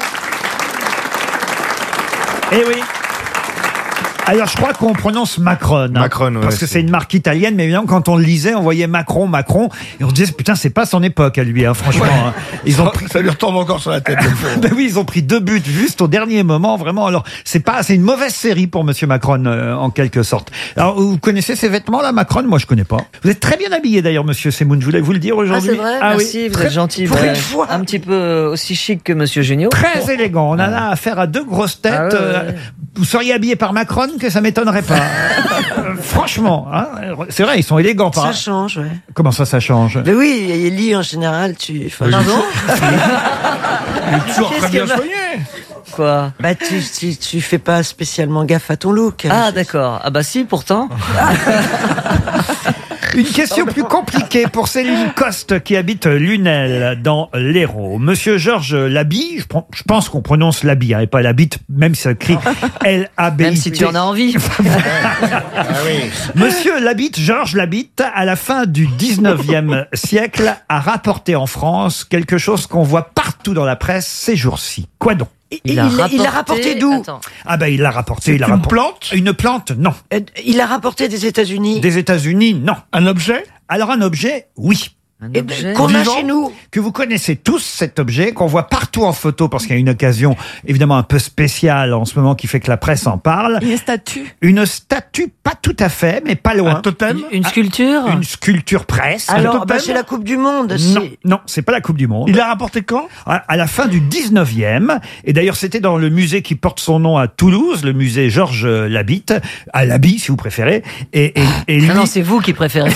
Speaker 9: Eh oui. Alors, je crois qu'on prononce Macron. Hein,
Speaker 23: Macron, ouais,
Speaker 9: parce que
Speaker 23: c'est-
Speaker 9: c'est une marque italienne, mais évidemment, quand on le lisait, on voyait Macron, Macron, et on se disait, putain, c'est pas son époque à lui, hein, franchement. Hein. Ils ont pris...
Speaker 19: Ça lui retombe encore sur la tête.
Speaker 9: Ben oui, ils ont pris deux buts juste au dernier moment, vraiment. Alors, c'est pas, c'est une mauvaise série pour Monsieur Macron, euh, en quelque sorte. Alors, vous connaissez ces vêtements, là, Macron? Moi, je connais pas. Vous êtes très bien habillé, d'ailleurs, Monsieur Semoun. Je voulais vous le dire
Speaker 10: Ah,
Speaker 9: aujourd'hui.
Speaker 10: c'est vrai, merci, vous
Speaker 9: Très-
Speaker 10: êtes gentil.
Speaker 9: pour
Speaker 10: Bah,
Speaker 9: une fois.
Speaker 10: un petit peu aussi chic que Monsieur Junio.
Speaker 9: Très élégant. On en a affaire à deux grosses têtes.
Speaker 10: Ah ouais, ouais,
Speaker 9: Euh,
Speaker 10: ouais.
Speaker 9: Vous seriez habillé par Macron, que ça m'étonnerait pas. Euh, Franchement, hein, c'est vrai, ils sont élégants.
Speaker 11: Ça
Speaker 9: Par...
Speaker 11: change, ouais.
Speaker 9: Comment ça, ça change?
Speaker 11: Mais oui, Ellie, en général, tu... Enfin,
Speaker 10: Pardon
Speaker 19: Il est toujours
Speaker 11: Qu'est-ce
Speaker 19: très bien
Speaker 11: qu'il y a
Speaker 19: soigné.
Speaker 10: Quoi?
Speaker 11: Bah, tu, tu, tu fais pas spécialement gaffe à ton look.
Speaker 10: Ah, d'accord. Ah bah si, pourtant.
Speaker 9: Une question plus compliquée pour Céline Coste qui habite Lunel dans l'Hérault. Monsieur Georges Labi, je, pr- je pense qu'on prononce Labi, hein, et pas Labitte, même si ça écrit L A B I T.
Speaker 10: Même si tu en as envie.
Speaker 14: Ah oui.
Speaker 9: Monsieur Labitte, Georges Labitte, à la fin du dix-neuvième siècle, a rapporté en France quelque chose qu'on voit partout dans la presse ces jours-ci. Quoi donc?
Speaker 11: Il l'a rapporté, il l'a rapporté d'où?
Speaker 10: Attends.
Speaker 9: Ah ben il l'a rapporté.
Speaker 19: C'est
Speaker 9: il l'a
Speaker 19: une
Speaker 9: rapporté.
Speaker 19: plante?
Speaker 9: Une plante, non.
Speaker 11: Euh, Il l'a rapporté des États-Unis.
Speaker 9: Des États-Unis, non.
Speaker 19: Un objet?
Speaker 9: Alors un objet, oui.
Speaker 10: Un
Speaker 11: Et
Speaker 10: objet.
Speaker 11: qu'on a
Speaker 19: Vivant.
Speaker 11: chez nous.
Speaker 9: Que vous connaissez tous cet objet, qu'on voit partout en photo, parce qu'il y a une occasion évidemment un peu spéciale en ce moment qui fait que la presse en parle.
Speaker 13: Une statue.
Speaker 9: Une statue, pas tout à fait, mais pas loin.
Speaker 19: Un totem?
Speaker 10: Une sculpture.
Speaker 9: Une sculpture presque.
Speaker 11: Alors,
Speaker 19: totem?
Speaker 11: bah, c'est la Coupe du Monde.
Speaker 9: Non,
Speaker 11: c'est-
Speaker 9: non, c'est pas la Coupe du Monde.
Speaker 19: Il l'a rapporté quand?
Speaker 9: À, à la fin du dix-neuvième, et d'ailleurs c'était dans le musée qui porte son nom à Toulouse, le musée Georges Labitte, à Labi si vous préférez. Et, et, et lui,
Speaker 10: Ah non, c'est vous qui préférez.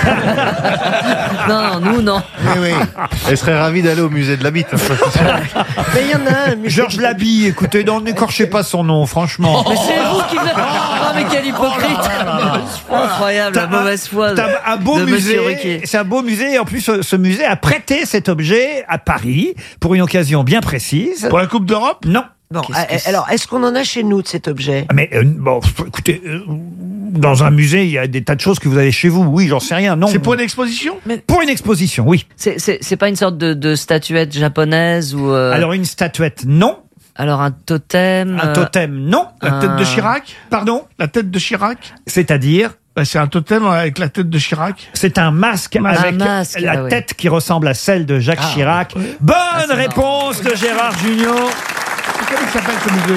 Speaker 10: non, non, nous, non.
Speaker 23: Oui, oui. Elle serait ravie d'aller au musée de la bite.
Speaker 11: Mais il y en a un. mais
Speaker 9: Georges Labi, écoutez, non, n'écorchez pas son nom, franchement.
Speaker 10: Mais c'est vous qui faites. Oh, mais quel hypocrite. Incroyable, la
Speaker 9: T'as un-
Speaker 10: mauvaise foi.
Speaker 9: t'as un beau
Speaker 10: de Monsieur
Speaker 9: musée,
Speaker 10: Ruquier.
Speaker 9: c'est un beau musée, et en plus ce, ce musée a prêté cet objet à Paris pour une occasion bien précise.
Speaker 19: Pour la Coupe d'Europe?
Speaker 9: Non.
Speaker 11: Bon,
Speaker 10: Qu'est-ce que
Speaker 11: euh,
Speaker 10: c'est?
Speaker 11: alors, est-ce qu'on en a chez nous de cet objet?
Speaker 9: Mais euh, bon, écoutez, euh, dans un musée, il y a des tas de choses que vous avez chez vous. Oui, j'en sais rien. Non.
Speaker 19: C'est pour une exposition?
Speaker 9: Pour une exposition, oui.
Speaker 10: C'est- C'est c'est pas une sorte de, de statuette japonaise ou. euh,
Speaker 9: Alors une statuette, non.
Speaker 10: alors un totem.
Speaker 9: Un
Speaker 10: euh,
Speaker 9: totem, non.
Speaker 19: La tête de
Speaker 10: un-
Speaker 19: Chirac?
Speaker 9: Pardon.
Speaker 19: La tête de Chirac?
Speaker 9: C'est-à-dire,
Speaker 19: Bah, c'est un totem avec la tête de Chirac.
Speaker 9: c'est un masque
Speaker 10: Un
Speaker 9: avec
Speaker 10: masque,
Speaker 9: la
Speaker 10: ah ouais.
Speaker 9: tête qui ressemble à celle de Jacques
Speaker 19: Ah,
Speaker 9: Chirac.
Speaker 19: ouais.
Speaker 9: Bonne
Speaker 10: Ah, c'est
Speaker 9: réponse de Gérard Junior.
Speaker 19: Comment il s'appelle ce musée?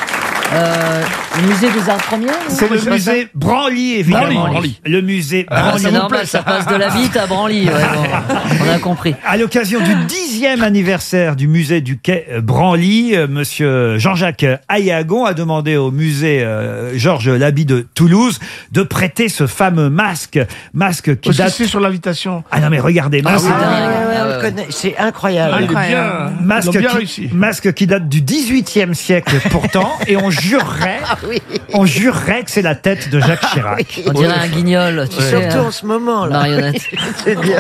Speaker 10: euh, le musée des arts premiers. non
Speaker 9: C'est le musée Branly, évidemment.
Speaker 19: Branly, Branly.
Speaker 9: Le musée
Speaker 10: Ah,
Speaker 9: Branly.
Speaker 10: c'est normal, ça passe de la bite à Branly. Ouais, bon, on a compris.
Speaker 9: À l'occasion du dixième anniversaire du musée du quai euh, Branly, euh, monsieur Jean-Jacques Ayagon a demandé au musée euh, Georges Labi de Toulouse de prêter ce fameux masque, masque qui
Speaker 19: Aussi,
Speaker 9: date...
Speaker 19: c'est sur l'invitation.
Speaker 9: Ah non mais regardez,
Speaker 19: Ah,
Speaker 9: masque,
Speaker 19: c'est
Speaker 11: Ah,
Speaker 19: dingue.
Speaker 11: ouais, ouais,
Speaker 10: Ah,
Speaker 11: on
Speaker 10: ouais.
Speaker 11: le connaît. C'est incroyable.
Speaker 19: Ah, il est bien.
Speaker 13: Incroyable.
Speaker 19: Ils
Speaker 9: masque,
Speaker 19: ont bien
Speaker 9: qui,
Speaker 19: réussi.
Speaker 9: masque qui date du dix-huitième siècle pourtant, et on jurerait,
Speaker 11: Ah oui.
Speaker 9: on jurerait que c'est la tête de Jacques Chirac.
Speaker 10: On dirait un guignol, tu sais.
Speaker 11: Surtout
Speaker 10: hein.
Speaker 11: en ce moment, là.
Speaker 10: Marionnette.
Speaker 11: C'est bien.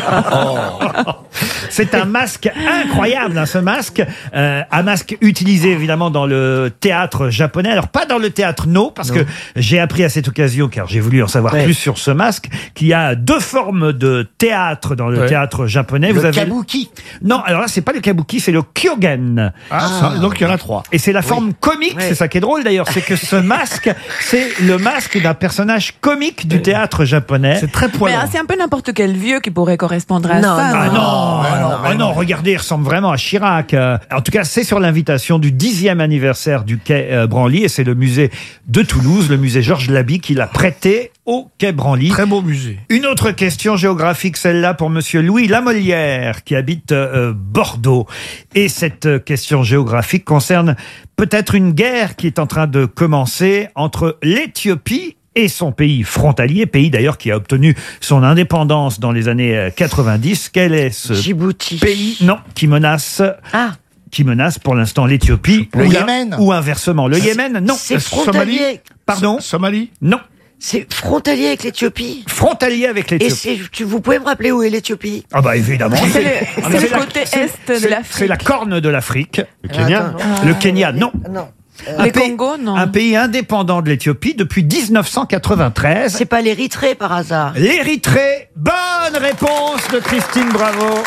Speaker 9: C'est un masque incroyable, hein, ce masque. Euh, un masque utilisé évidemment dans le théâtre japonais. Alors pas dans le théâtre No, parce que j'ai appris à cette occasion, car j'ai voulu en savoir
Speaker 11: Ouais.
Speaker 9: plus sur ce masque, qu'il y a deux formes de théâtre dans le
Speaker 19: Ouais.
Speaker 9: théâtre japonais.
Speaker 14: Le
Speaker 9: Vous avez
Speaker 14: kabuki.
Speaker 9: Non, alors là c'est pas le kabuki, c'est le kyogen.
Speaker 19: Ah, ça, donc il y en a trois.
Speaker 9: Et c'est la forme comique,
Speaker 11: Ouais.
Speaker 9: c'est ça qui est drôle d'ailleurs, c'est que ce masque, c'est le masque d'un personnage comique du théâtre japonais.
Speaker 19: C'est très
Speaker 13: Mais
Speaker 19: poilant.
Speaker 13: ah, c'est un peu n'importe quel vieux qui pourrait correspondre à
Speaker 11: Non,
Speaker 13: ça.
Speaker 9: Ah non,
Speaker 13: non
Speaker 9: ah non, ah non, regardez, il ressemble vraiment à Chirac. Euh, en tout cas, c'est sur l'invitation du dixième anniversaire du quai euh, Branly, et c'est le musée de Toulouse, le musée Georges Labi, qui l'a prêté au quai Branly.
Speaker 19: Très beau musée.
Speaker 9: Une autre question géographique, celle-là pour monsieur Louis Lamolière, qui habite euh, Bordeaux. Et cette euh, question géographique concerne peut-être une guerre qui est en train de commencer entre l'Éthiopie et son pays frontalier, pays d'ailleurs qui a obtenu son indépendance dans les années euh, quatre-vingt-dix. Quel est ce
Speaker 11: Djibouti.
Speaker 9: pays, non, qui menace,
Speaker 11: Ah,
Speaker 9: qui menace pour l'instant l'Éthiopie
Speaker 14: Le
Speaker 9: ou la-
Speaker 14: Yémen.
Speaker 9: ou inversement le Yémen, non.
Speaker 11: c'est
Speaker 19: La
Speaker 11: frontalier.
Speaker 9: Pardon,
Speaker 19: Somalie?
Speaker 9: non.
Speaker 11: C'est frontalier avec l'Éthiopie.
Speaker 9: Frontalier avec
Speaker 11: Et
Speaker 9: l'Éthiopie.
Speaker 11: c'est, tu, vous pouvez me rappeler où est l'Éthiopie?
Speaker 9: Ah bah évidemment.
Speaker 13: C'est le,
Speaker 9: Ah,
Speaker 13: c'est
Speaker 9: mais
Speaker 13: le
Speaker 9: la-
Speaker 13: côté
Speaker 9: c'est-
Speaker 13: est de
Speaker 9: c'est-
Speaker 13: l'Afrique.
Speaker 9: C'est la corne de l'Afrique.
Speaker 23: Le Kenya.
Speaker 11: Attends.
Speaker 9: Le Kenya, non.
Speaker 11: Non.
Speaker 9: Un
Speaker 13: Les
Speaker 9: pays-
Speaker 13: Congo, non.
Speaker 9: Un pays indépendant de l'Éthiopie depuis dix-neuf cent quatre-vingt-treize.
Speaker 11: C'est pas l'Érythrée par hasard.
Speaker 9: L'Érythrée. Bonne réponse de Christine Bravo.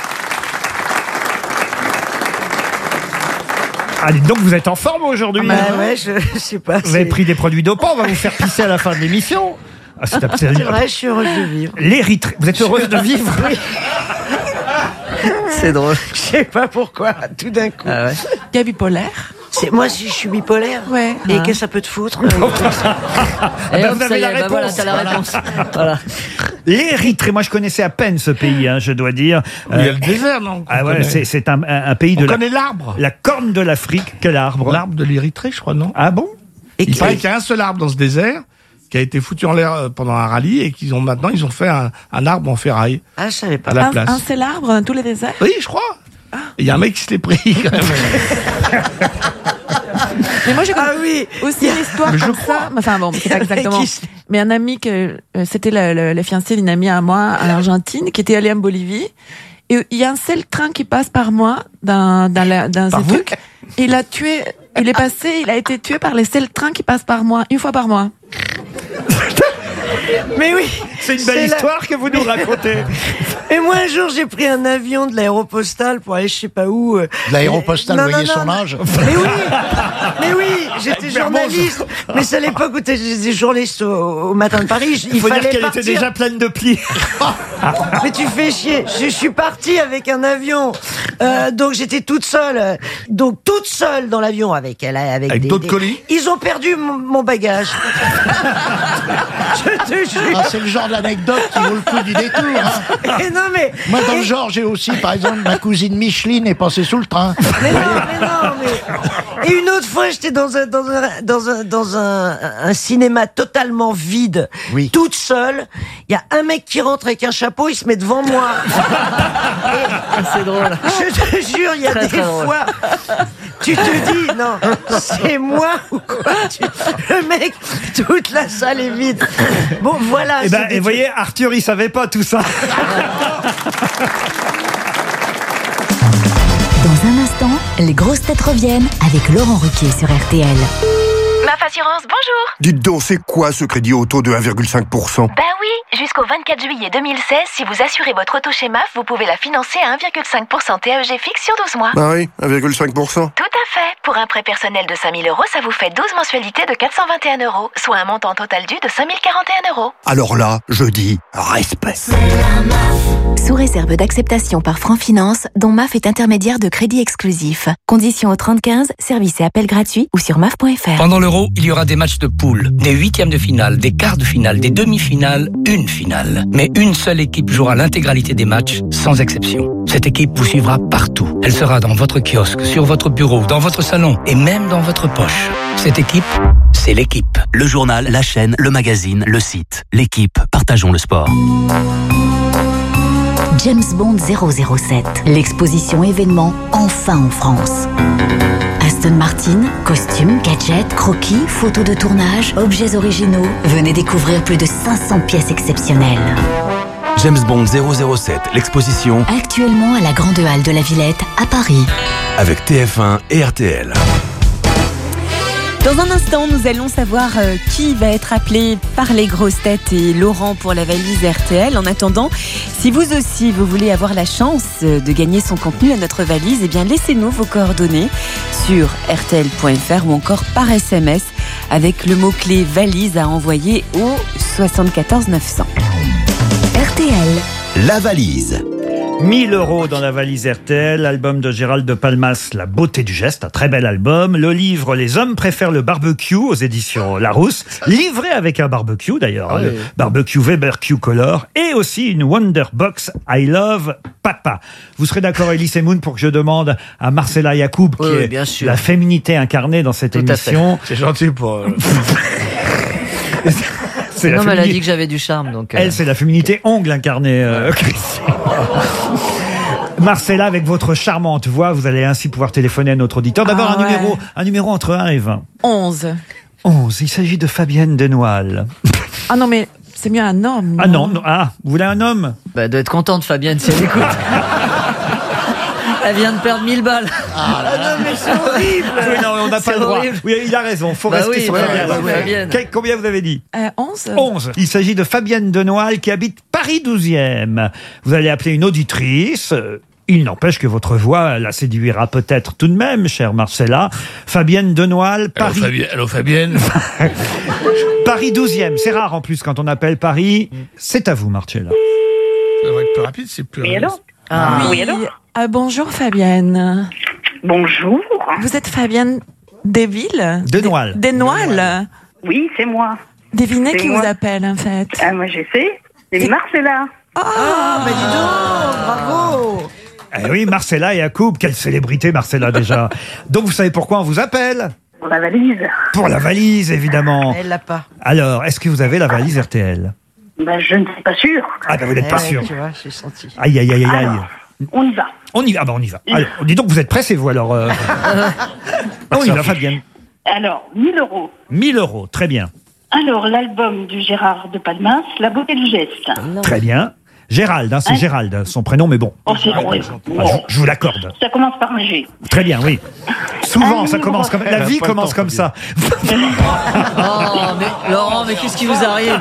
Speaker 9: Allez, donc vous êtes en forme aujourd'hui.
Speaker 11: Bah
Speaker 9: hein
Speaker 11: ouais, je, je sais pas.
Speaker 9: Vous avez
Speaker 11: c'est-
Speaker 9: pris des produits dopants, on va vous faire pisser à la fin de l'émission. Ah, c'est
Speaker 11: C'est vrai, je suis heureuse de vivre.
Speaker 9: L'Érythrée. Vous êtes heureuse de vivre?
Speaker 11: Oui.
Speaker 10: C'est drôle.
Speaker 11: Je sais pas pourquoi, tout d'un coup.
Speaker 10: Ah ouais.
Speaker 13: T'es bipolaire?
Speaker 11: C'est, moi, si je suis bipolaire.
Speaker 13: Ouais.
Speaker 11: Et
Speaker 13: Ah.
Speaker 11: qu'est-ce que ça peut te foutre?
Speaker 10: Et
Speaker 9: ben,
Speaker 10: hop,
Speaker 9: vous
Speaker 10: ça
Speaker 9: avez
Speaker 10: y
Speaker 9: la
Speaker 10: est, bah voilà,
Speaker 9: réponse.
Speaker 10: t'as la
Speaker 9: Voilà.
Speaker 10: réponse. Voilà.
Speaker 9: L'Érythrée. Moi, je connaissais à peine ce pays, hein, je dois dire.
Speaker 19: Il y a
Speaker 9: Euh,
Speaker 19: le désert, non?
Speaker 9: Ah
Speaker 19: qu'on
Speaker 9: ouais,
Speaker 19: connaît.
Speaker 9: c'est, c'est un, un- un pays de
Speaker 19: On
Speaker 9: la,
Speaker 19: connaît l'arbre.
Speaker 9: la corne de l'Afrique. Quel arbre?
Speaker 19: L'arbre de l'Érythrée, je crois, non?
Speaker 9: Ah bon?
Speaker 11: Et
Speaker 19: Il
Speaker 11: qui-
Speaker 19: paraît qu'il y a un seul arbre dans ce désert qui a été foutu en l'air euh, pendant un rallye et qu'ils ont maintenant ils ont fait un, un arbre en ferraille
Speaker 11: Ah, je savais pas.
Speaker 19: à la
Speaker 13: Un,
Speaker 19: place.
Speaker 13: un seul arbre dans tous les déserts?
Speaker 19: Oui, je crois. Il y a un mec qui se l'est pris quand même.
Speaker 13: Mais moi, je connais
Speaker 11: Ah oui.
Speaker 13: aussi l'histoire
Speaker 19: Mais je
Speaker 13: comme
Speaker 19: crois.
Speaker 13: ça. Enfin bon, c'est pas exactement.
Speaker 11: Qui se-
Speaker 13: Mais un ami, que euh, c'était la, la, la fiancée d'une amie à moi en Argentine, qui était allée en Bolivie. Et il y a un seul train qui passe par moi dans, dans, la, dans ce truc. Il a tué, il est passé, il a été tué par les seuls trains qui passent par moi, une fois par mois.
Speaker 7: Mais oui,
Speaker 9: c'est une belle histoire la... que vous nous racontez.
Speaker 7: Et moi un jour j'ai pris un avion de l'aéropostale pour aller je sais pas où.
Speaker 14: De l'aéropostale, vous voyez son âge.
Speaker 7: Mais oui, mais oui, j'étais journaliste. Mais c'est à l'époque où j'étais journaliste au, au Matin de Paris.
Speaker 9: Il faut dire qu'elle était déjà pleine de plis.
Speaker 7: Mais tu fais chier. Je, je suis partie avec un avion, euh, donc j'étais toute seule, donc toute seule dans l'avion avec elle, avec,
Speaker 19: avec
Speaker 7: des,
Speaker 19: d'autres
Speaker 7: des...
Speaker 19: colis.
Speaker 7: Ils ont perdu mon, mon bagage. Je te jure.
Speaker 14: Ah, c'est le genre d'anecdote qui vaut le coup du détour. Hein.
Speaker 7: Et non mais
Speaker 14: moi dans le genre j'ai aussi par exemple ma cousine Micheline est passée sous le train.
Speaker 7: Mais non, mais non, mais... Et une autre fois j'étais dans un dans un dans un dans un, un cinéma totalement vide,
Speaker 14: oui.
Speaker 7: toute seule. Il y a un mec qui rentre avec un chapeau, il se met devant moi.
Speaker 10: Et... C'est drôle.
Speaker 7: Je te jure, il y a
Speaker 10: très,
Speaker 7: des
Speaker 10: très
Speaker 7: fois. Tu te dis non, c'est moi ou quoi tu... Le mec, toute la salle est vide. Bon voilà.
Speaker 9: Et ben, et vous voyez, Arthur, il savait pas tout ça.
Speaker 1: Dans un instant, les grosses têtes reviennent avec Laurent Ruquier sur R T L.
Speaker 12: M A F Assurance, bonjour.
Speaker 22: Dites donc, c'est quoi ce crédit auto de un virgule cinq pour cent?
Speaker 12: Bah oui, jusqu'au vingt-quatre juillet deux mille seize, si vous assurez votre auto chez M A F, vous pouvez la financer à un virgule cinq pour cent T A E G fixe sur douze mois.
Speaker 22: Ah oui, un virgule cinq pour cent.
Speaker 12: Tout à fait. Pour un prêt personnel de cinq mille euros, ça vous fait douze mensualités de quatre cent vingt et un euros, soit un montant total dû de cinq mille quarante et un euros.
Speaker 22: Alors là, je dis respect.
Speaker 1: Sous réserve d'acceptation par Franc Finance, dont M A F est intermédiaire de crédit exclusif. Conditions au trente quinze, service et appel gratuit ou sur M A F point F R.
Speaker 5: Pendant l'Euro, il y aura des matchs de poule, des huitièmes de finale, des quarts de finale, des demi-finales, une finale. Mais une seule équipe jouera l'intégralité des matchs, sans exception. Cette équipe vous suivra partout. Elle sera dans votre kiosque, sur votre bureau, dans votre salon et même dans votre poche. Cette équipe, c'est l'équipe.
Speaker 24: Le journal, la chaîne, le magazine, le site. L'équipe, partageons le sport.
Speaker 1: James Bond zéro zéro sept, l'exposition événement enfin en France. Aston Martin, costumes, gadgets, croquis, photos de tournage, objets originaux. Venez découvrir plus de cinq cents pièces exceptionnelles.
Speaker 24: James Bond zéro zéro sept, l'exposition.
Speaker 1: Actuellement à la Grande Halle de la Villette, à Paris.
Speaker 24: Avec T F un et R T L.
Speaker 18: Dans un instant, nous allons savoir euh, qui va être appelé par les grosses têtes et Laurent pour la valise R T L. En attendant, si vous aussi, vous voulez avoir la chance de gagner son contenu à notre valise, eh bien, laissez-nous vos coordonnées sur R T L point F R ou encore par S M S avec le mot-clé valise à envoyer au soixante-quatorze neuf cents.
Speaker 1: R T L.
Speaker 24: La valise.
Speaker 9: mille euros dans la valise R T L, album de Gérald de Palmas, La beauté du geste, un très bel album. Le livre Les hommes préfèrent le barbecue aux éditions Larousse, livré avec un barbecue d'ailleurs,
Speaker 23: Ah
Speaker 9: hein,
Speaker 23: oui.
Speaker 9: le barbecue Weber Q-Color, et aussi une Wonder Box I Love Papa. Vous serez d'accord, Elise Moon, pour que je demande à Marcella Yacoub, qui
Speaker 10: Oui,
Speaker 9: est
Speaker 10: bien sûr.
Speaker 9: la féminité incarnée dans cette
Speaker 10: Tout à fait.
Speaker 9: émission.
Speaker 19: C'est gentil pour... euh,
Speaker 9: C'est la
Speaker 10: Non, mais elle a
Speaker 9: fémini-
Speaker 10: dit que j'avais du charme, donc. euh,
Speaker 9: Elle, c'est la féminité ongle incarnée, euh, Christian. Marcella, avec votre charmante voix, vous allez ainsi pouvoir téléphoner à notre auditeur. D'abord,
Speaker 13: Ah
Speaker 9: un,
Speaker 13: ouais.
Speaker 9: numéro, un numéro entre un et vingt.
Speaker 13: onze.
Speaker 9: onze. Il s'agit de Fabienne Denoil.
Speaker 13: Ah non, mais c'est mieux un homme.
Speaker 9: Ah non, non, ah, vous voulez un homme?
Speaker 10: Bah, elle doit être contente, Fabienne, si elle écoute. Elle vient de perdre mille balles.
Speaker 7: Ah non mais c'est horrible.
Speaker 9: Oui, non, on n'a pas
Speaker 10: C'est
Speaker 9: le droit.
Speaker 10: horrible.
Speaker 9: Oui, il a raison, faut
Speaker 10: Bah
Speaker 9: rester
Speaker 10: oui,
Speaker 9: sur
Speaker 10: ouais,
Speaker 9: Fabienne.
Speaker 10: ouais, ouais, Fabienne.
Speaker 9: Quel- combien vous avez dit?
Speaker 13: Euh, onze.
Speaker 9: onze. Il s'agit de Fabienne Denoil qui habite Paris douzième. Vous allez appeler une auditrice. Euh, Il n'empêche que votre voix la séduira peut-être tout de même, chère Marcella. Fabienne Denoil, Paris.
Speaker 19: Allô, Fabienne. Allô, Fabienne.
Speaker 9: Paris douzième. C'est rare en plus quand on appelle Paris. C'est à vous, Marcella.
Speaker 19: Ça devrait être plus rapide, c'est plus
Speaker 13: Oui,
Speaker 19: rapide.
Speaker 13: allô
Speaker 10: Ah.
Speaker 13: Oui, allô Ah, bonjour Fabienne.
Speaker 25: Bonjour.
Speaker 13: Vous êtes Fabienne Desvilles
Speaker 9: Denoil.
Speaker 13: Denoil.
Speaker 25: Oui, c'est moi.
Speaker 13: Devinez
Speaker 25: C'est
Speaker 13: qui
Speaker 25: moi.
Speaker 13: vous appelle en fait.
Speaker 25: Ah, moi, je sais. C'est Marcella.
Speaker 7: Ah, bah dis donc, bravo.
Speaker 9: Eh oui, Marcella et Yacoub, quelle célébrité Marcella déjà. Donc vous savez pourquoi on vous appelle?
Speaker 25: Pour la valise.
Speaker 9: Pour la valise, évidemment.
Speaker 7: Elle l'a pas.
Speaker 9: Alors, est-ce que vous avez la valise R T L?
Speaker 25: Ben, je ne suis pas sûre.
Speaker 9: Ah ben vous n'êtes
Speaker 7: Eh
Speaker 9: pas
Speaker 7: ouais,
Speaker 9: sûr.
Speaker 7: Tu vois, j'ai senti.
Speaker 9: Aïe, aïe, aïe, aïe, aïe.
Speaker 25: Alors, on y va.
Speaker 9: On y va, ah ben on y va. Alors, dis donc, vous êtes pressés, vous, alors euh... On y va, Fabienne.
Speaker 25: Alors, mille euros.
Speaker 9: mille euros, très bien.
Speaker 25: Alors, l'album du Gérard de Palmas, La beauté du geste.
Speaker 9: Très bien. Gérald, hein, c'est
Speaker 25: Hein
Speaker 9: Gérald, son prénom, mais bon.
Speaker 25: Oh, c'est drôle.
Speaker 9: Ah, je, je vous l'accorde.
Speaker 25: Ça commence par un G.
Speaker 9: Très bien, oui. Souvent,
Speaker 25: Un
Speaker 9: ça
Speaker 25: livre.
Speaker 9: commence comme la vie commence comme ça.
Speaker 10: Oh, mais Laurent, mais qu'est-ce qui vous arrive?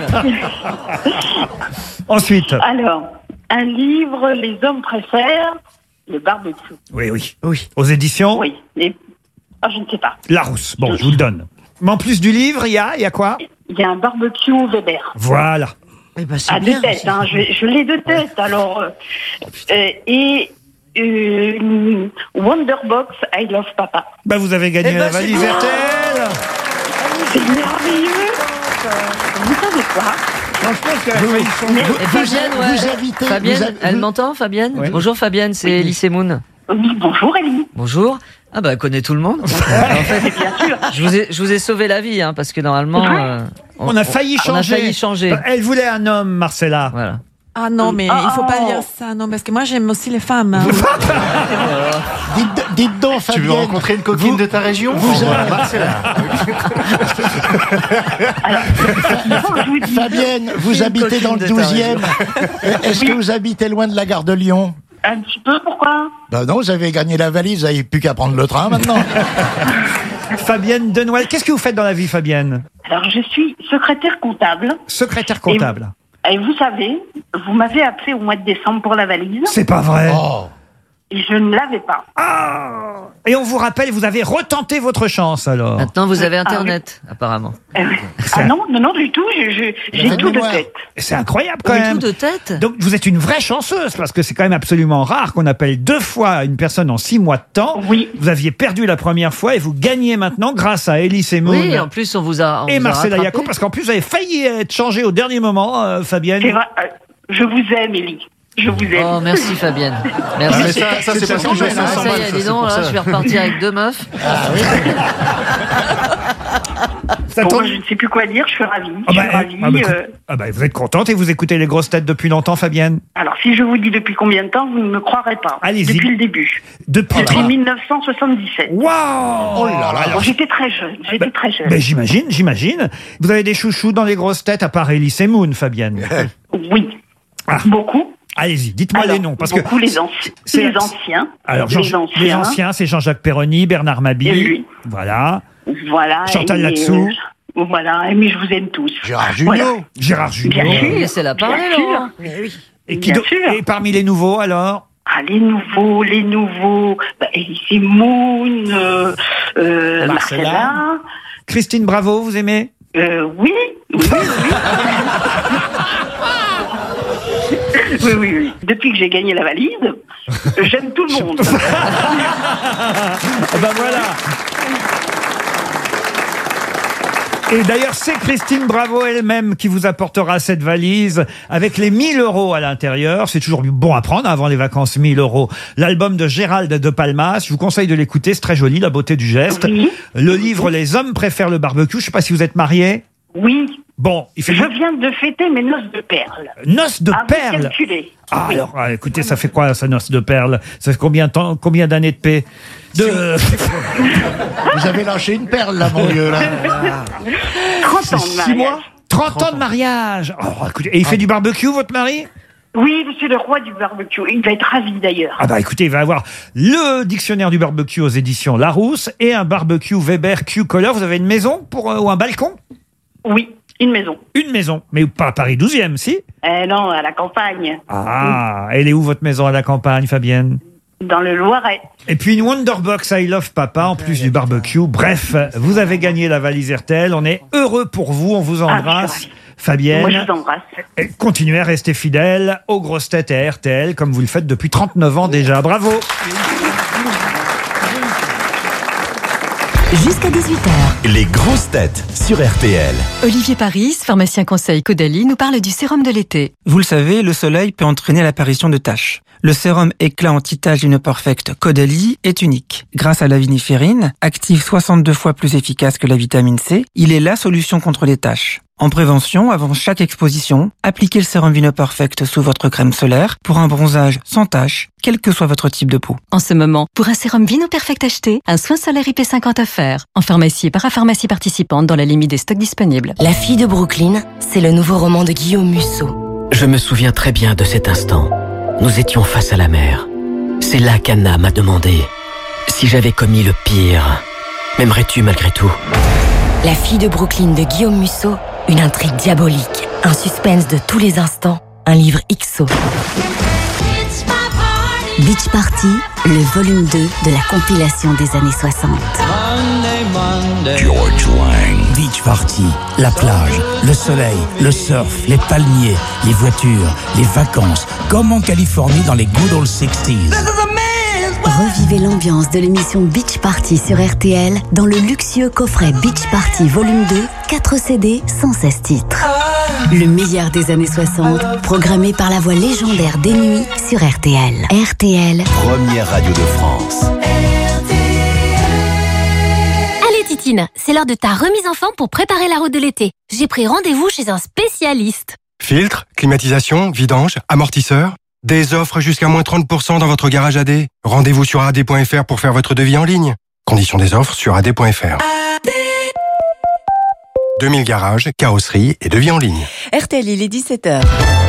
Speaker 9: Ensuite.
Speaker 25: Alors, un livre, Les hommes préfèrent le barbecue.
Speaker 9: Oui, oui, oui. Aux éditions.
Speaker 25: Oui. Les... Ah, je ne sais pas.
Speaker 9: Larousse. Bon, je vous le donne. Mais en plus du livre, il y a, il y a quoi?
Speaker 25: Il y a un barbecue Weber.
Speaker 9: Voilà.
Speaker 11: Eh ben,
Speaker 25: Ah, de tête, hein, je, je l'ai de tête, alors. Euh, euh, et une Wonderbox I Love Papa.
Speaker 9: Bah, vous avez gagné
Speaker 25: Eh ben,
Speaker 9: la
Speaker 25: c'est
Speaker 9: valise
Speaker 25: bien.
Speaker 9: R T L.
Speaker 25: C'est merveilleux. Vous savez quoi?
Speaker 19: Franchement, c'est
Speaker 11: Vous-
Speaker 19: vous,
Speaker 11: vous-
Speaker 10: Et Fabienne,
Speaker 11: vous-
Speaker 10: ouais.
Speaker 11: vous habitez-
Speaker 10: Fabienne,
Speaker 11: vous avez-
Speaker 10: elle
Speaker 11: vous-
Speaker 10: m'entend, Fabienne?
Speaker 9: Oui.
Speaker 10: Bonjour Fabienne, c'est Elise Moon.
Speaker 25: Oui, bonjour Elie.
Speaker 10: Bonjour. Ah bah elle connaît tout le monde. En fait,
Speaker 25: Bien sûr.
Speaker 10: je vous ai, je vous ai sauvé la vie, hein, parce que normalement,
Speaker 25: Ouais.
Speaker 10: euh,
Speaker 9: On a failli
Speaker 10: on a
Speaker 9: changer.
Speaker 10: failli changer.
Speaker 9: Elle voulait un homme, Marcella.
Speaker 10: Voilà.
Speaker 13: Ah non, mais il faut pas dire ça, non, parce que moi j'aime aussi les femmes. hein.
Speaker 14: Dites, dites donc,
Speaker 23: Tu veux
Speaker 14: Fabienne.
Speaker 23: rencontrer une coquine
Speaker 14: vous-
Speaker 23: de ta région?
Speaker 14: vous
Speaker 23: Oh, bah,
Speaker 14: avez-
Speaker 23: Marcella.
Speaker 14: Fabienne, vous
Speaker 25: Une
Speaker 14: habitez dans le
Speaker 25: coquine de ta
Speaker 14: douzième. Est-ce que vous habitez loin de la gare de Lyon?
Speaker 25: Un petit peu, pourquoi?
Speaker 14: Ben non, vous avez gagné la valise, vous n'avez plus qu'à prendre le train maintenant.
Speaker 9: Fabienne Denoël. Qu'est-ce que vous faites dans la vie, Fabienne?
Speaker 25: Alors, je suis secrétaire comptable.
Speaker 9: Secrétaire comptable.
Speaker 25: Et vous savez, vous m'avez appelé au mois de décembre pour la valise.
Speaker 9: C'est pas vrai.
Speaker 14: Oh.
Speaker 25: Et je ne l'avais pas.
Speaker 9: Ah. Et on vous rappelle, vous avez retenté votre chance alors.
Speaker 10: Maintenant vous avez
Speaker 25: Ah,
Speaker 10: Internet, apparemment.
Speaker 25: Euh, Ah non, non, non, du tout. je- je- J'ai tout de tête.
Speaker 9: C'est incroyable quand
Speaker 10: Mais
Speaker 9: même.
Speaker 10: tout de tête.
Speaker 9: Donc vous êtes une vraie chanceuse parce que c'est quand même absolument rare qu'on appelle deux fois une personne en six mois de temps.
Speaker 25: Oui.
Speaker 9: Vous aviez perdu la première fois et vous gagnez maintenant grâce à Elise Moon
Speaker 10: Oui, en plus on vous a. on
Speaker 9: et
Speaker 10: vous a
Speaker 9: Marcella
Speaker 10: rattrapé.
Speaker 9: Yacoub parce qu'en plus vous avez failli être changé au dernier moment, euh, Fabienne.
Speaker 25: C'est vrai, euh, je vous aime, Élie. Je vous aime.
Speaker 10: Oh, merci Fabienne. Merci.
Speaker 23: Ah, mais ça, ça, c'est parce que je
Speaker 10: Ah,
Speaker 23: cinq cents
Speaker 10: ça y
Speaker 23: balles,
Speaker 10: est,
Speaker 23: ça,
Speaker 10: dis
Speaker 23: c'est
Speaker 10: donc,
Speaker 23: pour
Speaker 10: là,
Speaker 23: ça.
Speaker 10: je vais repartir avec deux meufs.
Speaker 9: Ça
Speaker 25: Bon,
Speaker 9: tombe-
Speaker 25: moi, je ne sais plus quoi dire. Je suis ravie.
Speaker 9: Ah
Speaker 25: je
Speaker 9: bah,
Speaker 25: suis ravie.
Speaker 9: ah bah,
Speaker 25: euh,
Speaker 9: ah bah, vous êtes contente et vous écoutez les grosses têtes depuis longtemps, Fabienne?
Speaker 25: Alors, si je vous dis depuis combien de temps, vous ne me croirez pas.
Speaker 9: Allez-y.
Speaker 25: Depuis le début.
Speaker 9: Depuis,
Speaker 25: Depuis mille neuf cent soixante-dix-sept.
Speaker 9: Waouh.
Speaker 14: Oh là là.
Speaker 25: Bon, j'étais très jeune. J'étais très jeune.
Speaker 9: Ben, j'imagine, j'imagine. Vous avez des chouchous dans les grosses têtes à part Elise Moon, Fabienne.
Speaker 25: Oui.
Speaker 9: Ah.
Speaker 25: Beaucoup.
Speaker 9: Allez-y, dites-moi
Speaker 25: Alors,
Speaker 9: les noms. Parce
Speaker 25: beaucoup
Speaker 9: que
Speaker 25: les, anci-
Speaker 9: c'est-
Speaker 25: les anciens.
Speaker 9: Alors,
Speaker 25: les
Speaker 9: Jean-
Speaker 25: anciens.
Speaker 9: les anciens, c'est Jean-Jacques Perroni, Bernard Mabille.
Speaker 25: Et lui.
Speaker 9: Voilà.
Speaker 25: Voilà.
Speaker 9: Chantal
Speaker 25: et-
Speaker 9: Latsou.
Speaker 25: euh, Voilà. Mais je vous aime tous.
Speaker 14: Gérard
Speaker 25: Voilà.
Speaker 14: Jugnot.
Speaker 9: Gérard
Speaker 25: Bien
Speaker 9: Jugnot.
Speaker 25: sûr.
Speaker 10: Laissez-la parler,
Speaker 25: Bien sûr.
Speaker 10: Laurent.
Speaker 9: Et, qui
Speaker 25: Bien
Speaker 9: do-
Speaker 25: sûr.
Speaker 9: et parmi les nouveaux, alors?
Speaker 25: Ah, les nouveaux, les nouveaux. Bah, Elise Moon, euh, euh,
Speaker 9: Marcella.
Speaker 25: Marcella.
Speaker 9: Christine Bravo, vous aimez?
Speaker 25: Euh, oui. Oui, oui, oui. Oui, oui, oui. Depuis que j'ai gagné la valise, j'aime tout le monde.
Speaker 9: Ah ben voilà. Et d'ailleurs, c'est Christine Bravo elle-même qui vous apportera cette valise avec les mille euros à l'intérieur. C'est toujours bon à prendre avant les vacances, mille euros. L'album de Gérald de Palmas, je vous conseille de l'écouter, c'est très joli, La beauté du geste.
Speaker 25: Oui.
Speaker 9: Le livre Les hommes préfèrent le barbecue. Je sais pas si vous êtes marié.
Speaker 25: Oui.
Speaker 9: Bon, il fait
Speaker 25: Je viens de fêter mes noces de perles.
Speaker 9: noces de
Speaker 25: À vous
Speaker 9: perles.
Speaker 25: calculer.
Speaker 9: Ah,
Speaker 25: Oui.
Speaker 9: alors, ah, écoutez, ça fait quoi, ça, noces de perles? Ça fait combien de temps, combien d'années de paix? De...
Speaker 14: Vous avez lâché une perle, là, mon vieux, là.
Speaker 25: trente ans de
Speaker 9: Six
Speaker 25: mariage.
Speaker 9: mois? trente ans de mariage. Oh, écoutez, et il fait du barbecue, votre mari?
Speaker 25: Oui, c'est le roi du barbecue. Il va être ravi d'ailleurs.
Speaker 9: Ah bah écoutez, il va avoir le dictionnaire du barbecue aux éditions Larousse et un barbecue Weber Q-Color. Vous avez une maison pour, euh, ou un balcon?
Speaker 25: Oui, une maison.
Speaker 9: Une maison, mais pas à Paris douzième, si?
Speaker 25: Eh non, à la campagne.
Speaker 9: Ah, elle est où votre maison à la campagne, Fabienne?
Speaker 25: Dans le Loiret.
Speaker 9: Et puis une Wonderbox I Love Papa en plus du barbecue. Bref, vous avez gagné la valise R T L. On est heureux pour vous. On vous embrasse, Fabienne.
Speaker 25: Moi, je vous embrasse.
Speaker 9: Et continuez à rester fidèle aux grosses têtes et à R T L comme vous le faites depuis trente-neuf ans déjà. Bravo.
Speaker 1: Jusqu'à dix-huit heures.
Speaker 15: Les grosses têtes sur R T L.
Speaker 2: Olivier Paris, pharmacien conseil Caudalie, nous parle du sérum de l'été.
Speaker 3: Vous le savez, le soleil peut entraîner l'apparition de taches. Le sérum éclat anti-taches Perfect Caudalie est unique. Grâce à la viniférine, active soixante-deux fois plus efficace que la vitamine C, il est la solution contre les taches. En prévention, avant chaque exposition, appliquez le sérum Vino Perfect sous votre crème solaire pour un bronzage sans tache, quel que soit votre type de peau.
Speaker 2: En ce moment, pour un sérum Vino Perfect acheté, un soin solaire I P cinquante offert. En pharmacie et parapharmacie participante dans la limite des stocks disponibles.
Speaker 4: La fille de Brooklyn, c'est le nouveau roman de Guillaume Musso.
Speaker 6: Je me souviens très bien de cet instant. Nous étions face à la mer. C'est là qu'Anna m'a demandé si j'avais commis le pire. M'aimerais-tu malgré tout ?
Speaker 4: La fille de Brooklyn de Guillaume Musso, une intrigue diabolique, un suspense de tous les instants, un livre X O.
Speaker 1: Beach Party, le volume deux de la compilation des années soixante.
Speaker 8: George Lang. Beach Party, la plage, le soleil, le surf, les palmiers, les voitures, les vacances, comme en Californie dans les good old sixties.
Speaker 1: Revivez l'ambiance de l'émission Beach Party sur R T L dans le luxueux coffret Beach Party Volume deux, quatre C D, cent seize titres. Le meilleur des années soixante, programmé par la voix légendaire des nuits sur R T L. R T L,
Speaker 15: Première radio de France.
Speaker 16: Allez Titine, c'est l'heure de ta remise en forme pour préparer la route de l'été. J'ai pris rendez-vous chez un spécialiste.
Speaker 17: Filtre, climatisation, vidange, amortisseur. Des offres jusqu'à moins trente pour cent dans votre garage A D. Rendez-vous sur A D point F R pour faire votre devis en ligne. Conditions des offres sur A D point F R. deux mille garages, carrosserie et devis en ligne.
Speaker 18: R T L, il est dix-sept heures.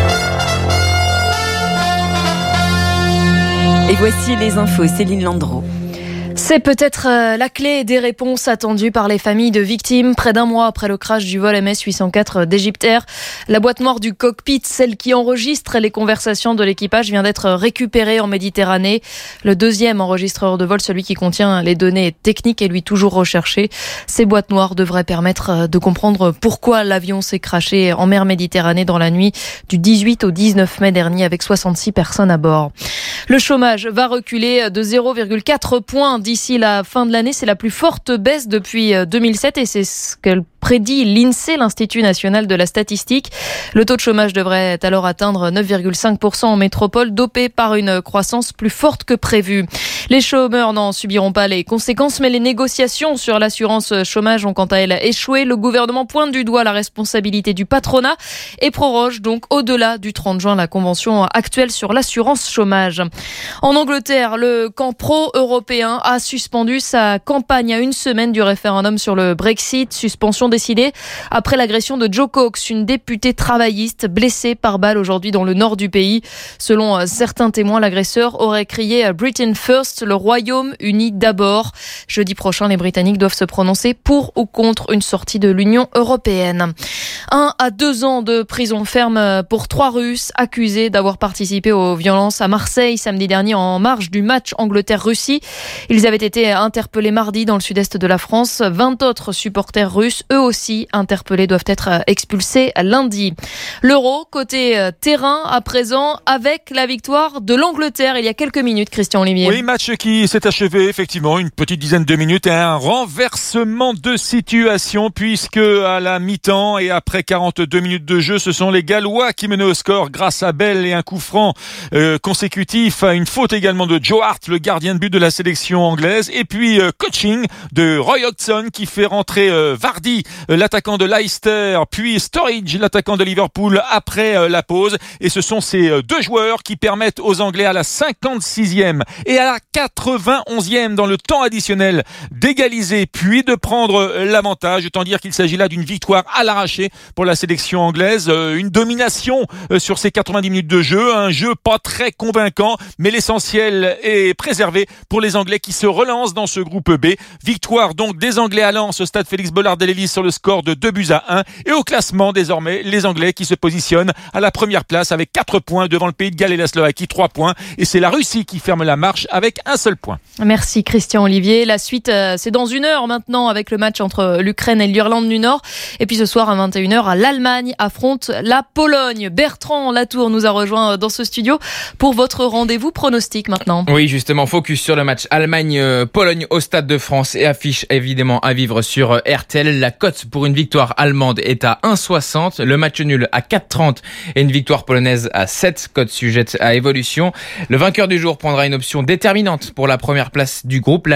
Speaker 18: Et voici les infos, Céline Landreau.
Speaker 26: C'est peut-être la clé des réponses attendues par les familles de victimes. Près d'un mois après le crash du vol M S huit cent quatre d'Egypte Air, la boîte noire du cockpit, celle qui enregistre les conversations de l'équipage, vient d'être récupérée en Méditerranée. Le deuxième enregistreur de vol, celui qui contient les données techniques, est lui toujours recherché. Ces boîtes noires devraient permettre de comprendre pourquoi l'avion s'est crashé en mer Méditerranée dans la nuit du dix-huit au dix-neuf mai dernier avec soixante-six personnes à bord. Le chômage va reculer de zéro virgule quatre points d'ici la fin de l'année. C'est la plus forte baisse depuis deux mille sept et c'est ce qu'elle prédit l'INSEE, l'Institut national de la statistique. Le taux de chômage devrait alors atteindre neuf virgule cinq pour cent en métropole, dopé par une croissance plus forte que prévue. Les chômeurs n'en subiront pas les conséquences, mais les négociations sur l'assurance chômage ont quant à elles échoué. Le gouvernement pointe du doigt la responsabilité du patronat et proroge donc au-delà du trente juin la convention actuelle sur l'assurance chômage. En Angleterre, le camp pro-européen a suspendu sa campagne à une semaine du référendum sur le Brexit, suspension décidée après l'agression de Jo Cox, une députée travailliste blessée par balle aujourd'hui dans le nord du pays. Selon certains témoins, l'agresseur aurait crié « Britain First », le Royaume-Uni d'abord. Jeudi prochain, les Britanniques doivent se prononcer pour ou contre une sortie de l'Union européenne. Un à deux ans de prison ferme pour trois Russes accusés d'avoir participé aux violences à Marseille samedi dernier en marge du match Angleterre-Russie. Ils avaient été interpellés mardi dans le sud-est de la France. vingt autres supporters russes, eux aussi interpellés, doivent être expulsés lundi. L'Euro, côté terrain à présent, avec la victoire de l'Angleterre il y a quelques minutes, Christian Olivier.
Speaker 27: Oui, match qui s'est achevé, effectivement, une petite dizaine de minutes et un renversement de situation puisque à la mi-temps et après quarante-deux minutes de jeu, ce sont les Gallois qui menaient au score grâce à Bell et un coup franc euh, consécutif à une faute également de Joe Hart, le gardien de but de la sélection anglaise, et puis euh, coaching de Roy Hodgson qui fait rentrer euh, Vardy, euh, l'attaquant de Leicester, puis Sturridge, l'attaquant de Liverpool après euh, la pause, et ce sont ces euh, deux joueurs qui permettent aux Anglais à la cinquante-sixième et à la quatre-vingt-onzième dans le temps additionnel d'égaliser puis de prendre euh, l'avantage. Autant dire qu'il s'agit là d'une victoire à l'arraché pour la sélection anglaise, euh, une domination euh, sur ces quatre-vingt-dix minutes de jeu, un jeu pas très convaincant, mais l'essentiel est préservé pour les Anglais qui se relancent dans ce groupe B. Victoire donc des Anglais à Lens au stade Félix Bollard-Délélis sur le score de deux buts à un, et au classement désormais les Anglais qui se positionnent à la première place avec quatre points devant le Pays de Galles et la Slovaquie, trois points, et c'est la Russie qui ferme la marche avec un seul point.
Speaker 26: Merci Christian Olivier. La suite, euh, c'est dans une heure maintenant avec le match entre l'Ukraine et l'Irlande du Nord, et puis ce soir à vingt et une heures, l'Allemagne affronte la Pologne. Bertrand Latour nous a rejoint dans ce studio pour votre rendez-vous pronostic maintenant.
Speaker 28: Oui, justement, focus sur le match Allemagne-Pologne au Stade de France et affiche évidemment à vivre sur R T L. La cote pour une victoire allemande est à un virgule soixante, le match nul à quatre virgule trente et une victoire polonaise à sept, cote sujette à évolution. Le vainqueur du jour prendra une option déterminante pour la première place du groupe. L'Allemagne réussit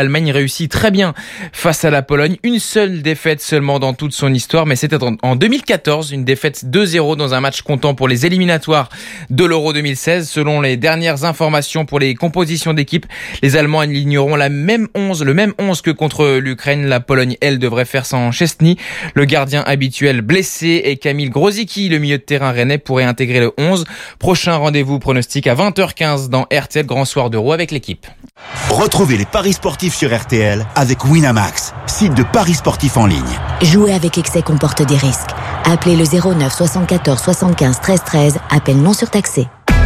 Speaker 28: réussi très bien face à la Pologne. Une seule défaite seulement dans toute son histoire, mais c'était en deux mille quatorze, une défaite deux zéro dans un match comptant pour les éliminatoires de l'Euro deux mille seize. Selon les dernières informations pour les compositions d'équipe, les Allemands aligneront la même onze, le même onze que contre l'Ukraine. La Pologne, elle, devrait faire sans Szczęsny, le gardien habituel blessé, et Kamil Grosicki, le milieu de terrain rennais, pourrait intégrer le onze. Prochain rendez-vous pronostic à vingt heures quinze dans R T L Grand Soir d'Euro avec l'équipe.
Speaker 5: Retrouvez les paris sportifs sur R T L avec Winamax, site de paris sportifs en ligne.
Speaker 1: Jouer avec excès comporte des risques. Appelez le zéro neuf soixante-quatorze soixante-quinze treize treize, appel non surtaxé.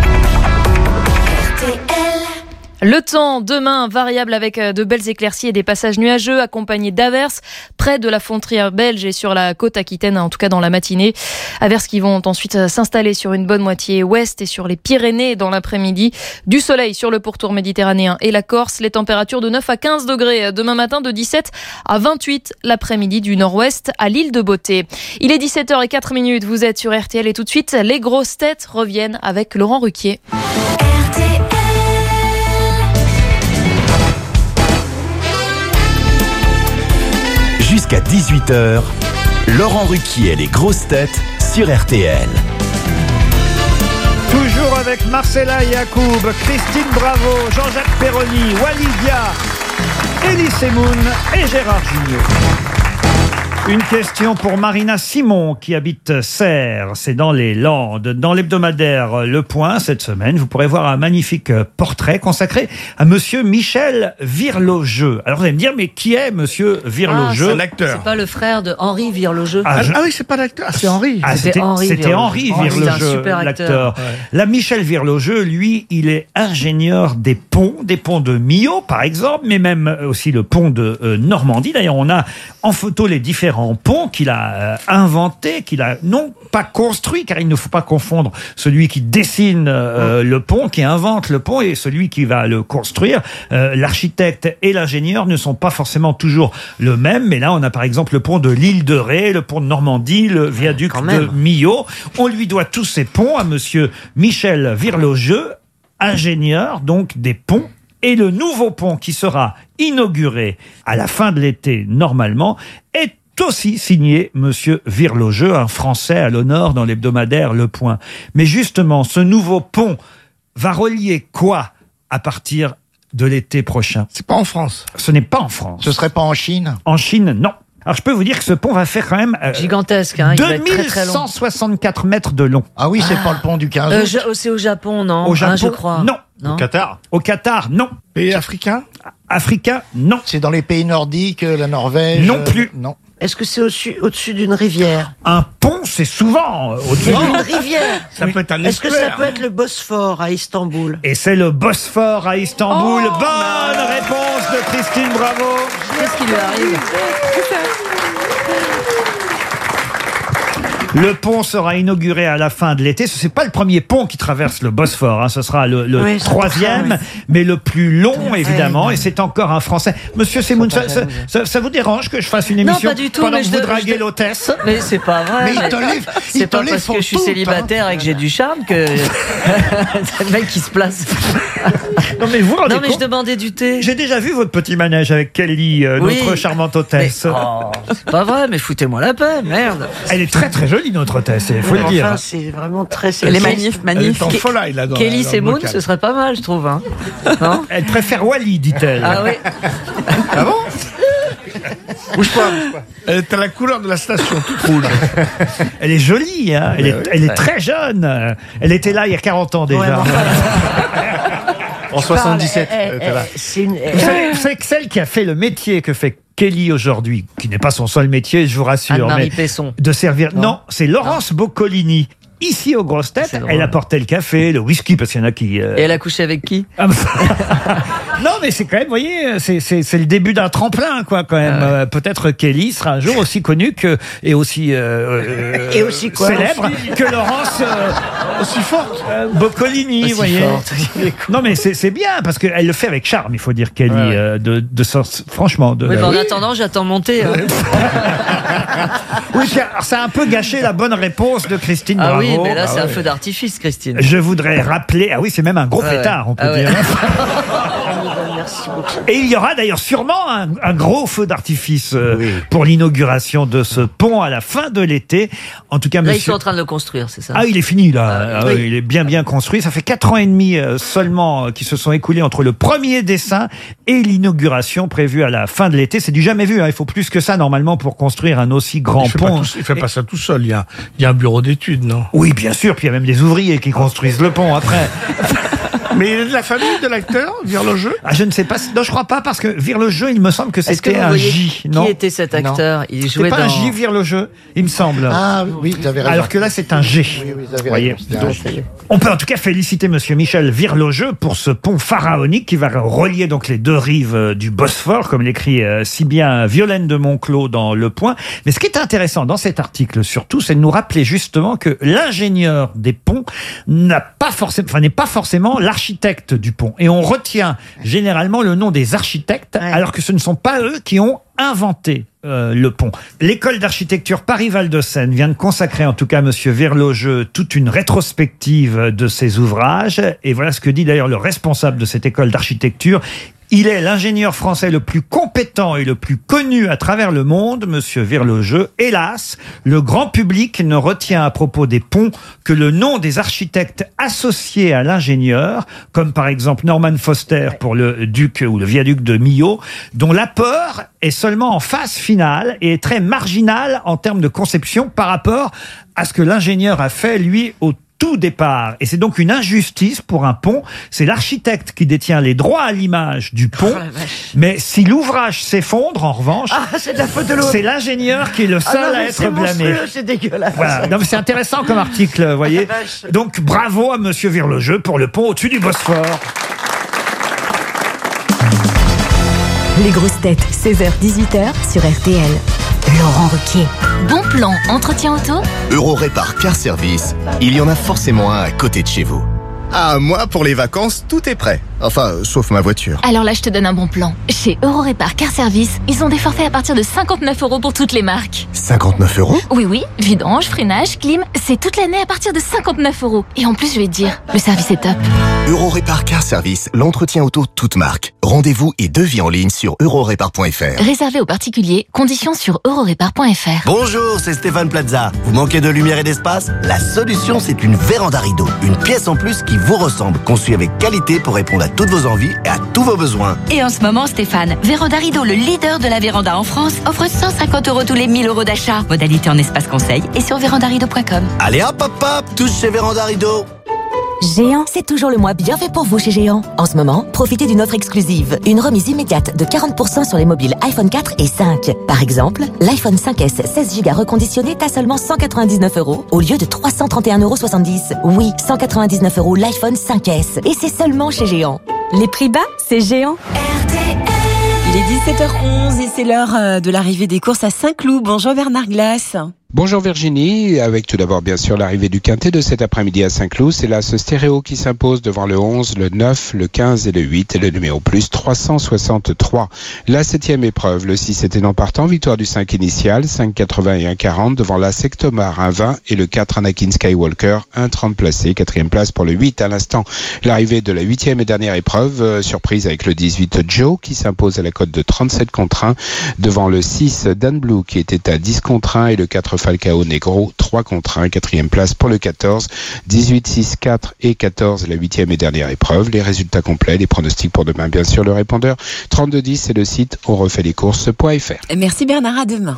Speaker 26: Le temps, demain, variable avec de belles éclaircies et des passages nuageux accompagnés d'averses près de la frontière belge et sur la côte aquitaine, en tout cas dans la matinée. Averses qui vont ensuite s'installer sur une bonne moitié ouest et sur les Pyrénées dans l'après-midi. Du soleil sur le pourtour méditerranéen et la Corse. Les températures de neuf à quinze degrés demain matin, de dix-sept à vingt-huit l'après-midi du nord-ouest à l'île de Beauté. Il est dix-sept heures zéro quatre minutes, vous êtes sur R T L et tout de suite, les grosses têtes reviennent avec Laurent Ruquier.
Speaker 15: Jusqu'à dix-huit heures, Laurent Ruquier et les grosses têtes sur R T L.
Speaker 9: Toujours avec Marcella Yacoub, Christine Bravo, Jean-Jacques Perroni, Walidia, Elie Semoun et Gérard Jugnot. Une question pour Marina Simon qui habite Serres, c'est dans les Landes. Dans l'hebdomadaire Le Point cette semaine, vous pourrez voir un magnifique portrait consacré à monsieur Michel Virlogeux. Alors vous allez me dire, mais qui est monsieur Virlogeux?
Speaker 10: Ah, c'est l'acteur. C'est pas le frère de Henri Virlogeux.
Speaker 9: Ah, je...
Speaker 23: ah oui, c'est pas l'acteur, c'est Henri.
Speaker 9: Ah, c'était Henri Virlogeux, Henri Virlogeux, l'acteur.
Speaker 23: Ouais.
Speaker 9: La Michel Virlogeux, lui, il est ingénieur des ponts, des ponts de Millau par exemple, mais même aussi le pont de euh, Normandie. D'ailleurs, on a en photo les différents pont qu'il a euh, inventé, qu'il a non pas construit, car il ne faut pas confondre celui qui dessine euh, le pont, qui invente le pont, et celui qui va le construire. Euh, l'architecte et l'ingénieur ne sont pas forcément toujours le même, mais là on a par exemple le pont de l'île de Ré, le pont de Normandie, le viaduc de Millau. On lui doit tous ces ponts à monsieur Michel Virlogeux, ingénieur donc des ponts. Et le nouveau pont qui sera inauguré à la fin de l'été normalement est aussi signé monsieur Virlogeux, un Français à l'honneur dans l'hebdomadaire Le Point. Mais justement, ce nouveau pont va relier quoi à partir de l'été prochain?
Speaker 23: C'est pas en France.
Speaker 9: Ce n'est pas en France.
Speaker 23: Ce serait pas en Chine?
Speaker 9: En Chine, non. Alors je peux vous dire que ce pont va faire quand même euh,
Speaker 10: gigantesque, hein,
Speaker 9: deux mille cent soixante-quatre mètres de long.
Speaker 23: Ah oui, c'est ah. pas le pont du quinze août.
Speaker 10: Euh, je, c'est au Japon, non?
Speaker 9: Au Japon,
Speaker 10: hein, je crois.
Speaker 9: Non.
Speaker 23: non. Au Qatar.
Speaker 9: Au Qatar, non.
Speaker 23: Pays africain?
Speaker 9: Africain, non.
Speaker 23: C'est dans les pays nordiques, la Norvège?
Speaker 9: Non plus.
Speaker 23: Euh, non.
Speaker 11: Est-ce que c'est au-dessus, au-dessus d'une rivière?
Speaker 9: Un pont, c'est souvent au-dessus
Speaker 11: d'une rivière.
Speaker 23: Ça peut être un
Speaker 11: Est-ce que ça peut être le Bosphore à Istanbul?
Speaker 9: Et c'est le Bosphore à Istanbul. Oh, bonne non. réponse de Christine Bravo.
Speaker 10: Qu'est-ce qui lui arrive?
Speaker 9: Le pont sera inauguré à la fin de l'été. Ce n'est pas le premier pont qui traverse le Bosphore. Hein. Ce sera le, le oui, troisième, mais le plus long, évidemment. Et c'est encore un Français. Monsieur Semoun, ça, ça, ça, ça vous dérange que je fasse une émission
Speaker 10: non, pas du tout,
Speaker 9: pendant
Speaker 10: mais
Speaker 9: que vous draguez l'hôtesse?
Speaker 10: Mais c'est pas vrai.
Speaker 23: Mais il te lève,
Speaker 10: c'est pas parce que je suis célibataire et que j'ai du charme que c'est le mec qui se place.
Speaker 9: Non mais vous rendez
Speaker 10: Non mais
Speaker 9: compte,
Speaker 10: je demandais du thé.
Speaker 9: J'ai déjà vu votre petit manège avec Kelly, euh, oui, notre charmante hôtesse.
Speaker 10: Mais, oh, c'est pas vrai, mais foutez-moi la paix, merde.
Speaker 9: Elle est très très jolie notre hôtesse, il faut
Speaker 11: oui,
Speaker 9: le dire.
Speaker 11: Enfin, c'est vraiment très.
Speaker 13: Elle est magnifique, magnifique.
Speaker 10: Kelly Semoun, ce serait pas mal, je trouve. Hein. Non,
Speaker 9: elle préfère Wally, dit-elle.
Speaker 10: Ah oui.
Speaker 23: Ah bon? Bouge pas, bouge pas. Elle est à la couleur de la station, toute rouge.
Speaker 9: Elle est jolie, hein. Elle, est, elle est très jeune. Elle était là il y a quarante ans déjà. Ouais,
Speaker 23: en soixante-dix-sept, elle était là.
Speaker 11: Une...
Speaker 9: Vous savez, vous savez que celle qui a fait le métier que fait Kelly aujourd'hui, qui n'est pas son seul métier, je vous rassure,
Speaker 10: Anne-Marie
Speaker 9: mais
Speaker 10: Pesson.
Speaker 9: de servir. Non,
Speaker 10: non
Speaker 9: c'est Laurence non. Boccolini. Ici aux grosses têtes, elle apportait le café, le whisky, parce qu'il y en a qui... Euh...
Speaker 10: Et elle a couché avec qui?
Speaker 9: Non, mais c'est quand même, vous voyez, c'est, c'est, c'est le début d'un tremplin, quoi, quand même. Ah ouais. euh, peut-être Kelly sera un jour aussi connue que, et aussi, euh,
Speaker 11: et aussi quoi,
Speaker 9: célèbre
Speaker 11: aussi
Speaker 9: que Laurence... Euh,
Speaker 23: aussi forte
Speaker 9: euh, Boccolini, vous voyez. Forte. Non, mais c'est, c'est bien, parce qu'elle le fait avec charme, il faut dire, Kelly, ouais. euh, de, de sens, franchement. De,
Speaker 10: oui, bah, en
Speaker 9: oui.
Speaker 10: attendant, j'attends monter. Hein.
Speaker 9: Oui, ça a un peu gâché la bonne réponse de Christine
Speaker 10: ah
Speaker 9: Bravo.
Speaker 10: Oui, mais là,
Speaker 9: ah
Speaker 10: c'est
Speaker 9: ouais.
Speaker 10: un feu d'artifice, Christine.
Speaker 9: Je voudrais rappeler... Ah oui, c'est même un gros ah pétard, ouais. on peut
Speaker 10: ah
Speaker 9: dire.
Speaker 10: Ouais.
Speaker 7: Merci beaucoup.
Speaker 9: Et il y aura d'ailleurs sûrement un, un gros feu d'artifice euh, oui. pour l'inauguration de ce pont à la fin de l'été. En tout cas,
Speaker 7: là,
Speaker 9: monsieur...
Speaker 7: ils sont en train de le construire, c'est ça?
Speaker 9: Ah, il est fini là.
Speaker 7: Ah,
Speaker 9: oui.
Speaker 7: oui.
Speaker 9: Il est bien bien construit. Ça fait quatre ans et demi euh, seulement euh, qui se sont écoulés entre le premier dessin et l'inauguration prévue à la fin de l'été. C'est du jamais vu. Hein. Il faut plus que ça normalement pour construire un aussi grand
Speaker 23: il fait
Speaker 9: pont.
Speaker 23: Pas tout, il fait et... pas ça tout seul. Il y a, il y a un bureau d'études, non?
Speaker 9: Oui, bien sûr. Puis il y a même des ouvriers qui construisent le pont après.
Speaker 23: Mais il est de la famille de l'acteur, Virlogeux?
Speaker 9: Ah, je ne sais pas. Non, je crois pas, parce que Virlogeux, il me semble que c'était un J. Non.
Speaker 7: Qui était cet acteur?
Speaker 9: Non.
Speaker 7: Il jouait
Speaker 9: pas
Speaker 7: dans...
Speaker 9: un J, Virlogeux, il me semble.
Speaker 12: Ah oui, vous avez raison.
Speaker 9: Alors que là, c'est un G.
Speaker 12: Oui, oui, vous avez
Speaker 9: voyez.
Speaker 12: raison.
Speaker 9: Donc, on peut en tout cas féliciter Monsieur Michel Virlogeux pour ce pont pharaonique qui va relier donc les deux rives du Bosphore, comme l'écrit si bien Violaine de Monclos dans Le Point. Mais ce qui est intéressant dans cet article, surtout, c'est de nous rappeler justement que l'ingénieur des ponts n'a pas forcément, enfin, n'est pas forcément l'architecte du pont. Et on retient généralement le nom des architectes, ouais. alors que ce ne sont pas eux qui ont inventé euh, le pont. L'école d'architecture Paris-Val de Seine vient de consacrer, en tout cas, Monsieur Virlogeux, toute une rétrospective de ses ouvrages. Et voilà ce que dit d'ailleurs le responsable de cette école d'architecture. Il est l'ingénieur français le plus compétent et le plus connu à travers le monde, Monsieur Virlogeux. Hélas, le grand public ne retient à propos des ponts que le nom des architectes associés à l'ingénieur, comme par exemple Norman Foster pour le duc ou le viaduc de Millau, dont l'apport est seulement en phase finale et est très marginal en termes de conception par rapport à ce que l'ingénieur a fait, lui, au tout départ. Et c'est donc une injustice pour un pont. C'est l'architecte qui détient les droits à l'image du pont. Oh, mais si l'ouvrage s'effondre, en revanche,
Speaker 11: ah, c'est, de la faute de l'autre.
Speaker 9: C'est l'ingénieur qui est le seul
Speaker 11: ah non,
Speaker 9: à être blâmé.
Speaker 11: C'est dégueulasse.
Speaker 9: Voilà. Non, mais c'est intéressant comme article, vous voyez. Donc bravo à Monsieur Virlogeux pour le pont au-dessus du Bosphore.
Speaker 1: Les grosses têtes, seize heures dix-huit heures sur R T L. Laurent Ruquier.
Speaker 16: Bon plan, entretien auto?
Speaker 15: Eurorépar Car Service, il y en a forcément un à côté de chez vous. Ah, moi, pour les vacances, tout est prêt. Enfin, euh, sauf ma voiture.
Speaker 16: Alors là, je te donne un bon plan. Chez Eurorépar Car Service, ils ont des forfaits à partir de cinquante-neuf euros pour toutes les marques.
Speaker 15: cinquante-neuf euros?
Speaker 16: Oui, oui. Vidange, freinage, clim, c'est toute l'année à partir de cinquante-neuf euros. Et en plus, je vais te dire, le service est top.
Speaker 15: Eurorépar Car Service, l'entretien auto toute marque. Rendez-vous et devis en ligne sur eurorépar point f r.
Speaker 16: Réservé aux particuliers, conditions sur eurorépar point f r.
Speaker 14: Bonjour, c'est Stéphane Plaza. Vous manquez de lumière et d'espace? La solution, c'est une véranda rideau. Une pièce en plus qui vous ressemble, conçue avec qualité pour répondre à toutes vos envies et à tous vos besoins.
Speaker 19: Et en ce moment, Stéphane, Véranda Rideau, le leader de la véranda en France, offre cent cinquante euros tous les mille euros d'achat. Modalité en espace conseil et sur véranda rideau point com.
Speaker 14: Allez hop hop hop, tous chez Véranda Rideau.
Speaker 4: Géant, c'est toujours le mois bien fait pour vous chez Géant. En ce moment, profitez d'une offre exclusive. Une remise immédiate de quarante pour cent sur les mobiles iPhone quatre et cinq. Par exemple, l'iPhone cinq S seize giga reconditionné est à seulement cent quatre-vingt-dix-neuf euros au lieu de trois cent trente et un euros soixante-dix. Oui, cent quatre-vingt-dix-neuf euros l'iPhone cinq S. Et c'est seulement chez Géant.
Speaker 18: Les prix bas, c'est Géant. R T L. Il est dix-sept heures onze et c'est l'heure de l'arrivée des courses à Saint-Cloud. Bonjour Bernard Glass.
Speaker 20: Bonjour Virginie, avec tout d'abord bien sûr l'arrivée du quintet de cet après-midi à Saint-Cloud. C'est là ce stéréo qui s'impose devant le onze, le neuf, le quinze et le huit et le numéro plus trois cent soixante-trois. La septième épreuve, le six était non partant, victoire du cinq initial, cinq quatre-vingts et un quarante devant la Sectomar un vingt et le quatre Anakin Skywalker un trente placé. Quatrième place pour le huit à l'instant. L'arrivée de la huitième et dernière épreuve, euh, surprise avec le dix-huit Joe qui s'impose à la cote de trente-sept contre un devant le six Dan Blue qui était à dix contre un et le quatre Falcao Negro, trois contre un, quatrième place pour le quatorze, dix-huit, six, quatre et quatorze, la huitième et dernière épreuve. Les résultats complets, les pronostics pour demain, bien sûr, le répondeur trente-deux dix, c'est le site on refait les courses point f r.
Speaker 18: Merci Bernard, à demain.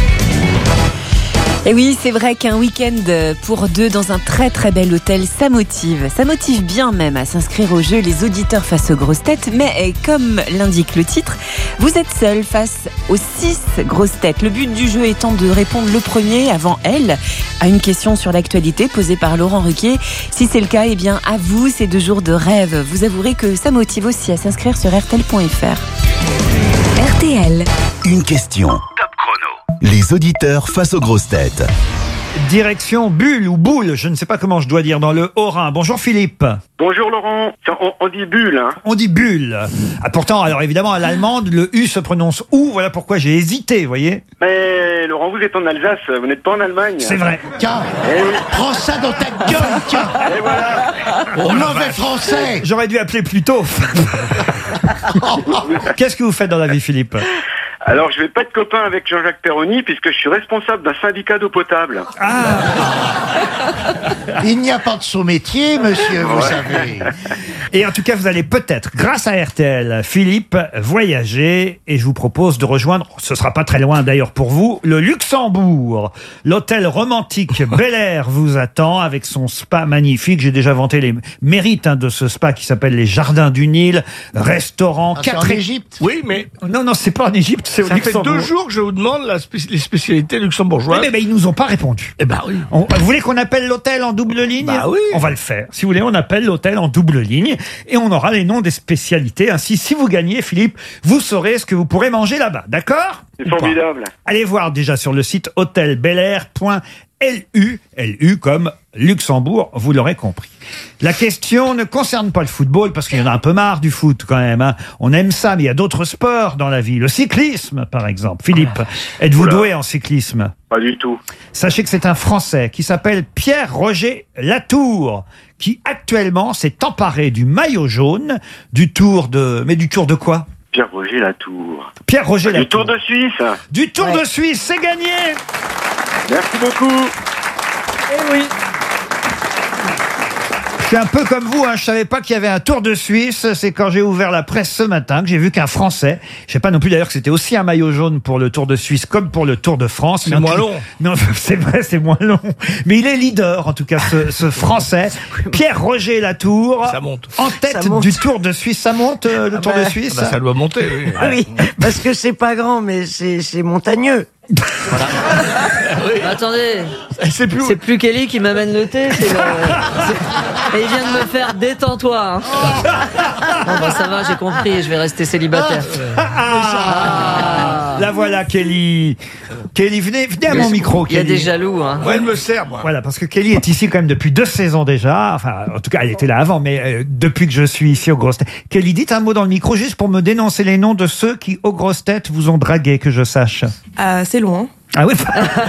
Speaker 18: Et oui, c'est vrai qu'un week-end pour deux dans un très très bel hôtel, ça motive. Ça motive bien même à s'inscrire au jeu les auditeurs face aux grosses têtes. Mais comme l'indique le titre, vous êtes seul face aux six grosses têtes. Le but du jeu étant de répondre le premier, avant elle, à une question sur l'actualité posée par Laurent Ruquier. Si c'est le cas, eh bien à vous ces deux jours de rêve. Vous avouerez que ça motive aussi à s'inscrire sur r t l point f r.
Speaker 1: R T L.
Speaker 15: Une question. Top chrono. Les auditeurs face aux grosses têtes.
Speaker 9: Direction Bulle ou Boule, je ne sais pas comment je dois dire, dans le Haut-Rhin. Bonjour Philippe.
Speaker 21: Bonjour Laurent, on, on dit Bulle. Hein.
Speaker 9: On dit Bulle. Ah, pourtant, alors évidemment, à l'allemande, le U se prononce OU, voilà pourquoi j'ai hésité, vous voyez.
Speaker 21: Mais Laurent, Laurent, vous êtes en Alsace, vous n'êtes pas en Allemagne.
Speaker 9: C'est vrai.
Speaker 2: Tiens, prends ça dans ta gueule, tiens.
Speaker 21: Et voilà.
Speaker 2: Oh, mauvais français.
Speaker 9: J'aurais dû appeler plus tôt. Qu'est-ce que vous faites dans la vie, Philippe ?
Speaker 21: Alors, je vais pas être copain avec Jean-Jacques Perroni puisque je suis responsable d'un syndicat d'eau potable.
Speaker 2: Ah. Il n'y a pas de sous-métier, monsieur, vous
Speaker 21: Ouais.
Speaker 2: savez.
Speaker 9: Et en tout cas, vous allez peut-être, grâce à R T L, Philippe, voyager. Et je vous propose de rejoindre, ce sera pas très loin d'ailleurs pour vous, le Luxembourg. L'hôtel romantique Bel Air vous attend avec son spa magnifique. J'ai déjà vanté les mérites hein, de ce spa qui s'appelle les Jardins du Nil. Restaurant,
Speaker 23: Ah, c'est
Speaker 9: quatre
Speaker 23: en
Speaker 9: é-
Speaker 23: Égypte. Oui, mais
Speaker 9: Non, non, c'est pas en Égypte, c'est au
Speaker 23: ça fait
Speaker 9: Luxembourg.
Speaker 23: deux jours que je vous demande la spé- les spécialités luxembourgeoises.
Speaker 9: Mais, mais, mais ils nous ont pas répondu.
Speaker 23: Eh ben oui.
Speaker 9: On- vous voulez qu'on appelle l'hôtel en double ligne ?
Speaker 23: Bah oui.
Speaker 9: On va le faire. Si vous voulez, on appelle l'hôtel en double ligne et on aura les noms des spécialités. Ainsi, si vous gagnez, Philippe, vous saurez ce que vous pourrez manger là-bas. D'accord ?
Speaker 21: C'est formidable.
Speaker 9: Allez voir déjà sur le site hôtel bel air point L U, L U comme Luxembourg, vous l'aurez compris. La question ne concerne pas le football, parce qu'il y en a un peu marre du foot quand même. Hein. On aime ça, mais il y a d'autres sports dans la vie. Le cyclisme, par exemple. Philippe, êtes-vous
Speaker 21: Oula.
Speaker 9: doué en cyclisme ?
Speaker 21: Pas du tout.
Speaker 9: Sachez que c'est un Français qui s'appelle Pierre-Roger Latour, qui actuellement s'est emparé du maillot jaune du Tour de... Mais du Tour de quoi ?
Speaker 21: Pierre-Roger Latour.
Speaker 9: Pierre-Roger
Speaker 21: Du
Speaker 9: Latour.
Speaker 21: Tour de Suisse.
Speaker 9: Du Tour de Suisse, c'est gagné.
Speaker 21: Merci beaucoup.
Speaker 9: Eh oui. Je suis un peu comme vous, hein, je savais pas qu'il y avait un Tour de Suisse. C'est quand j'ai ouvert la presse ce matin que j'ai vu qu'un Français, je sais pas non plus d'ailleurs que c'était aussi un maillot jaune pour le Tour de Suisse comme pour le Tour de France.
Speaker 23: C'est
Speaker 9: Mais en
Speaker 23: moins
Speaker 9: tout-
Speaker 23: long.
Speaker 9: Non, c'est vrai, c'est moins long. Mais il est leader, en tout cas, ce, ce Français, Pierre-Roger Latour,
Speaker 23: Ça monte.
Speaker 9: en tête
Speaker 11: Ça monte.
Speaker 9: du Tour de Suisse. Ça monte euh, le
Speaker 11: Ah
Speaker 9: Tour
Speaker 11: bah,
Speaker 9: de Suisse
Speaker 23: Ah bah, ça doit monter, oui.
Speaker 11: Ah oui, parce que c'est pas grand, mais c'est c'est montagneux.
Speaker 10: Attendez,
Speaker 23: C'est plus.
Speaker 10: c'est plus Kelly qui m'amène le thé. c'est le- c'est- Et il vient de me faire détends-toi. Hein. Bon, bah, ça va, j'ai compris, je vais rester célibataire.
Speaker 9: Ah, la voilà, Kelly. Kelly, venez, venez à mon micro,
Speaker 10: Il y a
Speaker 9: Kelly.
Speaker 10: des jaloux. Hein.
Speaker 23: Ouais, elle me sert, moi.
Speaker 9: Voilà, parce que Kelly est ici quand même depuis deux saisons déjà. Enfin, en tout cas, elle était là avant, mais euh, depuis que je suis ici aux Grosses Têtes. Kelly, dites un mot dans le micro juste pour me dénoncer les noms de ceux qui, aux Grosses Têtes, vous ont dragué, que je sache.
Speaker 3: Euh, c'est long.
Speaker 9: Ah oui.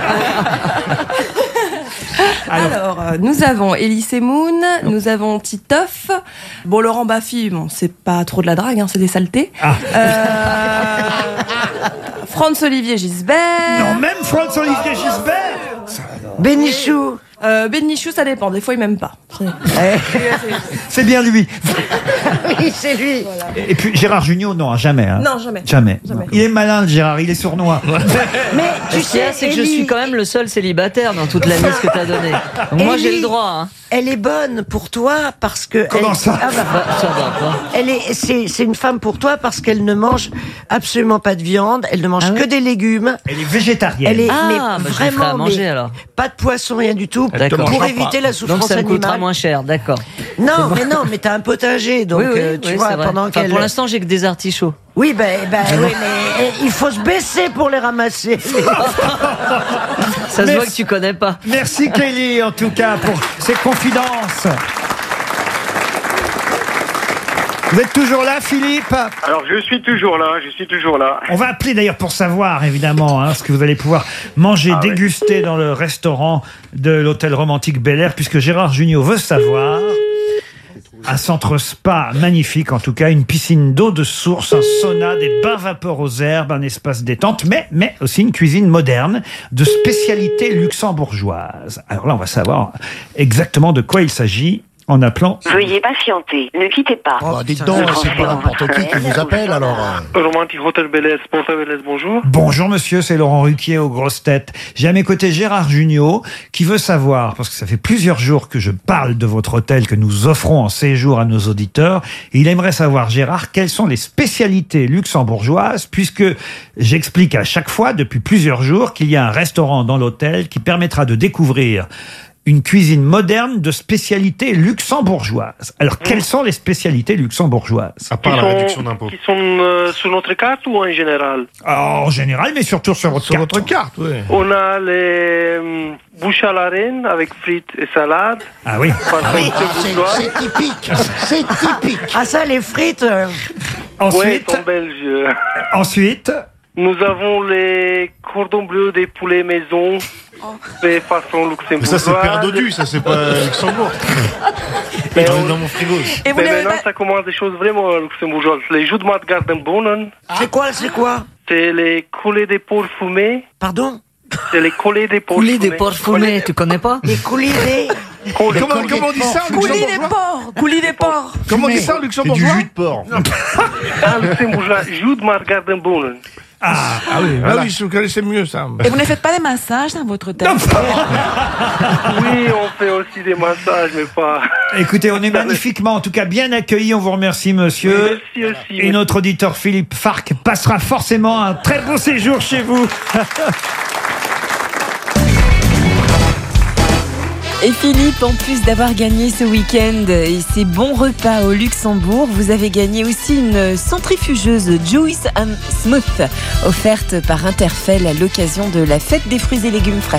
Speaker 3: Alors, euh, nous avons Elie Semoun, nous avons Titoff. Bon, Laurent Baffy, bon, c'est pas trop de la drague, hein, c'est des saletés.
Speaker 9: Ah.
Speaker 3: Euh, Franz-Olivier Gisbert.
Speaker 9: Non, même Franz-Olivier Gisbert.
Speaker 11: Bénichou.
Speaker 3: Euh, Bénichou, ça dépend. Des fois, il m'aime pas.
Speaker 9: C'est bien lui.
Speaker 11: Oui, c'est lui.
Speaker 9: Et, et puis Gérard Jugnot, non, jamais. Hein.
Speaker 3: Non, jamais.
Speaker 9: Jamais.
Speaker 3: Jamais.
Speaker 9: Il est malin, le Gérard, il est sournois.
Speaker 11: Mais
Speaker 10: Ce
Speaker 11: tu
Speaker 10: qu'il y a,
Speaker 11: sais,
Speaker 10: c'est que je
Speaker 11: Ellie-
Speaker 10: suis quand même le seul célibataire dans toute la liste que t'as donnée. Donc moi, j'ai
Speaker 11: Ellie,
Speaker 10: le droit. Hein.
Speaker 11: Elle est bonne pour toi parce que.
Speaker 9: Comment
Speaker 11: elle,
Speaker 9: ça
Speaker 11: Ah bah,
Speaker 10: Bah, ça va pas.
Speaker 11: elle est, c'est, c'est une femme pour toi parce qu'elle ne mange absolument pas de viande. Elle ne mange
Speaker 10: Ah
Speaker 11: que
Speaker 10: ouais
Speaker 11: des légumes.
Speaker 9: Elle est végétarienne.
Speaker 11: Elle est
Speaker 10: Ah,
Speaker 11: mais
Speaker 10: bah, je lui ferai
Speaker 11: vraiment
Speaker 10: à manger
Speaker 11: mais
Speaker 10: alors.
Speaker 11: pas de poisson, rien du tout.
Speaker 10: D'accord.
Speaker 11: Pour
Speaker 23: mangera
Speaker 11: éviter
Speaker 23: pas.
Speaker 11: la souffrance
Speaker 10: Donc ça me coûtera
Speaker 11: animale.
Speaker 10: moins cher, d'accord.
Speaker 11: Non, mais non, mais t'as un potager, donc
Speaker 10: oui, oui,
Speaker 11: euh, tu
Speaker 10: oui,
Speaker 11: vois
Speaker 10: c'est vrai.
Speaker 11: pendant
Speaker 10: Enfin,
Speaker 11: qu'elle.
Speaker 10: pour l'instant, j'ai que des artichauts.
Speaker 11: Oui, ben, ben, oui, mais euh, il faut se baisser pour les ramasser.
Speaker 10: Ça se
Speaker 9: Merci.
Speaker 10: voit que tu connais pas.
Speaker 9: Merci Kelly, en tout cas, pour ces confidences. Vous êtes toujours là, Philippe?
Speaker 21: Alors, je suis toujours là, je suis toujours là.
Speaker 9: On va appeler d'ailleurs pour savoir, évidemment, hein, ce que vous allez pouvoir manger,
Speaker 21: Ah ouais.
Speaker 9: déguster dans le restaurant de l'hôtel romantique Bel Air, puisque Gérard Jugnot veut savoir. Un centre spa magnifique, en tout cas, une piscine d'eau de source, un sauna, des bains vapeur aux herbes, un espace détente, mais, mais aussi une cuisine moderne de spécialité luxembourgeoise. Alors là, on va savoir exactement de quoi il s'agit en appelant...
Speaker 6: Veuillez patienter, ne quittez pas.
Speaker 2: Oh, dites donc, c'est pas n'importe qui qui vous appelle alors.
Speaker 21: Romantique Hotel Bel Air, sponsor Bel Air, bonjour.
Speaker 9: Bonjour monsieur, c'est Laurent Ruquier aux Grosses Têtes. J'ai à mes côtés Gérard Jugnot qui veut savoir, parce que ça fait plusieurs jours que je parle de votre hôtel que nous offrons en séjour à nos auditeurs, et il aimerait savoir, Gérard, quelles sont les spécialités luxembourgeoises, puisque j'explique à chaque fois depuis plusieurs jours qu'il y a un restaurant dans l'hôtel qui permettra de découvrir une cuisine moderne de spécialités luxembourgeoises. Alors, quelles sont les spécialités luxembourgeoises?
Speaker 8: À part la réduction d'impôts.
Speaker 21: Qui sont euh, sur notre carte ou en général?
Speaker 9: En général, mais surtout sur votre
Speaker 23: Sur
Speaker 9: carte.
Speaker 23: votre carte, oui.
Speaker 21: On a les euh, bouches à la reine avec frites et salade.
Speaker 9: Ah oui.
Speaker 21: Par
Speaker 2: Ah oui,
Speaker 21: contre,
Speaker 2: c'est,
Speaker 21: boudoir.
Speaker 2: c'est typique, c'est typique.
Speaker 11: Ah ça, les frites. euh,
Speaker 21: Ouais,
Speaker 9: Ensuite,
Speaker 21: ils sont belges. euh.
Speaker 9: ensuite,
Speaker 8: Nous avons les cordons bleus des poulets maison, fait façon luxembourgeoise.
Speaker 23: Mais ça, c'est Père Dodu, ça, c'est pas Luxembourg.
Speaker 8: Mais
Speaker 23: J'en ai
Speaker 8: on-
Speaker 23: dans mon frigo.
Speaker 8: Mais maintenant, ça commence des choses vraiment luxembourgeoises. Les jus de mat Gardenbohnen.
Speaker 11: C'est quoi, c'est quoi?
Speaker 8: C'est les coulées des porcs fumés.
Speaker 11: Pardon?
Speaker 8: C'est les coulées des porcs
Speaker 10: Coulis
Speaker 8: fumés.
Speaker 10: des porcs fumés, tu connais pas?
Speaker 11: Les coulis des...
Speaker 8: Coulées-
Speaker 23: Comment, comment on dit ça en
Speaker 13: Coulis des
Speaker 23: luxembourgeois
Speaker 13: porcs. Coulis des porcs.
Speaker 23: Comment on dit ça en luxembourgeois?
Speaker 2: C'est du jus de porc.
Speaker 8: Ah, luxembourgeois, jus de mat Gardenbohnen.
Speaker 23: Ah, ah oui, ah oui, je connaissais mieux ça.
Speaker 13: Et vous ne faites pas des massages dans votre tête?
Speaker 8: Oui, on fait aussi des massages, mais pas...
Speaker 9: Écoutez, on est magnifiquement, en tout cas bien accueillis. On vous remercie, monsieur.
Speaker 8: Merci aussi.
Speaker 9: Et notre auditeur Philippe Farc passera forcément un très beau séjour chez vous.
Speaker 18: Et Philippe, en plus d'avoir gagné ce week-end et ses bons repas au Luxembourg, vous avez gagné aussi une centrifugeuse Juice and Smooth offerte par Interfell à l'occasion de la fête des fruits et légumes frais.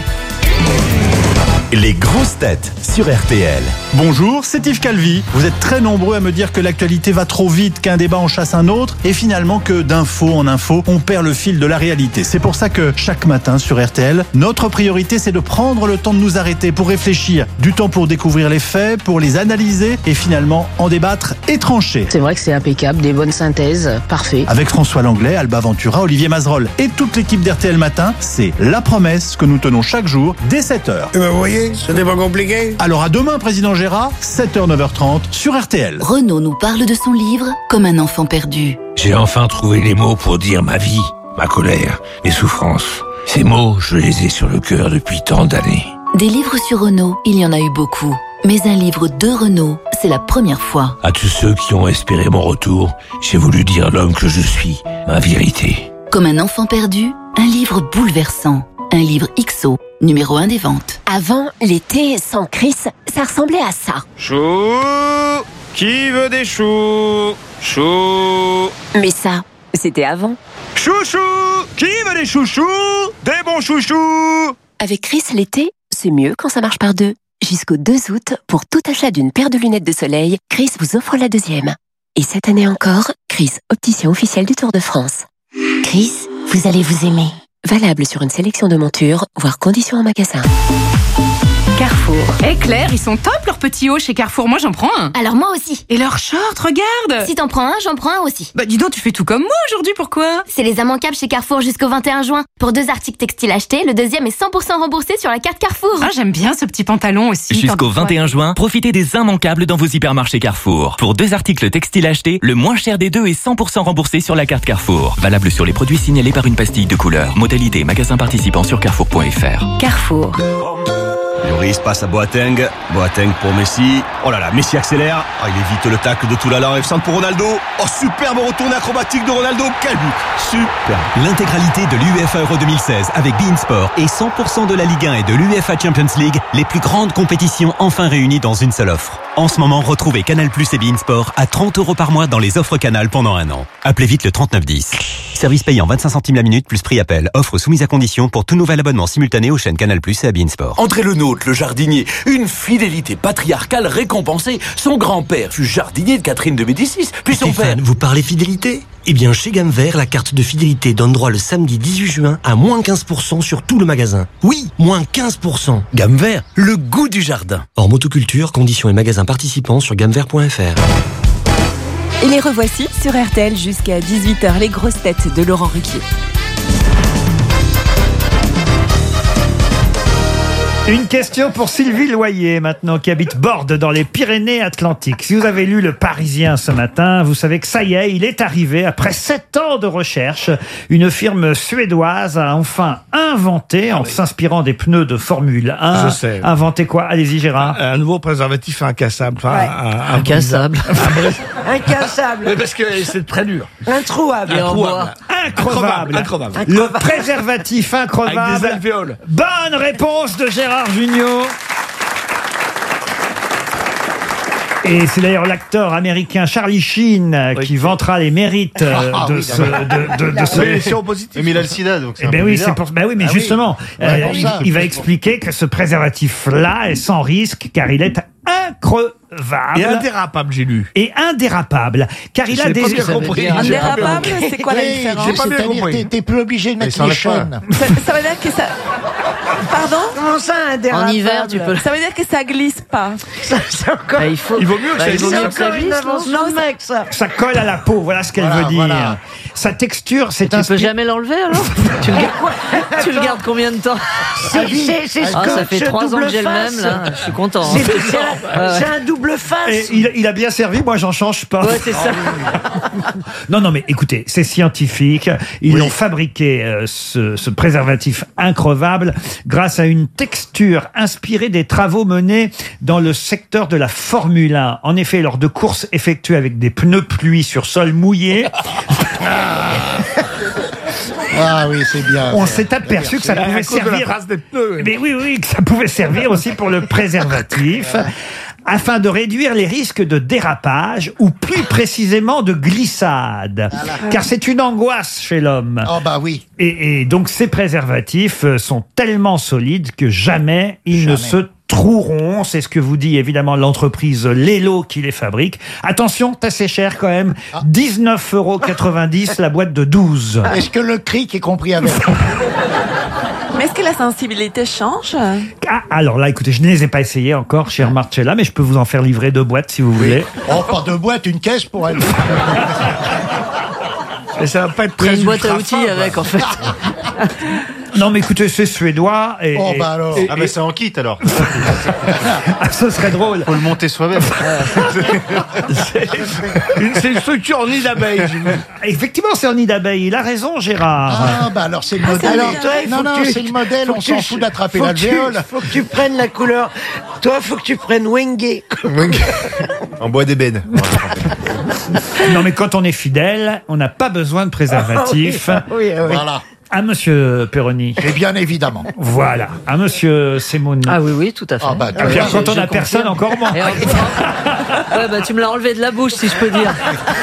Speaker 5: Les grosses têtes sur R T L.
Speaker 12: Bonjour, c'est Yves Calvi. Vous êtes très nombreux à me dire que l'actualité va trop vite, qu'un débat en chasse un autre, et finalement que d'info en info, on perd le fil de la réalité. C'est pour ça que chaque matin sur R T L, notre priorité c'est de prendre le temps de nous arrêter pour réfléchir, du temps pour découvrir les faits, pour les analyser et finalement en débattre et trancher.
Speaker 7: C'est vrai que c'est impeccable, des bonnes synthèses, parfait.
Speaker 12: Avec François Langlais, Alba Ventura, Olivier Mazerolle et toute l'équipe d'R T L Matin, c'est la promesse que nous tenons chaque jour dès sept heures.
Speaker 23: Eh ben, vous voyez, c'était pas compliqué.
Speaker 12: Alors à demain, Président Gérard, sept heures neuf heures trente sur R T L.
Speaker 1: Renaud nous parle de son livre Comme un enfant perdu.
Speaker 17: J'ai enfin trouvé les mots pour dire ma vie, ma colère, mes souffrances. Ces mots, je les ai sur le cœur depuis tant d'années.
Speaker 1: Des livres sur Renaud, il y en a eu beaucoup. Mais un livre de Renaud, c'est la première fois.
Speaker 17: À tous ceux qui ont espéré mon retour, j'ai voulu dire l'homme que je suis, ma vérité.
Speaker 1: Comme un enfant perdu, un livre bouleversant. Un livre X O, numéro un des ventes.
Speaker 22: Avant, l'été sans Chris, ça ressemblait à ça.
Speaker 24: Chou, qui veut des choux? Chou.
Speaker 22: Mais ça, c'était avant.
Speaker 24: Chouchou, qui veut des chouchous? Des bons chouchous.
Speaker 22: Avec Chris, l'été, c'est mieux quand ça marche par deux. Jusqu'au deux août, pour tout achat d'une paire de lunettes de soleil, Chris vous offre la deuxième. Et cette année encore, Chris, opticien officiel du Tour de France. Chris, vous allez vous aimer. Valable sur une sélection de montures, voire conditions en magasin.
Speaker 25: Carrefour. Eh Claire, ils sont top leurs petits hauts chez Carrefour, moi j'en prends un.
Speaker 16: Alors moi aussi.
Speaker 25: Et leurs shorts, regarde.
Speaker 16: Si t'en prends un, j'en prends un aussi.
Speaker 25: Bah dis donc, tu fais tout comme moi aujourd'hui, pourquoi?
Speaker 16: C'est les immanquables chez Carrefour jusqu'au vingt et un juin. Pour deux articles textiles achetés, le deuxième est cent pour cent remboursé sur la carte Carrefour.
Speaker 25: Ah, j'aime bien ce petit pantalon aussi.
Speaker 27: Jusqu'au vingt et un juin, profitez des immanquables dans vos hypermarchés Carrefour. Pour deux articles textiles achetés, le moins cher des deux est cent pour cent remboursé sur la carte Carrefour. Valable sur les produits signalés par une pastille de couleur. Modalité magasin participant sur carrefour point f r.
Speaker 22: Carrefour.
Speaker 14: Lloris passe à Boateng. Boateng pour Messi. Oh là là, Messi accélère. Ah, il évite le tacle de Toulala. F cinq pour Ronaldo. Oh, superbe retourné acrobatique de Ronaldo. Quel but. Super.
Speaker 5: L'intégralité de l'UEFA Euro deux mille seize avec beIN Sport et cent pour cent de la Ligue un et de l'UEFA Champions League, les plus grandes compétitions enfin réunies dans une seule offre. En ce moment, retrouvez Canal+ et beIN Sport à trente euros par mois dans les offres Canal pendant un an. Appelez vite le trente-neuf dix. Service payant vingt-cinq centimes la minute plus prix appel. Offre soumise à condition pour tout nouvel abonnement simultané aux chaînes Canal+ et à beIN Sport.
Speaker 28: André Le Nôtre, le jardinier, une fidélité patriarcale récompensée. Son grand-père fut jardinier de Catherine de Médicis, puis son
Speaker 29: Stéphane,
Speaker 28: père...
Speaker 29: vous parlez fidélité? Eh bien, chez Gamme Vert, la carte de fidélité donne droit le samedi dix-huit juin à moins quinze pour cent sur tout le magasin. Oui, moins quinze pour cent. Gamme Vert, le goût du jardin. Hors motoculture, conditions et magasins participants sur gamme vert point f r.
Speaker 18: Et les revoici sur R T L jusqu'à dix-huit heures, les grosses têtes de Laurent Ruquier.
Speaker 9: Une question pour Sylvie Loyer, maintenant, qui habite Bordes, dans les Pyrénées-Atlantiques. Si vous avez lu Le Parisien ce matin, vous savez que ça y est, il est arrivé, après sept ans de recherche, une firme suédoise a enfin inventé, en s'inspirant des pneus de Formule un,
Speaker 23: Je sais.
Speaker 9: inventé quoi? Allez-y, Gérard.
Speaker 23: Un, un nouveau préservatif incassable. Enfin,
Speaker 9: Ouais.
Speaker 23: un, un,
Speaker 10: Incassable.
Speaker 11: Incassable.
Speaker 23: Mais parce que c'est très dur.
Speaker 11: Introuable.
Speaker 23: Incroyable.
Speaker 9: Increvable.
Speaker 23: Increvable.
Speaker 9: Le préservatif increvable.
Speaker 23: Avec des alvéoles.
Speaker 9: Bonne réponse de Gérard Jugnot. Et c'est d'ailleurs l'acteur américain Charlie Sheen qui vantera les mérites euh,
Speaker 2: Ah
Speaker 9: de
Speaker 2: oui,
Speaker 9: ce...
Speaker 2: d'accord.
Speaker 9: De, de, de ce...
Speaker 23: Mais c'est au positif.
Speaker 2: Mais il a le sida, donc c'est
Speaker 9: Eh
Speaker 2: un
Speaker 9: ben
Speaker 2: peu
Speaker 9: oui,
Speaker 2: bizarre.
Speaker 9: c'est pour. Ben oui, mais
Speaker 2: Ah oui.
Speaker 9: justement,
Speaker 2: Ouais,
Speaker 9: euh,
Speaker 2: pour
Speaker 9: il,
Speaker 2: ça.
Speaker 9: il va expliquer que ce préservatif-là est sans risque, car il est increvable.
Speaker 23: Et indérapable, j'ai lu.
Speaker 9: Et indérapable. Car il
Speaker 23: J'ai
Speaker 9: a des...
Speaker 23: pas bien compris.
Speaker 25: Indérapable, c'est quoi la
Speaker 2: Oui,
Speaker 25: différence?
Speaker 23: J'ai pas bien
Speaker 2: c'est-à-dire,
Speaker 23: compris.
Speaker 2: t'es- T'es plus obligé de mettre
Speaker 23: sans
Speaker 2: les
Speaker 23: le
Speaker 2: chaînes.
Speaker 25: Ça, ça veut dire que ça... Pardon?
Speaker 11: Comment ça, indérapable?
Speaker 10: En hiver, tu peux.
Speaker 25: Ça veut dire que ça glisse pas.
Speaker 11: Ça, c'est encore,
Speaker 10: Bah, il faut.
Speaker 23: Il vaut mieux que
Speaker 10: Bah,
Speaker 23: ça
Speaker 10: il vaut
Speaker 23: glisse.
Speaker 10: mieux que ça
Speaker 11: encore une
Speaker 10: glisse,
Speaker 11: invention
Speaker 10: non
Speaker 11: de mec, ça.
Speaker 9: Ça colle à la peau, voilà ce qu'elle
Speaker 2: Voilà,
Speaker 9: veut dire.
Speaker 2: voilà.
Speaker 9: Sa texture, c'est
Speaker 10: Tu
Speaker 9: un...
Speaker 10: peux jamais l'enlever alors? tu, le gardes... tu le gardes combien de temps?
Speaker 11: C'est- c'est- c'est
Speaker 10: Ah, ça fait
Speaker 11: scotch
Speaker 10: trois ans
Speaker 11: double
Speaker 10: que j'ai le
Speaker 11: face.
Speaker 10: même là. Je suis content.
Speaker 11: C'est
Speaker 10: hein.
Speaker 11: c'est un, c'est un double face.
Speaker 9: Et il, il a bien servi, moi j'en change pas.
Speaker 10: Ouais, c'est ça.
Speaker 9: Non, non, mais écoutez, c'est scientifique. Ils ont fabriqué euh, ce, ce préservatif increvable grâce à une texture inspirée des travaux menés dans le secteur de la Formule un. En effet, lors de courses effectuées avec des pneus pluie sur sol mouillé,
Speaker 2: Ah oui, c'est bien.
Speaker 9: on s'est aperçu que ça
Speaker 23: À
Speaker 9: pouvait
Speaker 23: cause de la
Speaker 9: servir.
Speaker 23: trace des pneus.
Speaker 9: Mais oui, oui, que ça pouvait servir aussi pour le préservatif. Afin de réduire les risques de dérapage ou plus précisément de glissade. Car c'est une angoisse chez l'homme.
Speaker 2: Oh bah oui.
Speaker 9: Et, et donc ces préservatifs euh, sont tellement solides que jamais ils ne
Speaker 2: Jamais.
Speaker 9: se troueront. C'est ce que vous dit évidemment l'entreprise Lelo qui les fabrique. Attention, c'est assez cher quand même. dix-neuf euros quatre-vingt-dix la boîte de douze.
Speaker 2: Est-ce que le cric est compris avec?
Speaker 25: Mais est-ce que la sensibilité change?
Speaker 9: Ah, alors là, écoutez, je ne les ai pas essayés encore, cher Marcella, mais je peux vous en faire livrer deux boîtes si vous voulez.
Speaker 2: Oh, pas de boîte, une caisse pour elle.
Speaker 23: Et ça va pas être
Speaker 10: Il y a
Speaker 23: très
Speaker 10: une boîte à
Speaker 23: ultra
Speaker 10: outils
Speaker 23: fin,
Speaker 10: avec
Speaker 23: quoi.
Speaker 10: en fait.
Speaker 9: Non, mais écoutez, c'est suédois. Et,
Speaker 2: Oh
Speaker 9: et-
Speaker 2: bah alors.
Speaker 9: et-
Speaker 3: Ah bah c'est en kit alors.
Speaker 9: ah, ce serait drôle.
Speaker 3: Faut le monter soi-même.
Speaker 23: Une- C'est une structure en nid d'abeille. j'ai vu.
Speaker 9: Effectivement, c'est en nid d'abeille. Il a raison, Gérard.
Speaker 2: Ah bah alors c'est le modèle.
Speaker 11: Alors, toi, il faut
Speaker 2: non,
Speaker 11: que
Speaker 2: non,
Speaker 11: tu-
Speaker 2: c'est le modèle,
Speaker 11: faut
Speaker 2: on
Speaker 11: que
Speaker 2: s'en
Speaker 11: tu-
Speaker 2: fout d'attraper
Speaker 11: faut que tu-
Speaker 2: l'alvéole.
Speaker 11: Faut que tu prennes la couleur. Toi, faut que tu prennes Wenge.
Speaker 3: En bois d'ébène.
Speaker 9: Non, mais quand on est fidèle, on n'a pas besoin de préservatif.
Speaker 11: Ah oui, ah oui.
Speaker 2: Voilà.
Speaker 9: À Monsieur Perroni.
Speaker 2: Et bien évidemment.
Speaker 9: Voilà. À Monsieur Semoun.
Speaker 10: Ah oui, oui, tout à fait.
Speaker 2: Ah bah,
Speaker 9: Et puis
Speaker 2: ouais,
Speaker 9: quand on
Speaker 2: je
Speaker 9: n'a personne,
Speaker 2: confirme.
Speaker 9: encore moins.
Speaker 10: Et en- ouais, bah, tu me l'as enlevé de la bouche, si je peux dire.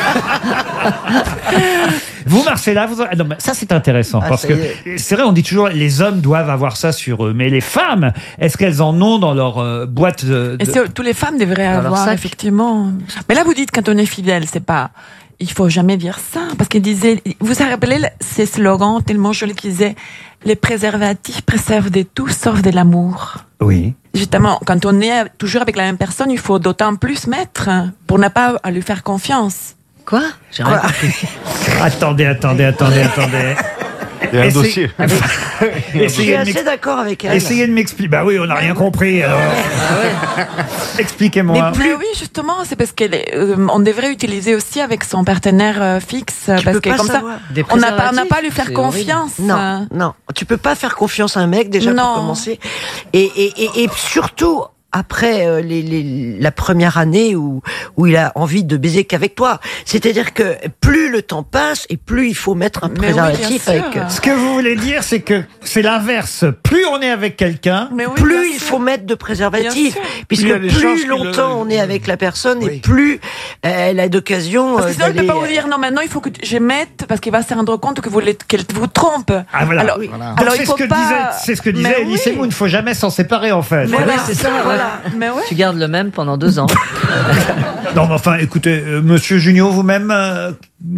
Speaker 9: Vous, Marcella, vous... ah non, mais ça c'est intéressant
Speaker 11: Ah,
Speaker 9: parce
Speaker 11: ça
Speaker 9: que
Speaker 11: y
Speaker 9: c'est vrai, on dit toujours les hommes doivent avoir ça sur eux, mais les femmes, est-ce qu'elles en ont dans leur euh, boîte de,
Speaker 25: Et
Speaker 9: de-
Speaker 25: c'est- tous les femmes devraient
Speaker 10: Dans leur
Speaker 25: avoir,
Speaker 10: sac.
Speaker 25: effectivement. Mais là, vous dites quand on est fidèle, c'est pas. Il faut jamais dire ça. Parce qu'il disait. Vous vous rappelez ces slogans tellement jolis qui disaient les préservatifs préservent de tout sauf de l'amour.
Speaker 9: Oui.
Speaker 25: Justement, quand on est toujours avec la même personne, il faut d'autant plus mettre pour ne pas à lui faire confiance.
Speaker 10: Quoi? J'ai rien compris.
Speaker 9: Attendez, attendez, attendez, attendez.
Speaker 3: Il y a un
Speaker 9: Essayez-
Speaker 3: dossier.
Speaker 11: Je suis
Speaker 9: Essayez de
Speaker 11: assez
Speaker 9: m'ex-
Speaker 11: d'accord avec elle.
Speaker 9: essayez de m'expliquer. Bah oui, on n'a rien compris. alors. Expliquez-moi.
Speaker 25: Mais oui, justement, c'est parce qu'on devrait utiliser aussi avec son partenaire euh, fixe, parce
Speaker 11: peux
Speaker 25: que
Speaker 11: pas
Speaker 25: comme
Speaker 11: savoir.
Speaker 25: ça,
Speaker 10: Des
Speaker 25: on n'a pas, on n'a
Speaker 10: préservatifs,
Speaker 25: pas à lui faire
Speaker 10: c'est horrible.
Speaker 25: confiance.
Speaker 11: Non, non, tu peux pas faire confiance à un mec déjà
Speaker 25: Non.
Speaker 11: pour commencer. Et, et, et, et surtout après euh, les, les, la première année où où il a envie de baiser qu'avec toi. C'est-à-dire que plus le temps passe et plus il faut mettre un
Speaker 25: Mais oui,
Speaker 11: préservatif
Speaker 25: bien sûr.
Speaker 11: avec.
Speaker 9: Ce que vous voulez dire, c'est que c'est l'inverse. Plus on est avec quelqu'un,
Speaker 25: Mais oui,
Speaker 11: plus
Speaker 25: bien
Speaker 11: il
Speaker 25: sûr.
Speaker 11: faut mettre de préservatif,
Speaker 25: Bien sûr.
Speaker 11: puisque
Speaker 23: Il y a des chances
Speaker 11: plus
Speaker 23: qu'il
Speaker 11: longtemps
Speaker 23: le-
Speaker 11: on est avec la personne et
Speaker 2: Oui.
Speaker 11: plus euh, elle a d'occasion
Speaker 25: Parce
Speaker 11: euh,
Speaker 25: que sinon, elle ne peut
Speaker 11: d'aller-
Speaker 25: pas vous dire non, maintenant il faut que je mette, parce qu'il va se rendre compte que vous l'êtes- qu'elle vous trompe.
Speaker 9: Ah, voilà.
Speaker 25: Alors,
Speaker 9: Oui.
Speaker 2: Voilà.
Speaker 25: alors
Speaker 9: c'est
Speaker 25: il
Speaker 9: ce
Speaker 25: faut
Speaker 9: que
Speaker 25: pas.
Speaker 9: disait, c'est ce que disait
Speaker 25: Mais
Speaker 9: Elie
Speaker 25: oui.
Speaker 9: Semoun. Il ne faut jamais s'en séparer en fait.
Speaker 25: Mais
Speaker 10: Ouais,
Speaker 25: voilà,
Speaker 10: c'est ça, ouais.
Speaker 25: voilà. Mais ouais.
Speaker 10: Tu gardes le même pendant deux ans.
Speaker 9: Non, mais enfin, écoutez, euh, Monsieur Junio, vous-même. euh,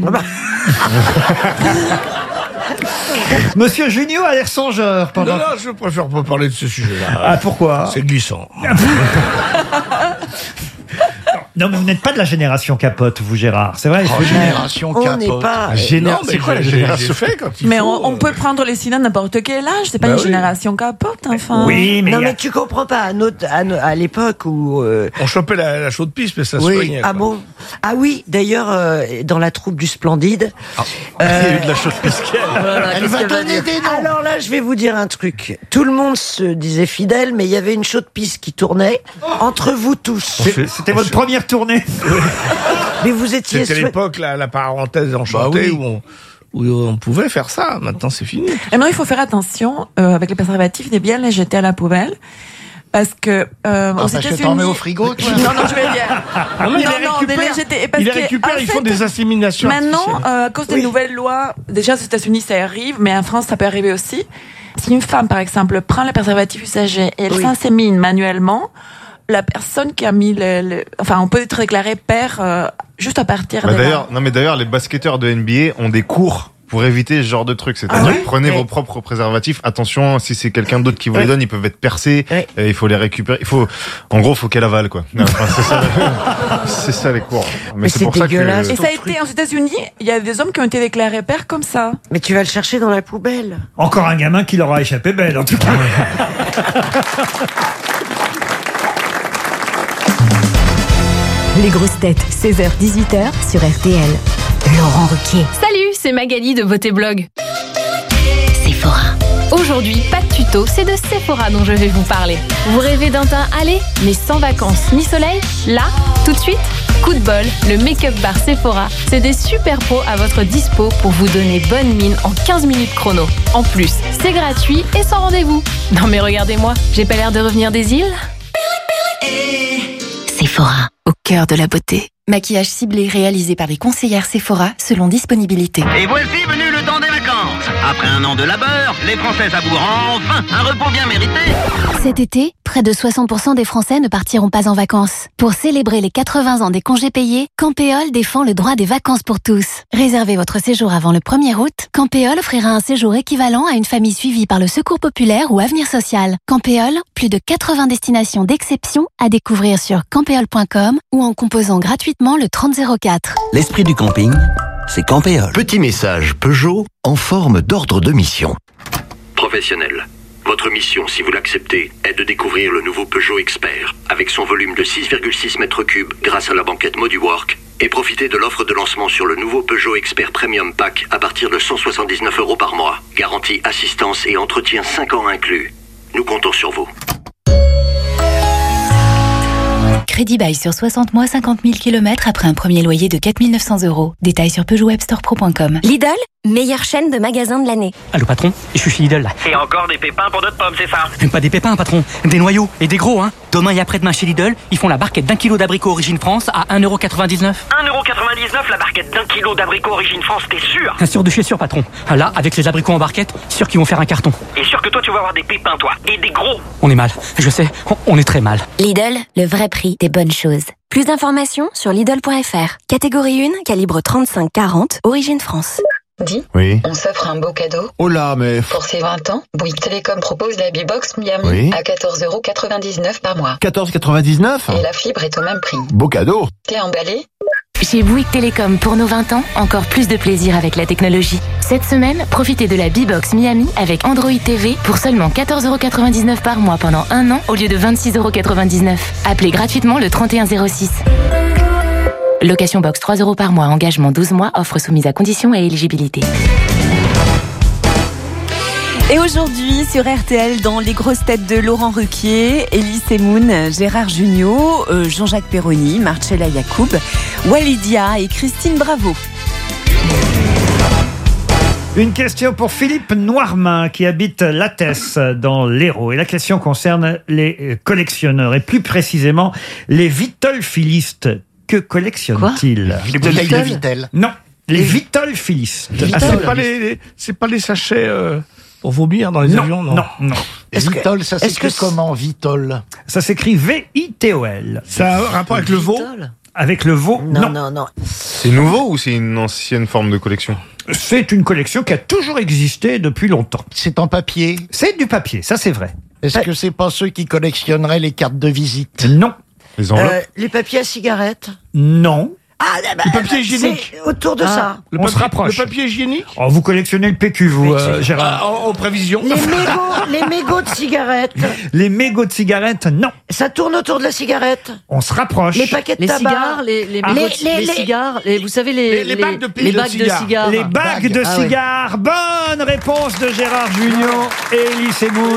Speaker 9: Monsieur Junio a l'air songeur pendant.
Speaker 23: Non, non, je préfère pas parler de ce sujet-là.
Speaker 9: Ah, pourquoi?
Speaker 23: C'est glissant.
Speaker 9: Non, mais vous n'êtes pas de la génération capote, vous, Gérard. C'est vrai.
Speaker 2: Oh,
Speaker 9: je veux dire.
Speaker 2: génération
Speaker 11: On n'est
Speaker 2: capote.
Speaker 11: pas.
Speaker 23: Général,
Speaker 2: Non,
Speaker 23: c'est
Speaker 2: mais
Speaker 23: quoi la
Speaker 2: je-
Speaker 23: génération fait quand il
Speaker 25: Mais
Speaker 23: faut,
Speaker 25: on, on
Speaker 23: euh,
Speaker 25: peut prendre les signes à n'importe quel âge, c'est pas
Speaker 23: Bah
Speaker 25: une
Speaker 23: oui.
Speaker 25: génération capote, enfin.
Speaker 9: Oui, mais.
Speaker 11: Non
Speaker 9: il y a-
Speaker 11: mais tu comprends pas à, notre, à, no- à l'époque où euh,
Speaker 23: On chopait la, la chaude piste, mais ça se
Speaker 11: oui,
Speaker 23: soignait.
Speaker 11: ah
Speaker 23: quoi.
Speaker 11: bon ah oui d'ailleurs euh, dans la troupe du Splendide
Speaker 3: Il y a eu de la chaude pisquelle.
Speaker 10: Voilà,
Speaker 2: Elle
Speaker 10: qu'est-ce
Speaker 2: va
Speaker 10: qu'elle va
Speaker 2: donner
Speaker 10: dire
Speaker 2: des noms.
Speaker 11: alors là je vais vous dire un truc, tout le monde se disait fidèle mais il y avait une chaude piste qui tournait entre vous tous,
Speaker 9: C'est- C'était votre première tournée.
Speaker 11: mais vous étiez
Speaker 23: C'était
Speaker 11: soi-
Speaker 23: l'époque, la, la parenthèse enchantée,
Speaker 2: Bah oui.
Speaker 23: où, on, où on pouvait faire ça. Maintenant, c'est fini.
Speaker 25: Et maintenant, il faut faire attention euh, avec les préservatifs, de bien les jeter à la poubelle. Parce que euh,
Speaker 2: Ah,
Speaker 25: aux
Speaker 2: parce que
Speaker 25: États-Unis,
Speaker 2: t'en mets au frigo, toi.
Speaker 25: Non, non, je vais dire.
Speaker 23: Ah non, il les
Speaker 25: non, de
Speaker 23: récupère.
Speaker 25: les jeter. Parce
Speaker 23: Il les
Speaker 25: que,
Speaker 23: récupère,
Speaker 25: en
Speaker 23: ils font
Speaker 25: fait,
Speaker 23: des asséminations
Speaker 25: Maintenant,
Speaker 23: artificielles.
Speaker 25: euh, à cause des nouvelles lois, déjà aux États-Unis ça arrive, mais en France ça peut arriver aussi. Si une femme, par exemple, prend le préservatif usagé et elle
Speaker 11: Oui.
Speaker 25: s'insémine manuellement, la personne qui a mis le, le- enfin, on peut être déclaré père euh, juste à partir
Speaker 3: Bah,
Speaker 25: de là.
Speaker 3: d'ailleurs, non mais d'ailleurs, les basketteurs de N B A ont des cours pour éviter ce genre de trucs. C'est-à-dire,
Speaker 25: Ah ouais
Speaker 3: prenez
Speaker 25: ouais.
Speaker 3: vos propres préservatifs. Attention, si c'est quelqu'un d'autre qui vous les
Speaker 25: Ouais.
Speaker 3: donne, ils peuvent être percés.
Speaker 25: Ouais.
Speaker 3: Et il faut les récupérer. Il faut, en gros, faut qu'elle avale, quoi. Non, enfin, c'est ça, c'est ça les cours. Mais, c'est pour ça que.
Speaker 25: Et ça a été aux États-Unis, il y a des hommes qui ont été déclarés pères comme ça.
Speaker 11: Mais tu vas le chercher dans la poubelle.
Speaker 9: Encore un gamin qui leur a échappé belle, en tout cas.
Speaker 1: Les grosses têtes, seize heures dix-huit heures sur R T L. Laurent Ruquier.
Speaker 16: Salut, c'est Magali de Beauté Blog. Sephora. Aujourd'hui, pas de tuto, c'est de Sephora dont je vais vous parler. Vous rêvez d'un teint allé, mais sans vacances ni soleil? Là, tout de suite, coup de bol, le make-up bar Sephora, c'est des super pros à votre dispo pour vous donner bonne mine en quinze minutes chrono. En plus, c'est gratuit et sans rendez-vous. Non mais regardez-moi, j'ai pas l'air de revenir des îles?
Speaker 22: Sephora, au cœur de la beauté. Maquillage ciblé réalisé par les conseillères Sephora selon disponibilité.
Speaker 4: Et voici venu le temps des vacances. Après un an de labeur, les Français savourent enfin un repos bien mérité.
Speaker 16: Cet été, près de soixante pour cent des Français ne partiront pas en vacances. Pour célébrer les quatre-vingts ans des congés payés, Campéol défend le droit des vacances pour tous. Réservez votre séjour avant le premier août. Campéol offrira un séjour équivalent à une famille suivie par le Secours populaire ou Avenir social. Campéol, plus de quatre-vingts destinations d'exception à découvrir sur campéol point com ou en composant gratuitement le trente zéro quatre.
Speaker 6: L'esprit du camping, c'est Campéol. Petit message Peugeot en forme d'ordre de mission.
Speaker 8: Professionnel. Votre mission, si vous l'acceptez, est de découvrir le nouveau Peugeot Expert, avec son volume de six virgule six mètres cubes grâce à la banquette Moduwork, et profitez de l'offre de lancement sur le nouveau Peugeot Expert Premium Pack à partir de cent soixante-dix-neuf euros par mois. Garantie, assistance et entretien cinq ans inclus. Nous comptons sur vous.
Speaker 22: Crédit bail sur soixante mois, cinquante mille kilomètres après un premier loyer de quatre mille neuf cents euros. Détails sur peugeot web store pro point com.
Speaker 16: Lidl, meilleure chaîne de magasins de l'année.
Speaker 13: Allô patron, je suis chez Lidl là.
Speaker 4: Et encore des pépins pour notre pomme, c'est ça?
Speaker 13: Même pas des pépins patron, des noyaux et des gros hein. Demain et après-demain chez Lidl, ils font la barquette d'un kilo d'abricots Origine France à un euro quatre-vingt-dix-neuf.
Speaker 4: un euro quatre-vingt-dix-neuf la barquette d'un kilo d'abricots Origine France, t'es sûr?
Speaker 13: Sûr de chez sûr patron. Là, avec les abricots en barquette, sûr qu'ils vont faire un carton.
Speaker 4: Et sûr que toi tu vas avoir des pépins toi, et des gros.
Speaker 13: On est mal, je sais, on- on est très mal.
Speaker 16: Lidl, le vrai prix des bonnes choses. Plus d'informations sur Lidl point F R. Catégorie un, calibre trente-cinq quarante, Origine France.
Speaker 15: Dis,
Speaker 3: Oui.
Speaker 15: on s'offre un beau cadeau.
Speaker 3: Oh là, mais.
Speaker 15: Pour ses vingt ans, Bouygues Télécom propose la B-Box Miami
Speaker 3: Oui.
Speaker 15: à quatorze euros quatre-vingt-dix-neuf par mois.
Speaker 3: quatorze quatre-vingt-dix-neuf.
Speaker 15: Et la fibre est au même prix.
Speaker 3: Beau cadeau.
Speaker 15: T'es emballé?
Speaker 22: Chez Bouygues Télécom, pour nos vingt ans, encore plus de plaisir avec la technologie. Cette semaine, profitez de la B-Box Miami avec Android T V pour seulement quatorze euros quatre-vingt-dix-neuf par mois pendant un an au lieu de vingt-six euros quatre-vingt-dix-neuf. Appelez gratuitement le trente et un zéro six. Location box trois euros par mois, engagement douze mois, offre soumise à conditions et éligibilité.
Speaker 18: Et aujourd'hui, sur R T L, dans les grosses têtes de Laurent Ruquier, Elie Semoun, Gérard Jugnot, euh, Jean-Jacques Perroni, Marcella Yacoub, Walidia et Christine Bravo.
Speaker 9: Une question pour Philippe Noirmin qui habite Lattès dans l'Hérault. Et la question concerne les collectionneurs et plus précisément les vitolphilistes. Que collectionnent-ils?
Speaker 2: Les bouteilles de Vitel.
Speaker 9: Non, les vitolphilistes.
Speaker 23: Ah, c'est pas les, les- c'est pas les sachets euh, pour vomir dans les
Speaker 9: Non,
Speaker 23: avions, non.
Speaker 9: non, non.
Speaker 2: Est-ce que- Vitol, ça
Speaker 23: est-ce
Speaker 2: s'écrit
Speaker 23: que-
Speaker 2: comment, Vitol?
Speaker 9: Ça s'écrit V I T O L.
Speaker 23: Ça a un rapport avec le veau?
Speaker 9: Avec le veau? Non,
Speaker 11: non, non.
Speaker 3: C'est nouveau ou c'est une ancienne forme de collection?
Speaker 9: C'est une collection qui a toujours existé depuis longtemps.
Speaker 2: C'est en papier?
Speaker 9: C'est du papier, ça c'est vrai.
Speaker 2: Est-ce que c'est pas ceux qui collectionneraient les cartes de visite?
Speaker 9: Non.
Speaker 3: Les
Speaker 11: Euh, les papiers à cigarettes.
Speaker 9: Non.
Speaker 11: Ah, bah,
Speaker 23: Le papier hygiénique.
Speaker 11: c'est autour de
Speaker 23: Ah,
Speaker 11: ça.
Speaker 23: Le
Speaker 9: On se
Speaker 23: papier-
Speaker 9: rapproche.
Speaker 23: Le papier hygiénique?
Speaker 9: Oh, vous collectionnez le P Q, vous, euh, Gérard.
Speaker 23: Ah, en, en prévision.
Speaker 11: Les mégots, les mégots de cigarettes.
Speaker 9: Les mégots de cigarettes, non.
Speaker 11: Ça tourne autour de la cigarette.
Speaker 9: On se rapproche.
Speaker 11: Les paquets de
Speaker 10: Les
Speaker 11: tabac.
Speaker 10: cigares, les, les,
Speaker 11: Ah.
Speaker 10: mégots
Speaker 11: Les-
Speaker 10: de-
Speaker 11: les-
Speaker 10: les
Speaker 11: les-
Speaker 10: cigares, les, vous savez, les,
Speaker 23: Les- les bagues de pile
Speaker 10: les
Speaker 23: de
Speaker 10: bagues de
Speaker 23: cigares.
Speaker 10: cigares.
Speaker 9: Les bagues de
Speaker 10: Ah ouais.
Speaker 9: cigares. Bonne réponse de Gérard Jugnot et Elie Semoun.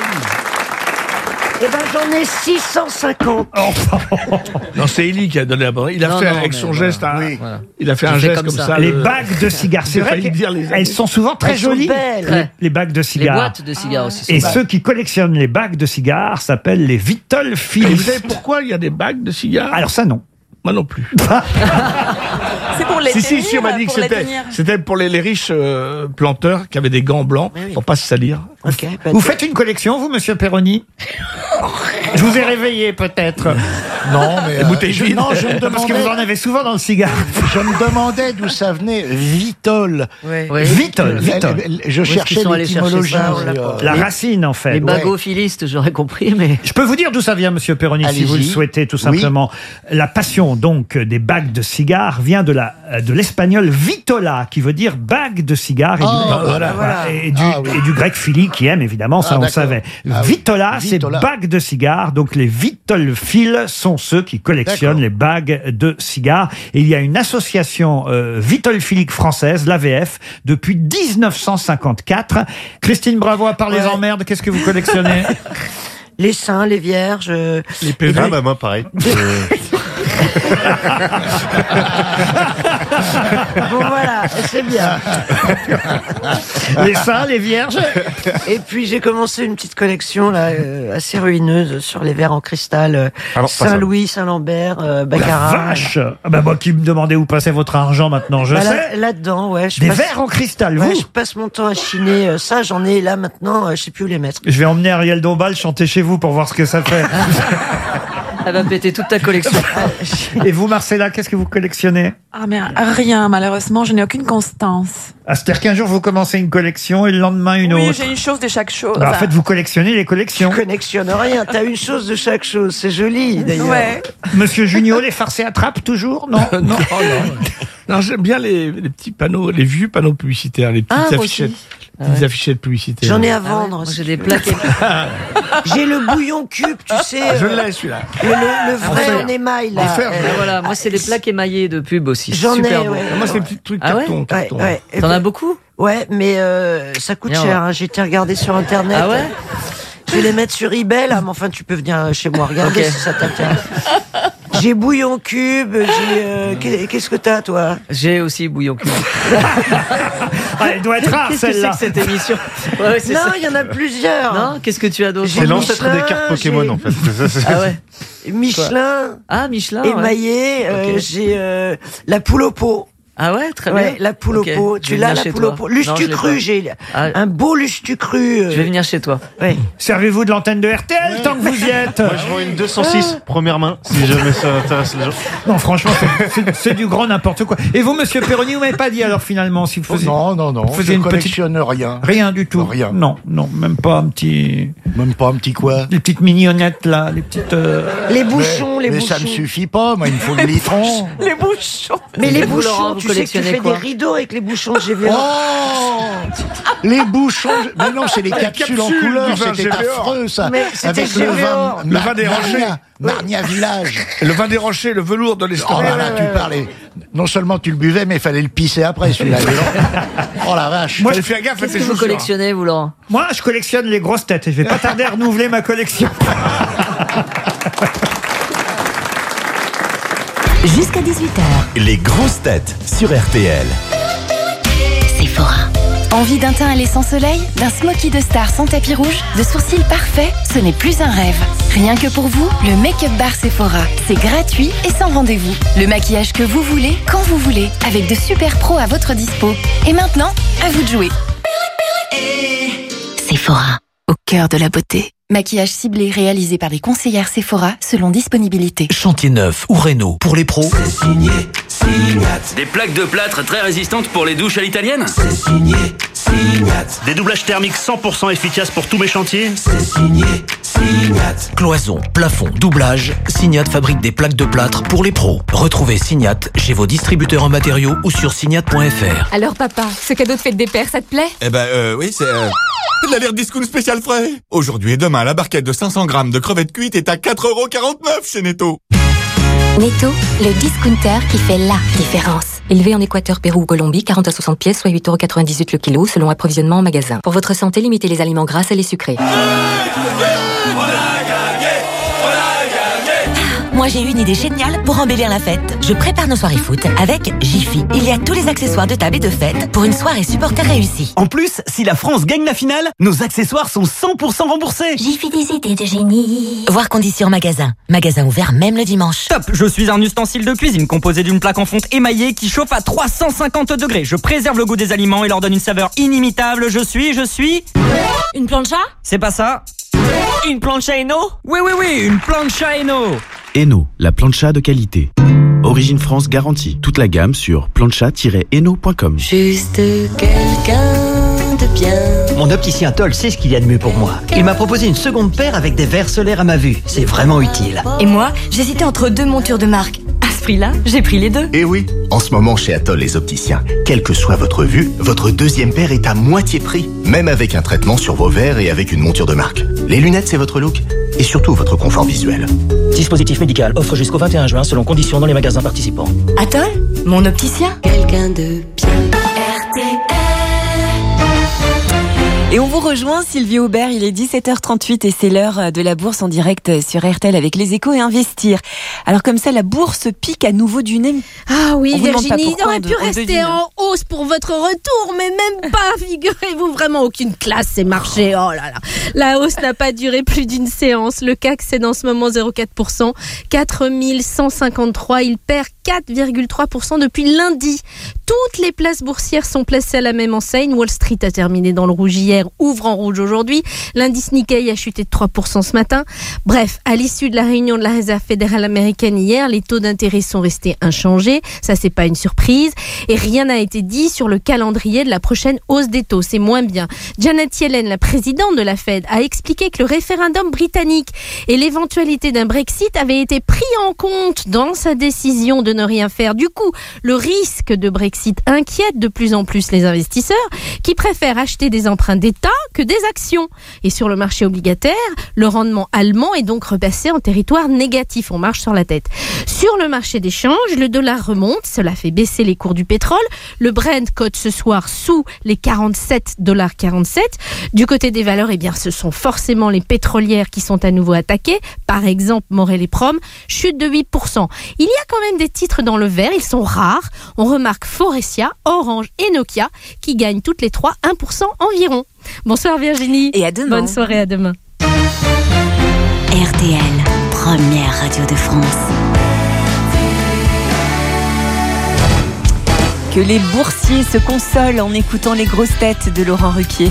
Speaker 11: Eh ben, j'en ai six cent cinquante.
Speaker 23: Non, c'est Élie qui a donné la bonne. Il a
Speaker 10: Non,
Speaker 23: fait
Speaker 10: non,
Speaker 23: avec
Speaker 10: mais
Speaker 23: son
Speaker 10: voilà.
Speaker 23: geste, un-
Speaker 10: Voilà.
Speaker 23: il a fait
Speaker 10: J'ai
Speaker 23: un
Speaker 10: fait
Speaker 23: geste
Speaker 10: comme
Speaker 23: comme
Speaker 10: ça.
Speaker 23: ça.
Speaker 9: Les
Speaker 23: le-
Speaker 9: bagues de cigares, c'est
Speaker 23: J'ai
Speaker 9: vrai
Speaker 23: failli dire les
Speaker 9: qu'elles
Speaker 23: amis.
Speaker 9: sont souvent très
Speaker 11: Elles sont
Speaker 9: jolies.
Speaker 11: belles.
Speaker 9: Les, les bagues de
Speaker 10: Les
Speaker 9: cigares.
Speaker 10: boîtes de cigares aussi sont
Speaker 9: Et
Speaker 10: belles.
Speaker 9: ceux qui collectionnent les bagues de cigares s'appellent les
Speaker 23: Et vous savez
Speaker 9: vitolphilistes.
Speaker 23: pourquoi il y a des bagues de cigares?
Speaker 9: Alors ça, non.
Speaker 23: Moi non plus.
Speaker 25: C'est pour les
Speaker 23: Si, si,
Speaker 25: tenir,
Speaker 23: si, on m'a dit que
Speaker 25: pour les
Speaker 23: c'était,
Speaker 25: tenir.
Speaker 23: c'était pour les, les riches euh, planteurs qui avaient des gants blancs
Speaker 11: Oui, oui.
Speaker 23: pour pas se salir.
Speaker 11: Ok. bah,
Speaker 9: Vous
Speaker 11: tu-
Speaker 9: faites une collection, vous, monsieur Perroni? Je vous ai réveillé peut-être.
Speaker 2: Non, mais.
Speaker 9: bouteilles
Speaker 2: je,
Speaker 9: vides.
Speaker 2: non, je me demandais.
Speaker 9: Parce que vous en avez souvent dans le cigare.
Speaker 2: Je me demandais d'où ça venait. Vitol.
Speaker 10: Ouais.
Speaker 9: Vitol, Vitol.
Speaker 2: Je
Speaker 10: Où est-ce
Speaker 2: cherchais
Speaker 10: qu'ils sont allés
Speaker 2: l'étymologie.
Speaker 10: chercher ça, on l'a
Speaker 2: euh,
Speaker 10: pas.
Speaker 9: La
Speaker 10: Les-
Speaker 9: racine, en fait.
Speaker 10: Les
Speaker 9: Ouais.
Speaker 10: bagophilistes, j'aurais compris, mais.
Speaker 9: Je peux vous dire d'où ça vient, Monsieur Perroni, si
Speaker 2: Allez-y.
Speaker 9: vous le souhaitez, tout
Speaker 2: Oui.
Speaker 9: simplement. La passion, donc, des bagues de cigares vient de la de l'espagnol vitola, qui veut dire bague de cigare, et,
Speaker 2: Ah,
Speaker 9: du,
Speaker 2: voilà.
Speaker 9: et, du,
Speaker 2: Ah, oui.
Speaker 9: et du grec phili, qui aime évidemment, ça
Speaker 2: Ah,
Speaker 9: on le
Speaker 2: d'accord.
Speaker 9: savait.
Speaker 2: Ah, oui.
Speaker 9: Vitola, c'est
Speaker 2: Vitola.
Speaker 9: bague de cigare, donc les vitolphiles sont ceux qui collectionnent
Speaker 2: D'accord.
Speaker 9: les bagues de cigares. Et il y a une association euh, vitolphilique française, l'A V F, depuis dix-neuf cent cinquante-quatre. Christine Bravo, à part les
Speaker 11: Ouais.
Speaker 9: emmerdes, qu'est-ce que vous collectionnez?
Speaker 11: Les saints, les vierges. euh,
Speaker 3: Les P V. Ah bah moi pareil. Euh,
Speaker 11: Bon voilà, c'est bien.
Speaker 9: Les saints, les vierges.
Speaker 11: Et puis j'ai commencé une petite collection là euh, assez ruineuse sur les verres en cristal, euh,
Speaker 3: Ah non, pas ça.
Speaker 11: Saint-Louis, Saint-Lambert, euh,
Speaker 9: La
Speaker 11: Baccarat.
Speaker 9: vache. Ah bah moi qui me demandais où passait votre argent maintenant, je
Speaker 11: Bah,
Speaker 9: sais.
Speaker 11: là- Là-dedans, ouais. Je
Speaker 9: Des
Speaker 11: passe-
Speaker 9: verres en cristal,
Speaker 11: Ouais,
Speaker 9: vous
Speaker 11: je passe mon temps à chiner euh, ça. J'en ai là maintenant, euh, je sais plus où les mettre.
Speaker 9: Je vais emmener Ariel Dombal chanter chez vous pour voir ce que ça fait.
Speaker 10: Elle va péter toute ta collection.
Speaker 9: Et vous, Marcella, qu'est-ce que vous collectionnez?
Speaker 25: Ah, mais rien, malheureusement, je n'ai aucune constance.
Speaker 9: Ah, c'est-à-dire qu'un jour vous commencez une collection et le lendemain une
Speaker 25: oui,
Speaker 9: autre.
Speaker 25: j'ai une chose de chaque chose.
Speaker 9: Bah, en fait, vous collectionnez les collections.
Speaker 11: Je collectionne rien. T'as une chose de chaque chose. C'est joli d'ailleurs.
Speaker 25: Ouais.
Speaker 9: Monsieur Junio, les farcés attrapent toujours? Non,
Speaker 23: non, non. Non, j'aime bien les, les petits panneaux, les vieux panneaux publicitaires, les petites
Speaker 11: Ah, moi
Speaker 23: affichettes.
Speaker 11: aussi.
Speaker 23: Les petites affichettes publicitaires.
Speaker 11: J'en ai à
Speaker 10: Ah ouais,
Speaker 11: vendre.
Speaker 10: moi,
Speaker 11: si
Speaker 10: j'ai
Speaker 11: tu
Speaker 10: des
Speaker 11: veux.
Speaker 10: plaques.
Speaker 11: J'ai le bouillon cube, tu sais.
Speaker 23: Je
Speaker 11: euh,
Speaker 23: l'ai celui-là.
Speaker 11: Le, le- le vrai
Speaker 23: fer.
Speaker 11: en émail là.
Speaker 23: En fer,
Speaker 11: Euh,
Speaker 10: Ah, voilà, moi c'est les plaques émaillées de pub aussi.
Speaker 11: J'en ai,
Speaker 10: Super beau.
Speaker 11: ouais.
Speaker 23: Moi, c'est les petits trucs
Speaker 10: Ah ouais
Speaker 23: carton.
Speaker 11: Ouais,
Speaker 23: carton.
Speaker 11: ouais. Et
Speaker 10: T'en
Speaker 11: ben-
Speaker 10: as beaucoup?
Speaker 11: Ouais, mais euh, ça coûte
Speaker 10: Bien,
Speaker 11: cher.
Speaker 10: ouais.
Speaker 11: Hein. J'ai été regarder sur internet.
Speaker 10: Ah ouais?
Speaker 11: Je vais les mettre sur eBay là, mais enfin tu peux venir chez moi regarder
Speaker 10: Ok.
Speaker 11: si ça t'intéresse. J'ai bouillon cube, j'ai euh, qu'est- qu'est-ce que t'as toi?
Speaker 10: J'ai aussi bouillon cube.
Speaker 9: Ah, elle doit être rare
Speaker 10: Qu'est-ce que c'est
Speaker 9: celle-là.
Speaker 10: que cette émission? Ouais, ouais, c'est
Speaker 11: Non,
Speaker 10: ça.
Speaker 11: il y en a plusieurs.
Speaker 10: Non, qu'est-ce que tu as d'autre?
Speaker 11: J'ai
Speaker 3: C'est l'ancêtre
Speaker 11: Michelin,
Speaker 3: des cartes Pokémon
Speaker 11: j'ai-
Speaker 3: en fait. C'est ça, c'est-
Speaker 10: Ah ouais.
Speaker 11: Michelin,
Speaker 10: Ah, Michelin. ouais.
Speaker 11: émaillé, euh,
Speaker 10: Ok.
Speaker 11: j'ai euh, la poule au pot.
Speaker 10: Ah ouais, très
Speaker 11: Ouais,
Speaker 10: bien.
Speaker 11: la poule
Speaker 10: Ok,
Speaker 11: au pot.
Speaker 10: je
Speaker 11: Tu
Speaker 10: vais
Speaker 11: l'as
Speaker 10: venir
Speaker 11: la
Speaker 10: chez
Speaker 11: poule
Speaker 10: toi.
Speaker 11: au pot.
Speaker 10: Non,
Speaker 11: Lustu
Speaker 10: je l'ai
Speaker 11: cru,
Speaker 10: pas.
Speaker 11: j'ai
Speaker 10: Ah.
Speaker 11: un beau lustu cru. euh,
Speaker 10: Je vais venir chez toi.
Speaker 11: ouais.
Speaker 9: Servez-vous de l'antenne de R T L tant que vous y êtes.
Speaker 3: Moi je vends une deux cent six, première main, si jamais ça intéresse les gens.
Speaker 9: Non, franchement, c'est- c'est c'est du grand n'importe quoi. Et vous, Monsieur Perroni, vous m'avez pas dit alors finalement si vous faisiez
Speaker 2: Non, non, non.
Speaker 9: vous faisiez
Speaker 2: Je
Speaker 9: une petite
Speaker 2: collectionne rien.
Speaker 9: rien du tout.
Speaker 2: Rien.
Speaker 9: Non, non, même pas un petit,
Speaker 2: Même pas un petit quoi.
Speaker 9: les petites mignonnettes là, les petites. euh,
Speaker 11: Les bouchons, les
Speaker 2: mais
Speaker 11: bouchons.
Speaker 2: ça me suffit pas. Moi, il me faut le litron.
Speaker 25: Les bouchons.
Speaker 11: Mais les
Speaker 10: Et vous, Laurent,
Speaker 11: bouchons,
Speaker 10: vous
Speaker 11: tu sais que tu
Speaker 10: collectionnez
Speaker 11: fais
Speaker 10: quoi
Speaker 11: des rideaux avec les bouchons, j'ai vu.
Speaker 2: Oh Les bouchons. Mais non, c'est les capsules en
Speaker 23: capsules
Speaker 2: couleur.
Speaker 23: du vin
Speaker 2: C'était
Speaker 23: G V O.
Speaker 2: affreux ça.
Speaker 11: Mais c'était
Speaker 2: Avec le
Speaker 11: G V O.
Speaker 2: vin,
Speaker 23: Le vin des
Speaker 2: Marnia-
Speaker 23: rochers.
Speaker 2: Marnia Village.
Speaker 23: Le vin des rochers, le velours de
Speaker 2: Oh
Speaker 23: l'estomac.
Speaker 2: là là, tu parlais. Non seulement tu le buvais, mais il fallait le pisser après celui-là. Oh la vache.
Speaker 9: Moi,
Speaker 23: Allez, fais gaffe à
Speaker 10: Qu'est-ce
Speaker 23: tes
Speaker 10: que vous
Speaker 23: chaussures.
Speaker 10: collectionnez, vous, Laurent?
Speaker 9: Moi, je collectionne les grosses têtes et je vais pas tarder à renouveler ma collection.
Speaker 22: Jusqu'à dix-huit heures.
Speaker 28: Les grosses têtes sur R T L.
Speaker 22: Sephora.
Speaker 16: Envie d'un teint à l'essence soleil, d'un smoky de star sans tapis rouge, de sourcils parfaits? Ce n'est plus un rêve. Rien que pour vous, le Make-up Bar Sephora. C'est gratuit et sans rendez-vous. Le maquillage que vous voulez, quand vous voulez, avec de super pros à votre dispo. Et maintenant, à vous de jouer.
Speaker 22: Sephora. Au cœur de la beauté.
Speaker 16: Maquillage ciblé réalisé par des conseillères Sephora selon disponibilité.
Speaker 28: Chantier neuf ou réno pour les pros. C'est signé Signat. Des plaques de plâtre très résistantes pour les douches à l'italienne. C'est signé Signat.
Speaker 7: Des doublages thermiques cent pour cent efficaces pour tous mes chantiers.
Speaker 28: C'est signé Signat. Cloison, plafond, doublage. Signat fabrique des plaques de plâtre pour les pros. Retrouvez Signat chez vos distributeurs en matériaux ou sur signat point f r.
Speaker 16: Alors papa, ce cadeau de fête des pères, ça te plaît?
Speaker 12: Eh ben euh, oui, c'est euh, de la Lire Discount spécial frais. Aujourd'hui et demain, la barquette de cinq cents grammes de crevettes cuites est à quatre euros quarante-neuf chez Netto.
Speaker 22: Netto, le discounter qui fait la différence. Élevé en Équateur, Pérou ou Colombie, quarante à soixante pièces, soit huit euros quatre-vingt-dix-huit le kilo, selon approvisionnement en magasin. Pour votre santé, limitez les aliments gras et les sucrés.
Speaker 17: Moi, j'ai une idée géniale pour embellir la fête. Je prépare nos soirées foot avec Jiffy. Il y a tous les accessoires de table et de fête pour une soirée supporter réussie.
Speaker 28: En plus, si la France gagne la finale, nos accessoires sont cent pour cent remboursés.
Speaker 17: Jiffy, des idées de génie. Voir conditions magasin. Magasin ouvert même le dimanche.
Speaker 13: Top, je suis un ustensile de cuisine composé d'une plaque en fonte émaillée qui chauffe à trois cent cinquante degrés. Je préserve le goût des aliments et leur donne une saveur inimitable. Je suis, je suis...
Speaker 17: Une plancha?
Speaker 13: C'est pas ça. Une planche à Eno? Oui, oui, oui, une planche à Eno.
Speaker 5: Eno, la plancha de qualité. Origine France garantie. Toute la gamme sur plancha tiret eno point com.
Speaker 17: Juste quelqu'un de bien.
Speaker 14: Mon opticien Toll sait ce qu'il y a de mieux pour moi. Il m'a proposé une seconde paire avec des verres solaires à ma vue. C'est vraiment utile.
Speaker 17: Et moi, j'hésitais entre deux montures de marque. À ce prix-là, j'ai pris les deux.
Speaker 6: Et oui, en ce moment chez Atoll les opticiens, quelle que soit votre vue, votre deuxième paire est à moitié prix. Même avec un traitement sur vos verres et avec une monture de marque. Les lunettes, c'est votre look et surtout votre confort visuel.
Speaker 14: Dispositif médical offre jusqu'au vingt et un juin selon conditions dans les magasins participants.
Speaker 17: Atoll, mon opticien. Quelqu'un de bien. R T L.
Speaker 18: Et on vous rejoint, Sylvie Aubert, il est dix-sept heures trente-huit et c'est l'heure de la bourse en direct sur R T L avec les échos et investir. Alors comme ça, la bourse pique à nouveau du nez.
Speaker 19: Ah oui,
Speaker 18: On vous demande pas
Speaker 19: Virginie, il
Speaker 18: pourquoi,
Speaker 19: aurait
Speaker 18: on
Speaker 19: pu
Speaker 18: de- on
Speaker 19: rester
Speaker 18: devine.
Speaker 19: en hausse pour votre retour, mais même pas, figurez-vous, vraiment aucune classe ces marchés. Oh là là. La hausse n'a pas duré plus d'une séance. Le C A C cède en ce moment zéro virgule quatre pour cent, quatre mille cent cinquante-trois. Il perd quatre virgule trois pour cent depuis lundi. Toutes les places boursières sont placées à la même enseigne. Wall Street a terminé dans le rouge hier, ouvre en rouge aujourd'hui. L'indice Nikkei a chuté de trois pour cent ce matin. Bref, à l'issue de la réunion de la Réserve fédérale américaine hier, les taux d'intérêt sont restés inchangés. Ça, c'est pas une surprise. Et rien n'a été dit sur le calendrier de la prochaine hausse des taux. C'est moins bien. Janet Yellen, la présidente de la Fed, a expliqué que le référendum britannique et l'éventualité d'un Brexit avaient été pris en compte dans sa décision de ne rien faire. Du coup, le risque de Brexit inquiète de plus en plus les investisseurs qui préfèrent acheter des emprunts d'État que des actions. Et sur le marché obligataire, le rendement allemand est donc repassé en territoire négatif. On marche sur la tête. Sur le marché des changes, le dollar remonte. Cela fait baisser les cours du pétrole. Le Brent cote ce soir sous les quarante-sept dollars quarante-sept. Du côté des valeurs, eh bien, ce sont forcément les pétrolières qui sont à nouveau attaquées. Par exemple, Morel et Prom, chute de huit pour cent. Il y a quand même des titres dans le vert. Ils sont rares. On remarque Forestia, Orange et Nokia qui gagnent toutes les trois un pour cent environ. Bonsoir Virginie.
Speaker 18: Et à demain.
Speaker 19: Bonne soirée, à demain.
Speaker 1: R T L, première radio de France.
Speaker 18: Que les boursiers se consolent en écoutant les grosses têtes de Laurent Ruquier.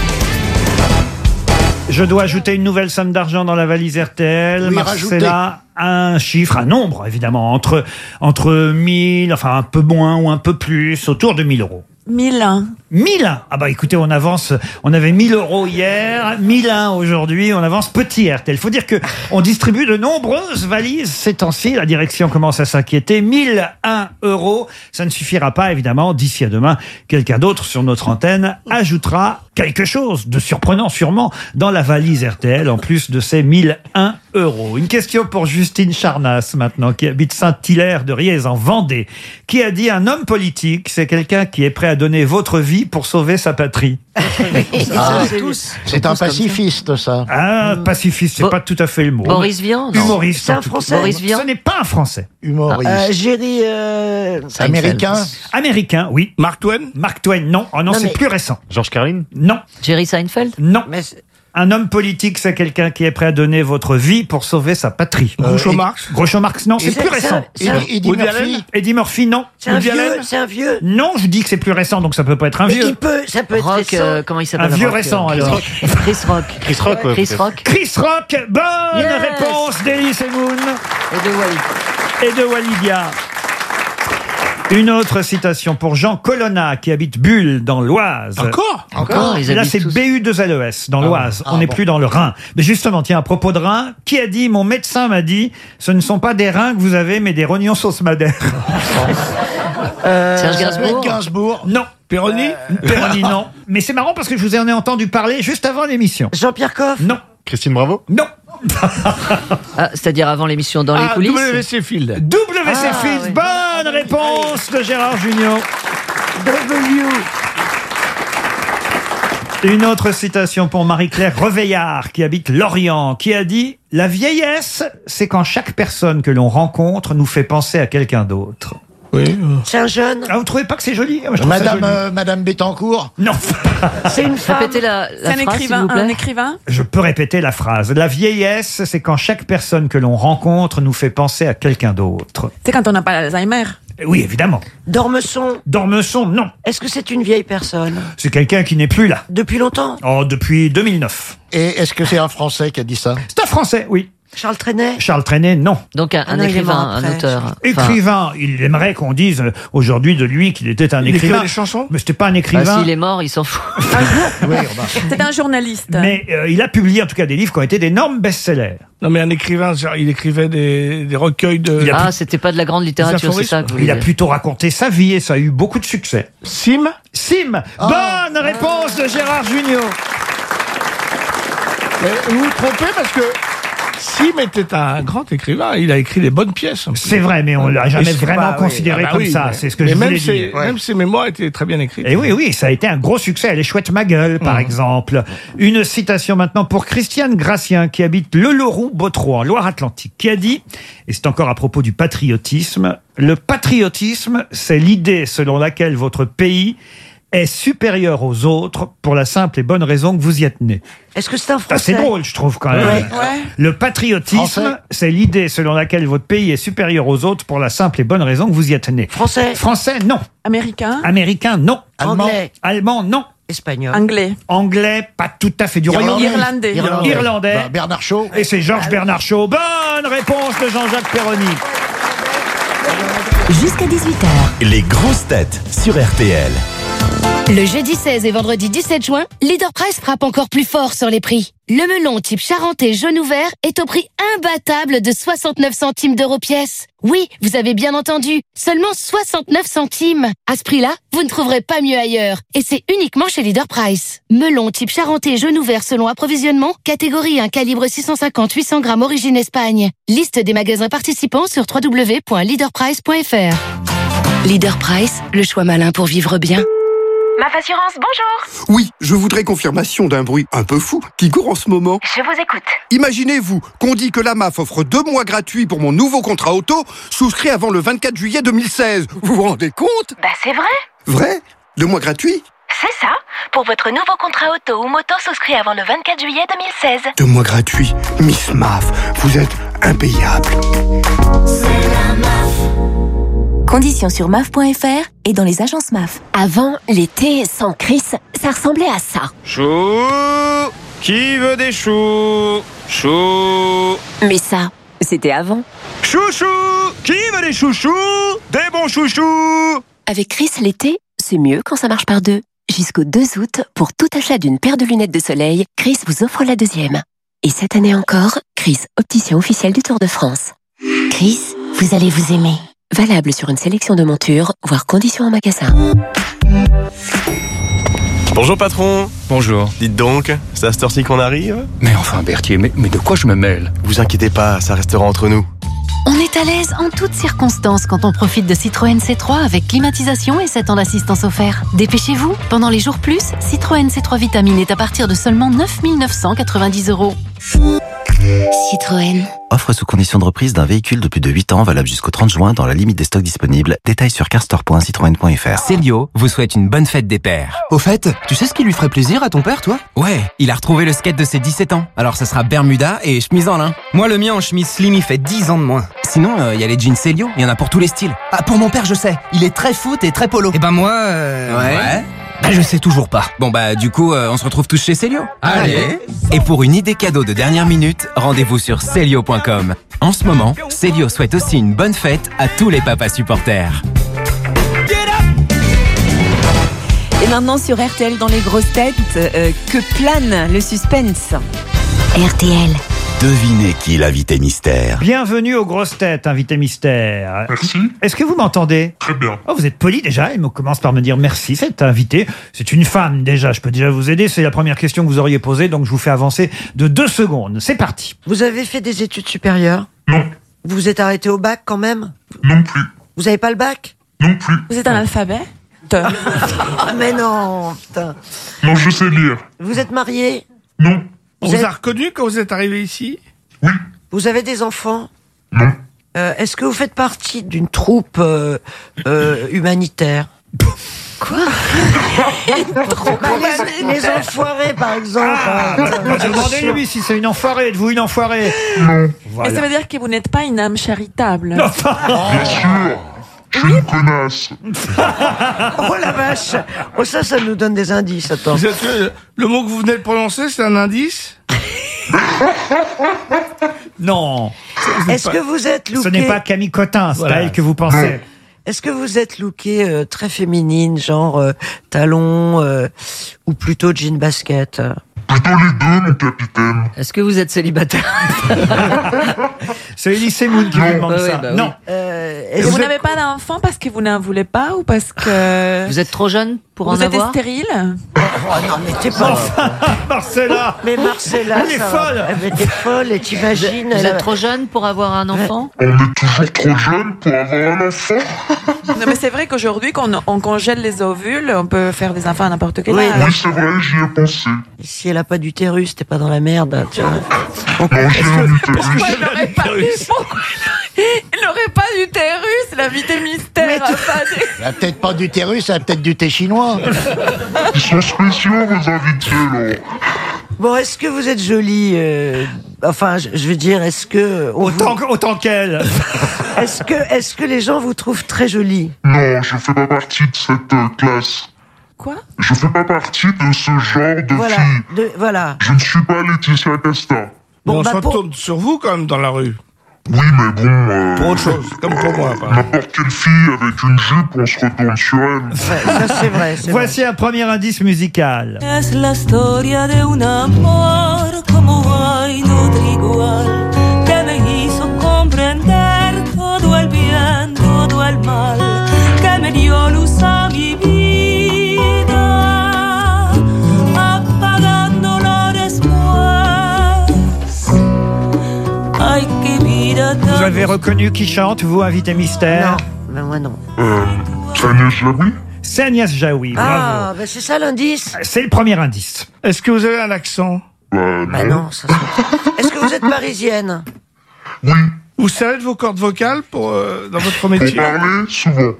Speaker 9: Je dois ajouter une nouvelle somme d'argent dans la valise R T L.
Speaker 2: Oui,
Speaker 9: Marcella, un chiffre, un nombre évidemment, entre, entre mille, enfin un peu moins ou un peu plus, autour de mille euros.
Speaker 25: mille un.
Speaker 9: mille un. Ah bah écoutez, on avance, on avait mille euros hier, mille un aujourd'hui, on avance petit R T L. Il faut dire que on distribue de nombreuses valises ces temps-ci, la direction commence à s'inquiéter. mille un euros, ça ne suffira pas évidemment, d'ici à demain, quelqu'un d'autre sur notre antenne ajoutera quelque chose de surprenant sûrement dans la valise R T L en plus de ces mille un euros. Une question pour Justine Charnas maintenant, qui habite Saint-Hilaire de Riez en Vendée, qui a dit: un homme politique, c'est quelqu'un qui est prêt à donner votre vie pour sauver sa patrie.
Speaker 2: Ah, c'est un pacifiste, ça.
Speaker 9: Ah, pacifiste, c'est
Speaker 10: Bo-
Speaker 9: pas tout à fait le mot.
Speaker 10: Boris Vian, non.
Speaker 9: Humoriste.
Speaker 11: C'est
Speaker 9: en
Speaker 11: un
Speaker 9: tout cas.
Speaker 11: Français.
Speaker 10: Boris Vian.
Speaker 9: Ce n'est pas un Français.
Speaker 2: Humoriste.
Speaker 11: Euh, Jerry. Euh...
Speaker 2: Américain.
Speaker 9: Américain, oui.
Speaker 23: Mark Twain.
Speaker 9: Mark Twain, non. Oh non,
Speaker 11: Non,
Speaker 9: c'est
Speaker 11: mais-
Speaker 9: plus récent.
Speaker 3: Georges Carlin.
Speaker 9: Non,
Speaker 10: Jerry Seinfeld.
Speaker 9: non.
Speaker 11: Mais c'est-
Speaker 9: Un homme politique, c'est quelqu'un qui est prêt à donner votre vie pour sauver sa patrie.
Speaker 23: Groucho
Speaker 2: et-
Speaker 23: Marx.
Speaker 9: Groucho Marx, non, c'est
Speaker 11: c'est-
Speaker 9: plus
Speaker 11: c'est
Speaker 9: récent.
Speaker 11: un- c'est un-
Speaker 2: Eddie
Speaker 23: Woody
Speaker 2: Murphy.
Speaker 23: Allen.
Speaker 9: Eddie Murphy, non.
Speaker 11: c'est un
Speaker 23: Woody
Speaker 11: vieux.
Speaker 23: Allen.
Speaker 11: C'est un vieux.
Speaker 9: Non, je dis que c'est plus récent, donc ça peut pas être un
Speaker 11: Mais
Speaker 9: vieux.
Speaker 11: il peut, ça peut être
Speaker 10: Rock,
Speaker 11: récent.
Speaker 10: euh, comment il
Speaker 9: Un
Speaker 10: s'appelle
Speaker 9: vieux
Speaker 10: Rock,
Speaker 9: récent,
Speaker 10: euh,
Speaker 9: alors.
Speaker 10: Chris Rock.
Speaker 3: Chris Rock, ouais,
Speaker 10: Chris
Speaker 3: peut-être.
Speaker 10: Rock.
Speaker 9: Chris Rock, bonne
Speaker 10: Yes.
Speaker 9: réponse d'Elie Semoun
Speaker 10: Et de Wally.
Speaker 9: et de Walidia. Une autre citation pour Jean Colonna, qui habite Bulle, dans l'Oise.
Speaker 23: Encore
Speaker 10: Encore, ils
Speaker 9: Et là,
Speaker 10: habitent
Speaker 9: c'est
Speaker 10: tous.
Speaker 9: B U deux L E S, dans l'Oise.
Speaker 2: ah,
Speaker 9: On n'est
Speaker 2: bon.
Speaker 9: plus dans le Rhin. Mais justement, tiens, à propos de Rhin, qui a dit, mon médecin m'a dit, ce ne sont pas des reins que vous avez, mais des rognons sauce madère.
Speaker 11: Euh,
Speaker 10: Serge
Speaker 2: Ça peut être
Speaker 10: Gainsbourg.
Speaker 2: Gainsbourg.
Speaker 9: Non.
Speaker 23: Péroni.
Speaker 9: Péroni, non. Mais c'est marrant parce que je vous en ai entendu parler juste avant l'émission.
Speaker 11: Jean-Pierre Coff.
Speaker 9: Non.
Speaker 3: Christine Bravo.
Speaker 9: Non.
Speaker 10: Ah, c'est-à-dire avant l'émission Dans les
Speaker 23: Ah,
Speaker 10: coulisses.
Speaker 23: W C Field.
Speaker 9: W C
Speaker 10: Ah,
Speaker 9: Fields,
Speaker 10: oui.
Speaker 9: bonne réponse de Gérard Junior.
Speaker 11: W.
Speaker 9: Une autre citation pour Marie-Claire Reveillard, qui habite Lorient, qui a dit « La vieillesse, c'est quand chaque personne que l'on rencontre nous fait penser à quelqu'un d'autre.
Speaker 23: Oui.
Speaker 11: C'est un jeune.
Speaker 9: Ah, vous trouvez pas que c'est joli? Moi, je trouve ça
Speaker 2: Madame,
Speaker 9: joli.
Speaker 2: euh, Madame Bettencourt.
Speaker 9: Non.
Speaker 11: C'est une femme.
Speaker 10: Répétez la, la
Speaker 25: C'est un
Speaker 10: phrase, s'il
Speaker 25: écrivain,
Speaker 10: vous plaît.
Speaker 25: un écrivain.
Speaker 9: Je peux répéter la phrase. La vieillesse, c'est quand chaque personne que l'on rencontre nous fait penser à quelqu'un d'autre.
Speaker 25: C'est quand on n'a pas l'Alzheimer.
Speaker 9: Oui, évidemment.
Speaker 11: Dormesson.
Speaker 9: Dormesson, non.
Speaker 11: Est-ce que c'est une vieille personne?
Speaker 9: C'est quelqu'un qui n'est plus là.
Speaker 11: Depuis longtemps?
Speaker 9: Oh, depuis deux mille neuf.
Speaker 2: Et est-ce que c'est un Français qui a dit ça?
Speaker 9: C'est un Français, oui.
Speaker 11: Charles Trenet?
Speaker 9: Charles Trenet, non.
Speaker 10: Donc un,
Speaker 11: Ah
Speaker 10: un
Speaker 11: non, il est
Speaker 10: écrivain,
Speaker 11: mort
Speaker 10: un
Speaker 11: après.
Speaker 10: auteur. Enfin,
Speaker 9: Écrivain, il aimerait qu'on dise euh, aujourd'hui de lui qu'il était un
Speaker 23: Il écrivait
Speaker 9: écrivain.
Speaker 23: des chansons?
Speaker 9: Mais c'était pas un
Speaker 10: bah,
Speaker 9: écrivain.
Speaker 10: s'il est mort, il s'en fout.
Speaker 9: Oui, bah.
Speaker 25: C'est un journaliste.
Speaker 9: Mais euh, il a publié en tout cas des livres qui ont été d'énormes best-sellers.
Speaker 23: Non, mais un écrivain, genre, il écrivait des, des recueils de...
Speaker 9: Il a
Speaker 10: Ah, c'était pas de la grande littérature, c'est ça que vous
Speaker 9: Il a
Speaker 10: voulez dire.
Speaker 9: plutôt raconté sa vie et ça a eu beaucoup de succès.
Speaker 23: Sim?
Speaker 9: Sim. Bonne réponse de Gérard Jugnot.
Speaker 23: Mais vous vous trompez parce que Sim était un grand écrivain. Il a écrit des bonnes pièces.
Speaker 9: C'est vrai, mais on l'a jamais
Speaker 23: Et c'est
Speaker 9: vraiment
Speaker 23: pas- oui.
Speaker 9: considéré
Speaker 23: Ah bah
Speaker 9: comme
Speaker 23: oui,
Speaker 9: ça.
Speaker 23: mais-
Speaker 9: C'est ce que
Speaker 23: mais
Speaker 9: je
Speaker 23: même
Speaker 9: voulais
Speaker 23: ses,
Speaker 9: dire.
Speaker 23: Même ses mémoires étaient très bien écrites.
Speaker 9: Et oui, oui, ça a été un gros succès. Elle est chouette ma gueule, par exemple. Une citation maintenant pour Christiane Gracien, qui habite Le Leroux-Bottereau, en Loire-Atlantique, qui a dit, et c'est encore à propos du patriotisme, le patriotisme, c'est l'idée selon laquelle votre pays est supérieur aux autres pour la simple et bonne raison que vous y êtes né.
Speaker 11: Est-ce que c'est un
Speaker 9: Ah,
Speaker 11: Français?
Speaker 9: c'est drôle, je trouve, quand même.
Speaker 11: Ouais.
Speaker 9: Le patriotisme,
Speaker 2: Français.
Speaker 9: c'est l'idée selon laquelle votre pays est supérieur aux autres pour la simple et bonne raison que vous y êtes né.
Speaker 11: Français?
Speaker 9: Français, non.
Speaker 25: Américain.
Speaker 9: Américain, non.
Speaker 2: Allemand.
Speaker 11: Anglais?
Speaker 9: Allemand, non.
Speaker 11: Espagnol?
Speaker 25: Anglais.
Speaker 9: Anglais, pas tout à fait du
Speaker 2: Irlandais.
Speaker 9: Royaume-Uni.
Speaker 25: Irlandais.
Speaker 2: Irlandais.
Speaker 9: Irlandais.
Speaker 2: Bah, Bernard Shaw.
Speaker 9: Et c'est Georges Bernard Shaw. Bonne réponse de Jean-Jacques Perroni.
Speaker 1: Jusqu'à dix-huit heures.
Speaker 6: Les grosses têtes sur R T L.
Speaker 4: Le jeudi seize et vendredi dix-sept juin, Leader Price frappe encore plus fort sur les prix. Le melon type charentais jaune ouvert est au prix imbattable de soixante-neuf centimes d'euros pièce. Oui, vous avez bien entendu, seulement soixante-neuf centimes. À ce prix-là, vous ne trouverez pas mieux ailleurs. Et c'est uniquement chez Leader Price. Melon type charentais jaune ouvert selon approvisionnement, catégorie un calibre six cent cinquante à huit cents grammes origine Espagne. Liste des magasins participants sur w w w point leader price point f r.
Speaker 18: Leader Price, le choix malin pour vivre bien.
Speaker 8: M A F Assurance, bonjour.
Speaker 15: Oui, je voudrais confirmation d'un bruit un peu fou qui court en ce moment.
Speaker 8: Je vous écoute.
Speaker 15: Imaginez-vous qu'on dit que la M A F offre deux mois gratuits pour mon nouveau contrat auto, souscrit avant le vingt-quatre juillet deux mille seize. Vous vous rendez compte?
Speaker 8: Bah c'est vrai.
Speaker 15: Vrai? Deux mois gratuits?
Speaker 8: C'est ça. Pour votre nouveau contrat auto ou moto souscrit avant le vingt-quatre juillet deux mille seize.
Speaker 15: Deux mois gratuits. Miss M A F, vous êtes impayable.
Speaker 1: C'est la M A F. Conditions sur M A F point F R et dans les agences M A F. Avant, l'été sans Chris, ça ressemblait à ça.
Speaker 3: Chou! Qui veut des choux? Chou!
Speaker 1: Mais ça, c'était avant.
Speaker 3: Chouchou! Qui veut des chouchous? Des bons chouchous!
Speaker 1: Avec Chris, l'été, c'est mieux quand ça marche par deux. Jusqu'au deux août, pour tout achat d'une paire de lunettes de soleil, Chris vous offre la deuxième. Et cette année encore, Chris, opticien officiel du Tour de France. Chris, vous allez vous aimer. Valable sur une sélection de montures, voire conditions en magasin.
Speaker 20: Bonjour patron.
Speaker 21: Bonjour.
Speaker 20: Dites donc, c'est à cette heure-ci qu'on arrive?
Speaker 21: Mais enfin Berthier, mais, mais de quoi je me mêle?
Speaker 20: Vous inquiétez pas, ça restera entre nous.
Speaker 24: On est à l'aise en toutes circonstances quand on profite de Citroën C trois avec climatisation et sept ans d'assistance offert. Dépêchez-vous, pendant les jours plus, Citroën C trois Vitamine est à partir de seulement neuf mille neuf cent quatre-vingt-dix euros.
Speaker 1: Citroën.
Speaker 26: Offre sous condition de reprise d'un véhicule de plus de huit ans valable jusqu'au trente juin dans la limite des stocks disponibles. Détails sur carstore point citroën point f r.
Speaker 27: Célio vous souhaite une bonne fête des pères.
Speaker 29: Au fait, tu sais ce qui lui ferait plaisir à ton père, toi?
Speaker 27: Ouais, il a retrouvé le skate de ses dix-sept ans. Alors ça sera Bermuda et chemise en lin. Moi le mien en chemise slim il fait dix ans de moins. Sinon, il euh, y a les jeans Célio, il y en a pour tous les styles.
Speaker 29: Ah, pour mon père, je sais. Il est très foot et très polo.
Speaker 27: Et ben moi, euh...
Speaker 29: Ouais.
Speaker 27: ouais. Bah je sais toujours pas. Bon bah du coup euh, on se retrouve tous chez Célio.
Speaker 29: Allez.
Speaker 27: Et pour une idée cadeau de dernière minute, rendez-vous sur Célio point com. En ce moment, Célio souhaite aussi une bonne fête à tous les papas supporters.
Speaker 18: Et maintenant sur R T L dans les grosses têtes, euh, que plane le suspense.
Speaker 1: R T L.
Speaker 6: Devinez qui est l'invité mystère.
Speaker 9: Bienvenue aux grosses têtes, invité mystère.
Speaker 30: Merci.
Speaker 9: Est-ce que vous m'entendez?
Speaker 30: Très bien.
Speaker 9: Oh, vous êtes poli déjà, il me commence par me dire merci, cette invitée. C'est une femme déjà, je peux déjà vous aider. C'est la première question que vous auriez posée, donc je vous fais avancer de deux secondes. C'est parti.
Speaker 11: Vous avez fait des études supérieures?
Speaker 30: Non.
Speaker 11: Vous vous êtes arrêté au bac quand même?
Speaker 30: Non plus.
Speaker 11: Vous avez pas le bac?
Speaker 30: Non plus.
Speaker 25: Vous êtes un alphabet?
Speaker 11: Ah mais non, putain.
Speaker 30: Non, je sais lire.
Speaker 11: Vous êtes marié?
Speaker 30: Non.
Speaker 23: On
Speaker 11: Vous
Speaker 23: vous
Speaker 11: êtes-
Speaker 23: a reconnu quand vous êtes arrivé ici?
Speaker 30: Oui.
Speaker 11: Vous avez des enfants?
Speaker 30: Non.
Speaker 11: Euh, est-ce que vous faites partie d'une troupe euh, euh, humanitaire?
Speaker 18: Quoi?
Speaker 11: les, les enfoirés, par exemple.
Speaker 9: Ah, demandez-lui si c'est une enfoirée. Êtes-vous une enfoirée?
Speaker 25: Non.
Speaker 9: Voilà.
Speaker 25: Et ça veut dire que vous n'êtes pas une âme charitable.
Speaker 9: Non.
Speaker 23: Bien sûr. Je suis une connasse.
Speaker 11: Oh la vache. Oh ça, ça nous donne des indices. Attends.
Speaker 23: Vous êtes, euh, le mot que vous venez de prononcer, c'est un indice?
Speaker 9: Non.
Speaker 11: Est-ce que vous êtes looké?
Speaker 9: Ce n'est pas Camille Cotin, c'est
Speaker 23: Voilà.
Speaker 9: à elle que vous pensez.
Speaker 11: Est-ce que vous êtes looké euh, très féminine, genre euh, talons euh, ou plutôt jean basket?
Speaker 23: Plutôt les deux, mon capitaine.
Speaker 10: Est-ce que vous êtes célibataire?
Speaker 9: C'est Elie Semoun qui vous demande
Speaker 10: Bah oui,
Speaker 9: ça.
Speaker 10: bah oui.
Speaker 9: Non.
Speaker 11: Euh,
Speaker 25: Et vous n'avez pas d'enfant parce que vous n'en voulez pas ou parce que...
Speaker 10: Vous êtes trop jeune pour en
Speaker 25: Vous êtes
Speaker 10: avoir?
Speaker 25: stérile?
Speaker 11: Oh non, mais t'es pas...
Speaker 9: Marcella.
Speaker 11: Mais Marcella,
Speaker 9: Elle est
Speaker 11: ça
Speaker 9: folle.
Speaker 11: va. Mais t'es folle et t'imagines...
Speaker 10: Vous
Speaker 11: elle a-
Speaker 10: êtes trop jeune pour avoir un enfant?
Speaker 23: On est toujours trop jeune pour avoir un enfant.
Speaker 25: Non, mais c'est vrai qu'aujourd'hui, quand on, on congèle les ovules, on peut faire des enfants à n'importe quel
Speaker 11: Oui,
Speaker 25: âge.
Speaker 23: Oui, c'est vrai, j'y ai pensé.
Speaker 11: Si elle a pas d'utérus, t'es pas dans la merde, hein, tu vois.
Speaker 23: Non, j'ai un utérus.
Speaker 25: Pourquoi il n'aurait pas, pourquoi il n'aurait pas d'utérus, l'invité mystère
Speaker 11: Mais
Speaker 25: a
Speaker 11: tu-
Speaker 25: pas de-
Speaker 2: Elle a peut-être pas d'utérus, elle a peut-être du thé chinois.
Speaker 23: Ils sont spéciaux, vos invités, là.
Speaker 11: Bon, est-ce que vous êtes jolie euh, Enfin, je, je veux dire, est-ce que... on
Speaker 9: Autant,
Speaker 11: vous-
Speaker 9: autant qu'elle.
Speaker 11: Est-ce que, est-ce que les gens vous trouvent très jolie?
Speaker 23: Non, je fais pas partie de cette euh, classe.
Speaker 25: Quoi?
Speaker 23: Je fais pas partie de ce genre de
Speaker 11: Voilà,
Speaker 23: fille.
Speaker 11: de, voilà.
Speaker 23: Je ne suis pas Laetitia Casta.
Speaker 11: Bon,
Speaker 23: on
Speaker 11: bah,
Speaker 23: se
Speaker 11: pour-
Speaker 23: retourne sur vous, quand même, dans la rue. Oui, mais bon... euh, Pour autre chose, comme pour moi. N'importe quelle fille avec une jupe, on se retourne sur elle.
Speaker 11: Ouais, ça c'est vrai. c'est
Speaker 9: Voici un premier indice musical.
Speaker 5: Es la historia de un amor como hay otro igual que me hizo comprender todo el bien, todo el mal que me dio luz a mi vida apagándolo después. Ay, qué vida tan
Speaker 9: Vous avez reconnu qui chante, vous, invité mystère?
Speaker 11: Non, ben moi non.
Speaker 23: Euh, c'est Agnès Jaoui?
Speaker 9: C'est Agnès Jaoui, bravo.
Speaker 11: Ah, ben c'est ça l'indice.
Speaker 9: C'est le premier indice.
Speaker 23: Est-ce que vous avez un accent? Bah,
Speaker 11: Bah non, ça se- Est-ce que vous êtes parisienne?
Speaker 23: Oui. Vous servez de vos cordes vocales pour, euh, dans votre métier? Pour parler, souvent.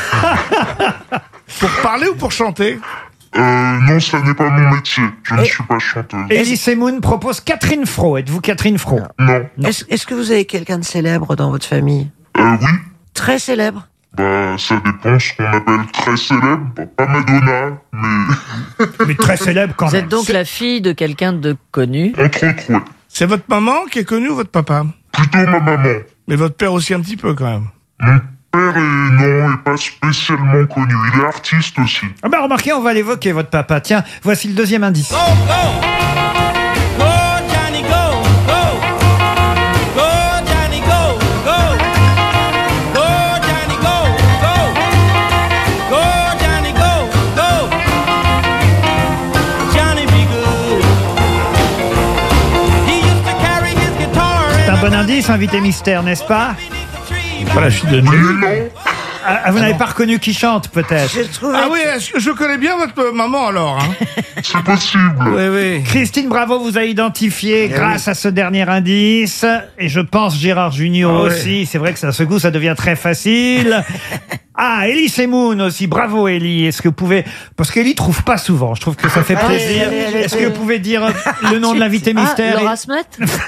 Speaker 23: Pour parler ou pour chanter? Euh, non, ça n'est pas mon métier. Je ne suis pas chanteuse.
Speaker 9: Elie Semoun propose Catherine Fro. Êtes-vous Catherine Fro?
Speaker 23: Non.
Speaker 11: Est-ce est-ce que vous avez quelqu'un de célèbre dans votre famille?
Speaker 23: Euh, oui.
Speaker 11: Très célèbre?
Speaker 23: Bah, ça dépend ce qu'on appelle très célèbre. Bah, pas Madonna, mais...
Speaker 9: Mais très célèbre quand
Speaker 10: Vous
Speaker 9: même.
Speaker 10: êtes donc la fille de quelqu'un de connu?
Speaker 23: Entre autres, oui. C'est votre maman qui est connue ou votre papa? Plutôt ma maman. Mais votre père aussi un petit peu, quand même. Mon père est, non, est pas spécialement connu. Il est artiste aussi.
Speaker 9: Ah bah remarquez, on va l'évoquer, votre papa. Tiens, voici le deuxième indice.
Speaker 5: Go, Johnny, go, go. Go, Johnny, go, go. Go, Johnny, go, go. Go, Johnny, go, go. Johnny be good. He used to carry his guitar
Speaker 9: C'est
Speaker 5: in
Speaker 9: un
Speaker 5: a
Speaker 9: bon indice, invité mystère, n'est-ce pas?
Speaker 23: Voilà, je suis de nuit.
Speaker 9: Ah, vous n'avez pas reconnu qui chante, peut-être?
Speaker 23: Ah oui, est-ce que je connais bien votre maman, alors, hein? C'est possible. Oui, oui.
Speaker 9: Christine Bravo vous a identifié
Speaker 23: Eh
Speaker 9: grâce à ce dernier indice. Et je pense Gérard Junior
Speaker 23: Ah ouais.
Speaker 9: aussi. C'est vrai que ça, à ce coup, ça devient très facile. Ah, Elie Semoun aussi. Bravo, Elie. Est-ce que vous pouvez... Parce qu'Elie trouve pas souvent. Je trouve que ça fait
Speaker 11: Ah,
Speaker 9: plaisir.
Speaker 11: elle est- elle est-
Speaker 9: Est-ce que vous pouvez dire le nom de l'invité
Speaker 10: Ah,
Speaker 9: mystère?
Speaker 10: Laura Smet?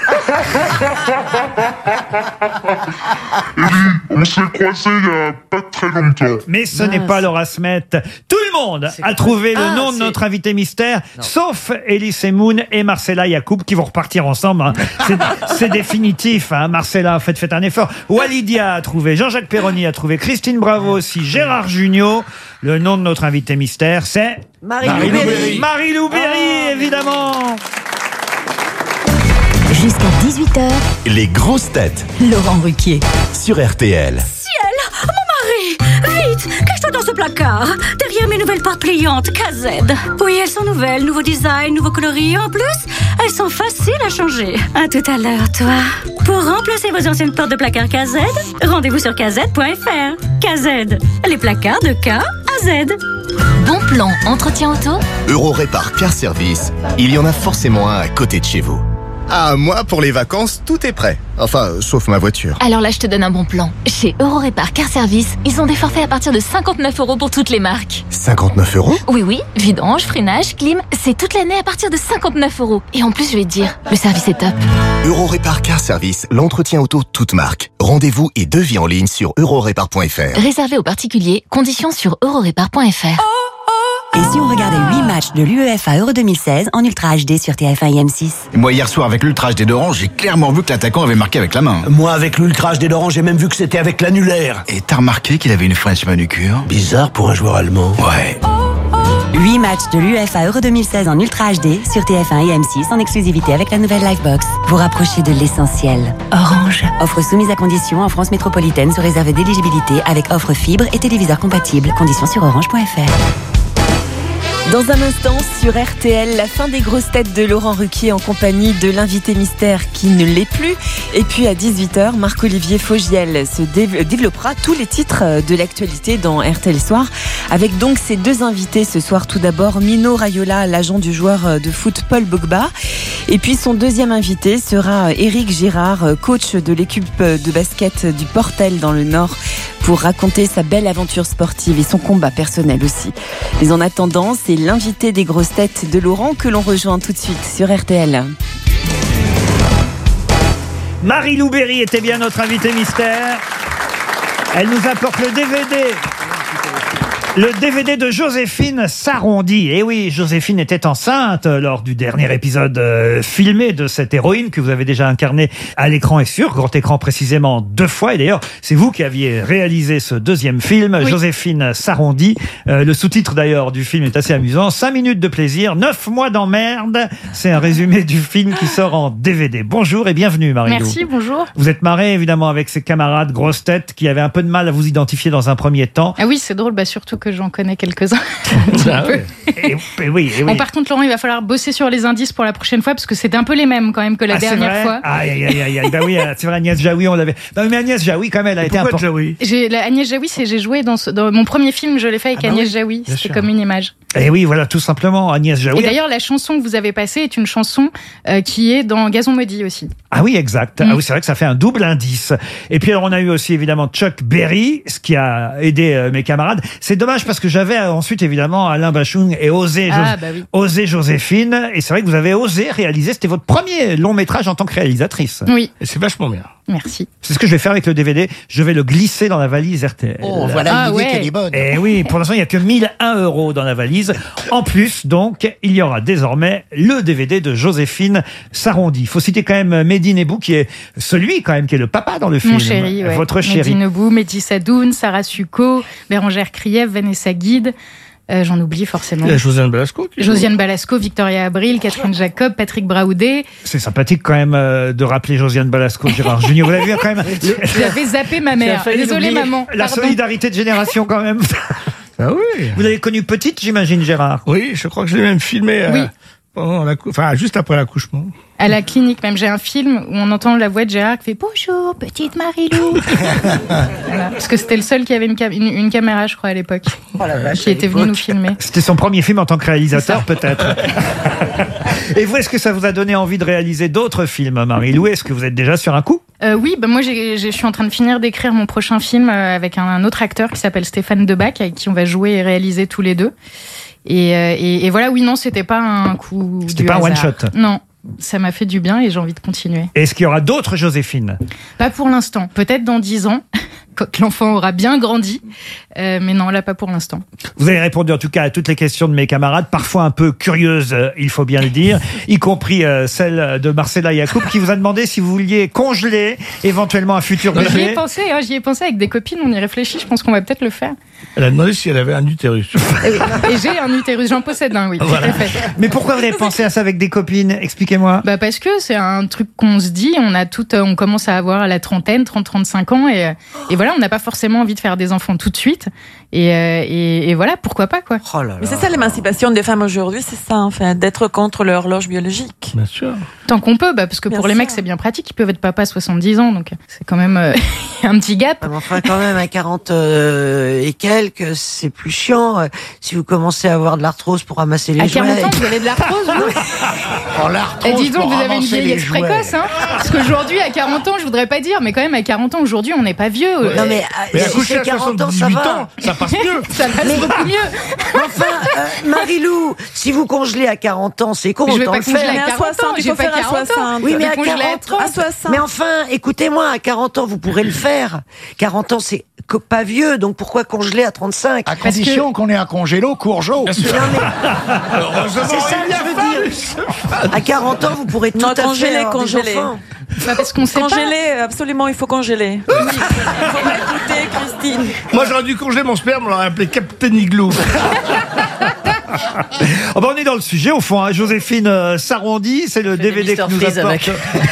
Speaker 23: On s'est croisés il y a pas très longtemps.
Speaker 9: Mais ce n'est pas Laura Smet. Tout le monde a trouvé le
Speaker 11: Ah,
Speaker 9: nom de
Speaker 11: c'est-
Speaker 9: notre invité mystère, sauf Elie Semoun et Marcella Yacoub qui vont repartir ensemble. hein. C'est- C'est définitif. Hein. Marcella, faites, faites un effort. Walidia a trouvé, Jean-Jacques Perroni a trouvé, Christine Bravo aussi, Gérard Jugnot. Le nom de notre invité mystère, c'est
Speaker 11: Marie-Lou Berry.
Speaker 9: Marie-Lou Berry, évidemment.
Speaker 1: Jusqu'à dix-huit heures,
Speaker 6: Les grosses têtes
Speaker 1: Laurent Ruquier.
Speaker 6: sur R T L.
Speaker 5: Ciel, mon mari, vite, cache-toi dans ce placard, derrière mes nouvelles portes pliantes K Z. Oui, elles sont nouvelles, nouveau design, nouveau coloris. En plus, elles sont faciles à changer. À tout à l'heure, toi. Pour remplacer vos anciennes portes de placard K Z, rendez-vous sur k z point f r. K Z, les placards de K à Z.
Speaker 1: Bon plan entretien auto?
Speaker 6: Eurorépar Car Service, il y en a forcément un à côté de chez vous. Ah, moi, pour les vacances, tout est prêt. Enfin, euh, sauf ma voiture.
Speaker 24: Alors là, je te donne un bon plan. Chez Eurorépar Car Service, ils ont des forfaits à partir de cinquante-neuf euros pour toutes les marques.
Speaker 6: cinquante-neuf euros?
Speaker 24: Oui, oui. Vidange, freinage, clim, c'est toute l'année à partir de cinquante-neuf euros. Et en plus, je vais te dire, le service est top.
Speaker 6: Eurorépar Car Service, l'entretien auto toute marque. Rendez-vous et devis en ligne sur eurorépar point f r.
Speaker 24: Réservé aux particuliers, conditions sur eurorépar point f r.
Speaker 7: Et si on regardait huit matchs de l'UEFA Euro deux mille seize en Ultra H D sur T F un et M six?
Speaker 12: Moi, hier soir, avec l'Ultra H D d'Orange, j'ai clairement vu que l'attaquant avait marqué avec la main.
Speaker 13: Moi, avec l'Ultra H D d'Orange, j'ai même vu que c'était avec l'annulaire.
Speaker 12: Et t'as remarqué qu'il avait une French manucure?
Speaker 13: Bizarre pour un joueur allemand.
Speaker 12: Ouais.
Speaker 7: huit matchs de l'UEFA Euro deux mille seize en Ultra H D sur T F un et M six en exclusivité avec la nouvelle Livebox. Vous rapprochez de l'essentiel. Orange. Offre soumise à conditions en France métropolitaine sous réserve d'éligibilité avec offre fibre et téléviseur compatible. Conditions sur orange point f r.
Speaker 18: Dans un instant, sur R T L, la fin des grosses têtes de Laurent Ruquier en compagnie de l'invité mystère qui ne l'est plus. Et puis à dix-huit heures, Marc-Olivier Fogiel se dé- développera tous les titres de l'actualité dans R T L Soir. Avec donc ses deux invités ce soir. Tout d'abord, Mino Raiola, l'agent du joueur de foot Paul Pogba. Et puis son deuxième invité sera Éric Girard, coach de l'équipe de basket du Portel dans le Nord, pour raconter sa belle aventure sportive et son combat personnel aussi. Mais en attendant, c'est l'invité des grosses têtes de Laurent que l'on rejoint tout de suite sur R T L.
Speaker 9: Marie-Lou Berry était bien notre invitée mystère. Elle nous apporte le D V D. Le D V D de Joséphine Sarondy. Et oui, Joséphine était enceinte lors du dernier épisode euh, filmé de cette héroïne que vous avez déjà incarnée à l'écran et sur grand écran précisément deux fois. Et d'ailleurs, c'est vous qui aviez réalisé ce deuxième film, oui. Joséphine Sarondy. Euh, le sous-titre d'ailleurs du film est assez amusant. Cinq minutes de plaisir, neuf mois d'emmerde. C'est un résumé du film qui sort en D V D. Bonjour et bienvenue Marie-Lou.
Speaker 14: Merci, bonjour.
Speaker 9: Vous êtes marrée évidemment avec ses camarades grosses têtes qui avaient un peu de mal à vous identifier dans un premier temps.
Speaker 14: Ah oui, c'est drôle, bah surtout que que j'en connais quelques-uns.
Speaker 9: Ah ouais. et, et oui, et oui.
Speaker 14: Bon, par contre, Laurent, il va falloir bosser sur les indices pour la prochaine fois parce que c'était un peu les mêmes quand même que la
Speaker 9: ah,
Speaker 14: dernière fois.
Speaker 9: Aïe, aïe, aïe, aïe. Bah oui, c'est vrai, Agnès Jaoui, on l'avait. Bah, mais Agnès Jaoui, quand même, elle a été importante.
Speaker 23: Jaoui
Speaker 14: j'ai, la, Agnès Jaoui, c'est j'ai joué dans, ce, dans mon premier film, je l'ai fait avec ah bah Agnès oui, Jaoui. C'était sûr. Comme une image.
Speaker 9: Et oui, voilà, tout simplement, Agnès Jaoui.
Speaker 14: Et d'ailleurs, la chanson que vous avez passée est une chanson euh, qui est dans Gazon maudit aussi.
Speaker 9: Ah oui, exact. Mm. Ah oui, c'est vrai que ça fait un double indice. Et puis, alors, on a eu aussi, évidemment, Chuck Berry, ce qui a aidé euh, mes camarades. C'est dommage parce que j'avais euh, ensuite, évidemment, Alain Bachung et osé,
Speaker 14: ah,
Speaker 9: Jos-
Speaker 14: bah oui.
Speaker 9: osé Joséphine. Et c'est vrai que vous avez osé réaliser, c'était votre premier long métrage en tant que réalisatrice.
Speaker 14: Oui.
Speaker 23: Et c'est vachement bien.
Speaker 14: Merci.
Speaker 9: C'est ce que je vais faire avec le D V D. Je vais le glisser dans la valise R T L.
Speaker 2: Oh, voilà
Speaker 14: ah,
Speaker 2: une idée
Speaker 14: ouais.
Speaker 2: qu'elle est bonne.
Speaker 9: Et oui, pour l'instant, il n'y a que mille un euros dans la valise. En plus, donc, il y aura désormais le D V D de Joséphine Sarondy. Il faut citer quand même Mehdi Nebou, qui est celui, quand même, qui est le papa dans le film.
Speaker 14: Mon chéri, ouais.
Speaker 9: Votre chéri.
Speaker 14: Mehdi Nebou, Mehdi Sadoun, Sarah Succo, Bérangère Krief, Vanessa Guide. Euh, j'en oublie forcément.
Speaker 23: Il y a Josiane Balasco.
Speaker 14: Josiane Balasco, Victoria Abril, Catherine Jacob, Patrick Braoudet.
Speaker 9: C'est sympathique quand même euh, de rappeler Josiane Balasco, Gérard Junior. Vous l'avez vu quand même.
Speaker 14: J'avais zappé ma mère. Désolée maman.
Speaker 9: La
Speaker 14: Pardon.
Speaker 9: solidarité de génération quand même.
Speaker 23: Ah oui.
Speaker 9: Vous l'avez connue petite, j'imagine, Gérard.
Speaker 23: Oui, je crois que je l'ai même filmé euh,
Speaker 14: oui.
Speaker 23: pendant la, enfin juste après l'accouchement.
Speaker 14: À la clinique même, j'ai un film où on entend la voix de Gérard qui fait bonjour petite Marie-Lou. Voilà. Parce que c'était le seul qui avait une, cam- une, une caméra, je crois à l'époque,
Speaker 11: oh la vache,
Speaker 14: qui était venu nous filmer.
Speaker 9: C'était son premier film en tant que réalisateur, peut-être. Et vous, est-ce que ça vous a donné envie de réaliser d'autres films, Marie-Lou? Est-ce que vous êtes déjà sur un coup?
Speaker 14: euh, Oui, bah moi j'ai, j'ai, je suis en train de finir d'écrire mon prochain film avec un, un autre acteur qui s'appelle Stéphane Debac, avec qui on va jouer et réaliser tous les deux. Et, et, et voilà, oui, non, c'était pas un coup.
Speaker 9: C'était
Speaker 14: du
Speaker 9: pas
Speaker 14: hasard.
Speaker 9: un one-shot.
Speaker 14: Non. Ça m'a fait du bien et j'ai envie de continuer.
Speaker 9: Est-ce qu'il y aura d'autres Joséphine?
Speaker 14: Pas pour l'instant. Peut-être dans dix ans, quand l'enfant aura bien grandi. Euh, mais non, là, pas pour l'instant.
Speaker 9: Vous avez répondu en tout cas à toutes les questions de mes camarades, parfois un peu curieuses, euh, il faut bien le dire, y compris euh, celle de Marcella Yacoub qui vous a demandé si vous vouliez congeler éventuellement un futur bébé.
Speaker 14: J'y ai pensé, hein, j'y ai pensé avec des copines, on y réfléchit, je pense qu'on va peut-être le faire.
Speaker 23: Elle a demandé si elle avait un utérus.
Speaker 14: Et, et j'ai un utérus, j'en possède un, oui.
Speaker 9: Voilà.
Speaker 14: Tout à fait.
Speaker 9: Mais pourquoi vous avez pensé à ça avec des copines? Expliquez-moi.
Speaker 14: Bah parce que c'est un truc qu'on se dit, on a tout, on commence à avoir la trentaine, trente, trente-cinq ans et, et voilà, on n'a pas forcément envie de faire des enfants tout de suite. Et, et, et voilà, pourquoi pas quoi.
Speaker 11: Oh là là.
Speaker 25: Mais c'est ça l'émancipation des femmes aujourd'hui, c'est ça en fait, d'être contre l'horloge biologique.
Speaker 23: Bien sûr.
Speaker 14: Tant qu'on peut, bah parce que
Speaker 25: Bien
Speaker 14: pour les
Speaker 25: sûr.
Speaker 14: mecs c'est bien pratique, ils peuvent être papa à soixante-dix ans, donc c'est quand même euh, un petit gap.
Speaker 11: Enfin quand même à quarante euh, et quelques. elle que c'est plus chiant euh, si vous commencez à avoir de l'arthrose pour ramasser les
Speaker 14: À
Speaker 11: jouets.
Speaker 14: quarante ans, vous avez de l'arthrose, vous
Speaker 2: Oh, l'arthrose
Speaker 14: Et dis donc,
Speaker 2: pour
Speaker 14: vous avez une
Speaker 2: ramasser les
Speaker 14: vieillesse
Speaker 2: jouets.
Speaker 14: précoce, hein. Parce qu'aujourd'hui, à quarante ans, je voudrais pas dire, mais quand même, à quarante ans, aujourd'hui, on n'est pas vieux.
Speaker 11: Non mais,
Speaker 23: Mais
Speaker 11: euh, si
Speaker 23: accoucher
Speaker 11: c'est
Speaker 23: à
Speaker 11: quarante ans, ça
Speaker 23: soixante-dix-huit
Speaker 11: va.
Speaker 23: ans, ça passe mieux.
Speaker 14: Ça passe
Speaker 11: Mais-
Speaker 14: beaucoup mieux.
Speaker 11: Enfin, euh, Marilou, si vous congelez à quarante ans, c'est con,
Speaker 14: Mais je vais
Speaker 11: autant
Speaker 14: pas
Speaker 11: le
Speaker 14: congeler
Speaker 11: faire.
Speaker 14: à
Speaker 25: Mais à
Speaker 14: quarante ans,
Speaker 25: soixante, il
Speaker 14: j'ai
Speaker 25: faut
Speaker 14: pas
Speaker 25: faire à
Speaker 14: quarante ans.
Speaker 25: soixante.
Speaker 11: Oui, mais
Speaker 14: Je
Speaker 11: à
Speaker 14: congelais à
Speaker 11: quarante
Speaker 14: trente.
Speaker 25: À soixante.
Speaker 11: Mais enfin, écoutez-moi, à quarante ans, vous pourrez le faire. quarante ans, c'est co- pas vieux, donc pourquoi congeler à trente-cinq?
Speaker 2: À condition qu'on ait un congélo courgeot.
Speaker 11: Non, mais
Speaker 23: Heureusement,
Speaker 11: c'est ça
Speaker 23: il y
Speaker 11: que
Speaker 23: a
Speaker 11: je veux
Speaker 23: fallu.
Speaker 11: dire. À quarante ans, vous pourrez tout
Speaker 25: Non,
Speaker 11: à fait
Speaker 25: congeler,
Speaker 11: avoir des
Speaker 25: congeler.
Speaker 11: enfants.
Speaker 14: Bah, parce qu'on sait pas.
Speaker 25: Congeler, absolument, il faut congeler. Il faut pas écouter Christine.
Speaker 23: Moi, j'aurais dû congeler mon sperme, on l'aurait appelé Captain Igloo.
Speaker 9: Oh bah, on est dans le sujet au fond. Hein. Joséphine euh, Sarondy, c'est le D V D que nous
Speaker 10: Freeze
Speaker 9: apporte.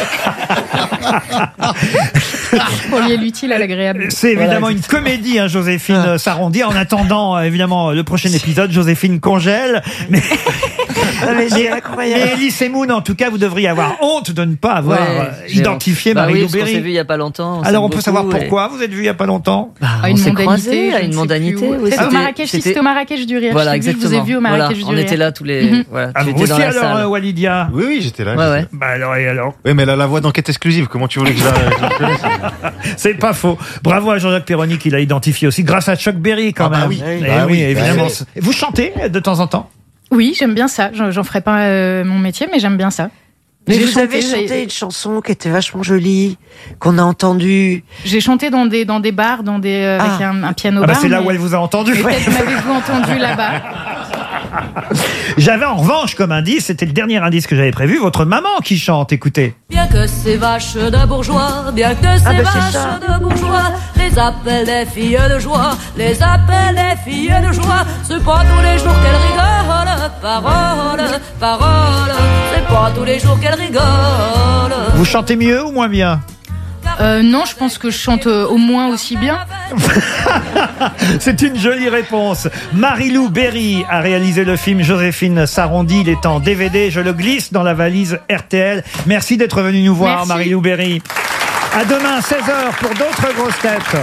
Speaker 14: Pour lier l'utile à l'agréable.
Speaker 9: C'est évidemment
Speaker 14: Voilà.
Speaker 9: une comédie, hein, Joséphine Sarondy. En attendant, euh, évidemment, le prochain épisode, Joséphine congèle. Mais,
Speaker 11: mais c'est incroyable.
Speaker 9: Mais Elie Semoun, en tout cas, vous devriez avoir honte de ne pas avoir
Speaker 10: Ouais,
Speaker 9: euh,
Speaker 10: j'ai
Speaker 9: identifié
Speaker 10: honte. Bah
Speaker 9: Marie
Speaker 10: oui,
Speaker 9: Lou
Speaker 10: parce qu'on
Speaker 9: Berry.
Speaker 10: s'est vu il y a pas longtemps. on
Speaker 9: Alors,
Speaker 10: s'aime
Speaker 9: on peut
Speaker 10: beaucoup,
Speaker 9: savoir
Speaker 10: et-
Speaker 9: pourquoi vous êtes vu il y a pas longtemps
Speaker 10: Bah,
Speaker 14: À
Speaker 10: on
Speaker 14: une
Speaker 10: s'est
Speaker 14: mondanité,
Speaker 10: croisés
Speaker 14: je
Speaker 10: à
Speaker 14: ne
Speaker 10: une
Speaker 14: sais
Speaker 10: mondanité.
Speaker 14: plus où.
Speaker 10: oui,
Speaker 14: C'était au
Speaker 10: c'était-
Speaker 14: Marrakech, si
Speaker 10: c'était-
Speaker 14: c'était au Marrakech du rire.
Speaker 10: Voilà,
Speaker 14: Je sais plus, je
Speaker 10: exactement.
Speaker 14: vous ai vu au
Speaker 10: Voilà,
Speaker 14: Marrakech du
Speaker 10: on
Speaker 14: rire.
Speaker 10: était là tous les.
Speaker 14: Mhm.
Speaker 10: Voilà,
Speaker 9: Ah,
Speaker 10: tu
Speaker 9: vous
Speaker 10: étais dans
Speaker 9: aussi
Speaker 10: la
Speaker 9: alors,
Speaker 10: salle.
Speaker 9: euh, Walidia?
Speaker 20: Oui, oui, j'étais là.
Speaker 10: Ouais, ouais.
Speaker 9: Bah alors, et alors
Speaker 20: Oui, mais elle a la voix d'enquête exclusive. Comment tu voulais que je la, je la reconnaisse?
Speaker 9: C'est pas faux. Bravo à Jean-Jacques Perroni qui l'a identifié aussi, grâce à Chuck Berry quand
Speaker 2: Ah bah
Speaker 9: même.
Speaker 2: oui.
Speaker 9: Eh
Speaker 2: Bah
Speaker 9: oui,
Speaker 2: oui.
Speaker 9: évidemment.
Speaker 2: Bah
Speaker 9: Vous chantez de temps en temps?
Speaker 14: Oui, j'aime bien ça. J'en j'en ferai pas euh, mon métier, mais j'aime bien ça.
Speaker 11: Mais
Speaker 14: J'ai
Speaker 11: vous avez
Speaker 14: j'ai-
Speaker 11: chanté une chanson qui était vachement jolie, qu'on a entendue.
Speaker 14: J'ai chanté dans des, dans des bars, dans des, euh, avec
Speaker 11: Ah.
Speaker 14: un, un piano
Speaker 9: Ah bah
Speaker 14: bar.
Speaker 9: c'est là
Speaker 14: mais-
Speaker 9: où elle vous a entendu.
Speaker 14: mais Peut-être m'avez-vous entendu là-bas.
Speaker 9: J'avais en revanche comme indice, c'était le dernier indice que j'avais prévu, votre maman qui chante, écoutez.
Speaker 3: Bien que ces vaches de bourgeois, bien que ces
Speaker 11: Ah bah c'est
Speaker 3: vaches
Speaker 11: ça.
Speaker 3: de bourgeois, les appellent des filles de joie, les appellent des filles de joie, c'est pas tous les jours qu'elles rigolent, parole, parole, c'est pas tous les jours qu'elles rigolent.
Speaker 9: Vous chantez mieux ou moins bien?
Speaker 14: Euh, non, je pense que je chante euh, au moins aussi bien.
Speaker 9: C'est une jolie réponse. Marie-Lou Berry a réalisé le film Joséphine Sarondy. Il est en D V D. Je le glisse dans la valise R T L. Merci d'être venu nous voir,
Speaker 14: Merci.
Speaker 9: Marie-Lou Berry. À demain, seize heures, pour d'autres grosses têtes.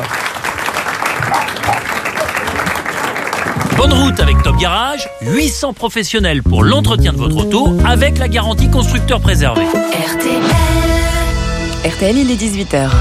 Speaker 4: Bonne route avec Top Garage, huit cents professionnels pour l'entretien de votre auto avec la garantie constructeur préservé.
Speaker 18: R T L. R T L, il est dix-huit heures.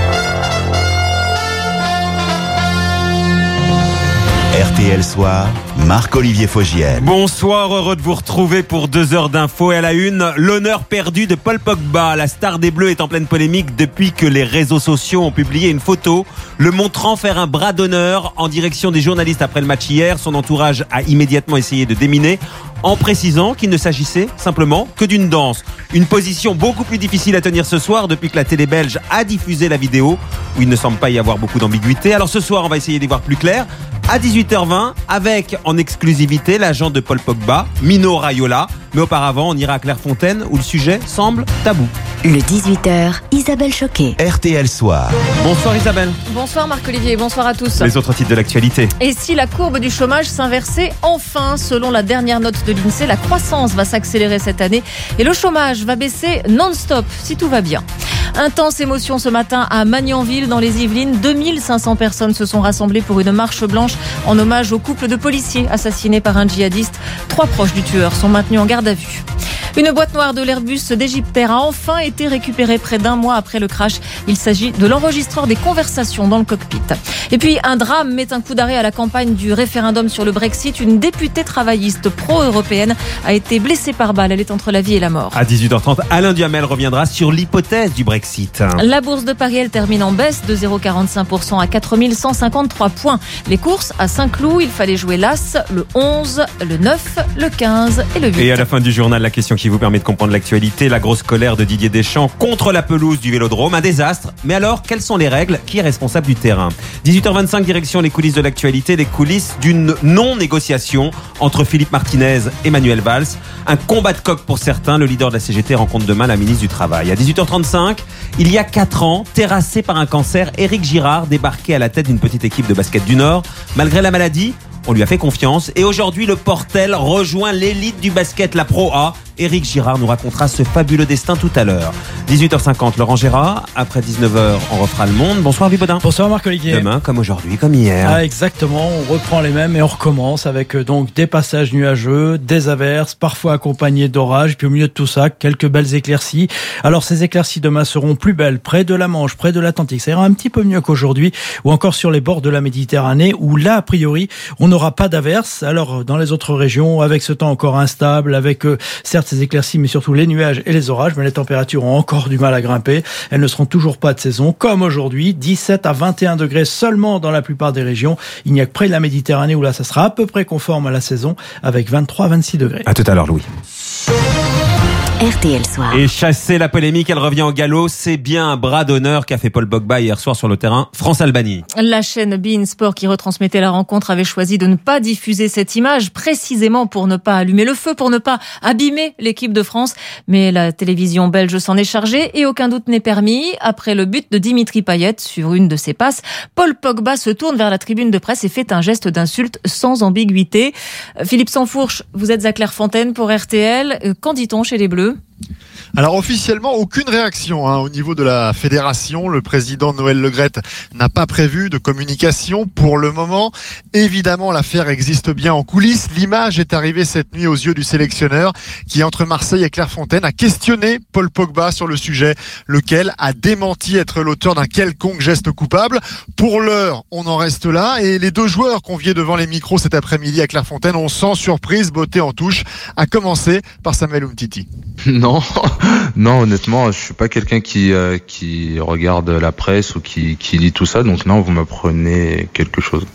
Speaker 8: R T L Soir, Marc-Olivier Fogiel.
Speaker 15: Bonsoir, heureux de vous retrouver pour deux heures d'infos. Et à la une, l'honneur perdu de Paul Pogba. La star des Bleus est en pleine polémique depuis que les réseaux sociaux ont publié une photo le montrant faire un bras d'honneur en direction des journalistes après le match hier. Son entourage a immédiatement essayé de déminer en précisant qu'il ne s'agissait simplement que d'une danse. Une position beaucoup plus difficile à tenir ce soir depuis que la télé belge a diffusé la vidéo où il ne semble pas y avoir beaucoup d'ambiguïté. Alors ce soir, on va essayer d'y voir plus clair à dix-huit heures vingt avec en exclusivité l'agent de Paul Pogba, Mino Raiola. Mais auparavant, on ira à Clairefontaine où le sujet semble tabou.
Speaker 1: Le dix-huit heures, Isabelle Choquet.
Speaker 8: R T L Soir.
Speaker 15: Bonsoir Isabelle.
Speaker 16: Bonsoir Marc-Olivier, bonsoir à tous.
Speaker 15: Les autres titres de l'actualité.
Speaker 16: Et si la courbe du chômage s'inversait enfin, selon la dernière note de l'INSEE, la croissance va s'accélérer cette année et le chômage va baisser non-stop si tout va bien. Intense émotion ce matin à Magnanville dans les Yvelines. deux mille cinq cents personnes se sont rassemblées pour une marche blanche en hommage au couple de policiers assassinés par un djihadiste. Trois proches du tueur sont maintenus en garde à vue. Une boîte noire de l'Airbus d'Egyptair a enfin été récupérée près d'un mois après le crash. Il s'agit de l'enregistreur des conversations dans le cockpit. Et puis un drame met un coup d'arrêt à la campagne du référendum sur le Brexit. Une députée travailliste pro-européenne a été blessée par balle. Elle est entre la vie et la mort.
Speaker 15: À dix-huit heures trente, Alain Duhamel reviendra sur l'hypothèse du Brexit.
Speaker 16: La bourse de Paris, elle termine en baisse de zéro virgule quarante-cinq pour cent à quatre mille cent cinquante-trois points. Les courses à Saint-Cloud, il fallait jouer l'As, le onze, le neuf, le quinze et le huit.
Speaker 15: Et à la fin du journal, la question qui vous permet de comprendre l'actualité, la grosse colère de Didier Deschamps contre la pelouse du Vélodrome, un désastre. Mais alors, quelles sont les règles? Qui est responsable du terrain? dix-huit heures vingt-cinq, direction les coulisses de l'actualité, les coulisses d'une non-négociation entre Philippe Martinez et Manuel Valls. Un combat de coq pour certains, le leader de la C G T rencontre demain la ministre du Travail. À dix-huit heures trente-cinq, il y a quatre ans, terrassé par un cancer, Éric Girard débarquait à la tête d'une petite équipe de basket du Nord. Malgré la maladie, on lui a fait confiance et aujourd'hui le Portel rejoint l'élite du basket, la Pro A. Éric Girard nous racontera ce fabuleux destin tout à l'heure. dix-huit heures cinquante, Laurent Gérard. Après dix-neuf heures, on refera le monde. Bonsoir Vibaudin.
Speaker 5: Bonsoir Marc-Olivier.
Speaker 15: Demain, comme aujourd'hui, comme hier.
Speaker 5: Ah, exactement, on reprend les mêmes et on recommence avec euh, donc des passages nuageux, des averses, parfois accompagnés d'orages, puis au milieu de tout ça, quelques belles éclaircies. Alors ces éclaircies demain seront plus belles près de la Manche, près de l'Atlantique. Ça ira un petit peu mieux qu'aujourd'hui, ou encore sur les bords de la Méditerranée, où là, a priori, on n'aura pas d'averses. Alors dans les autres régions, avec ce temps encore instable, avec euh, certes ces éclaircies, mais surtout les nuages et les orages, mais les températures ont encore du mal à grimper. Elles ne seront toujours pas de saison, comme aujourd'hui, dix-sept à vingt et un degrés seulement dans la plupart des régions. Il n'y a que près de la Méditerranée où là, ça sera à peu près conforme à la saison, avec vingt-trois à vingt-six degrés.
Speaker 15: À tout à l'heure, Louis.
Speaker 1: R T L Soir.
Speaker 15: Et chasser la polémique, elle revient au galop. C'est bien un bras d'honneur qu'a fait Paul Pogba hier soir sur le terrain France-Albanie.
Speaker 16: La chaîne beIN Sport qui retransmettait la rencontre avait choisi de ne pas diffuser cette image, précisément pour ne pas allumer le feu, pour ne pas abîmer l'équipe de France. Mais la télévision belge s'en est chargée et aucun doute n'est permis. Après le but de Dimitri Payet sur une de ses passes, Paul Pogba se tourne vers la tribune de presse et fait un geste d'insulte sans ambiguïté. Philippe Sansfourche, vous êtes à Clairefontaine pour R T L. Qu'en dit-on chez les Bleus ?
Speaker 17: Alors officiellement, aucune réaction hein, au niveau de la fédération. Le président Noël Le Graët n'a pas prévu de communication pour le moment. Évidemment, l'affaire existe bien en coulisses. L'image est arrivée cette nuit aux yeux du sélectionneur qui, entre Marseille et Clairefontaine, a questionné Paul Pogba sur le sujet, lequel a démenti être l'auteur d'un quelconque geste coupable. Pour l'heure, on en reste là et les deux joueurs conviés devant les micros cet après-midi à Clairefontaine ont sans surprise botté en touche, à commencer par Samuel Umtiti.
Speaker 19: Non, non, honnêtement, je suis pas quelqu'un qui euh, qui regarde la presse ou qui qui lit tout ça, donc non, vous m'apprenez quelque chose.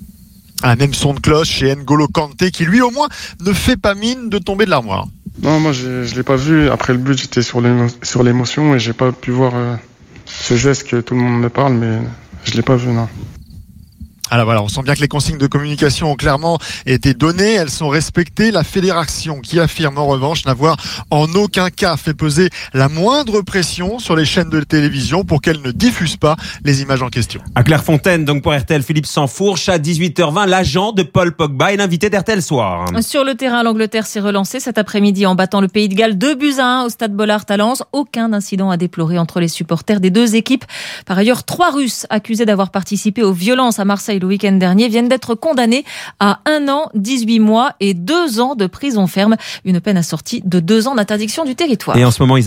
Speaker 17: Un même son de cloche chez N'Golo Kanté qui lui au moins ne fait pas mine de tomber de l'armoire.
Speaker 21: Non, moi je, je l'ai pas vu. Après le but, j'étais sur l'émo- sur l'émotion et j'ai pas pu voir euh, ce geste que tout le monde me parle, mais je l'ai pas vu, non.
Speaker 17: Alors voilà, on sent bien que les consignes de communication ont clairement été données, elles sont respectées. La fédération qui affirme en revanche n'avoir en aucun cas fait peser la moindre pression sur les chaînes de télévision pour qu'elles ne diffusent pas les images en question.
Speaker 15: À Clairefontaine, donc pour R T L, Philippe Sansfourche, à dix-huit heures vingt, l'agent de Paul Pogba est l'invité d'R T L Soir.
Speaker 16: Sur le terrain, l'Angleterre s'est relancée cet après-midi en battant le Pays de Galles deux buts à un au Stade Bollaert à Lens. Aucun incident à déplorer entre les supporters des deux équipes. Par ailleurs, trois Russes accusés d'avoir participé aux violences à Marseille le week-end dernier viennent d'être condamnés à un an, dix-huit mois et deux ans de prison ferme. Une peine assortie de deux ans d'interdiction du territoire.
Speaker 15: Et en ce moment,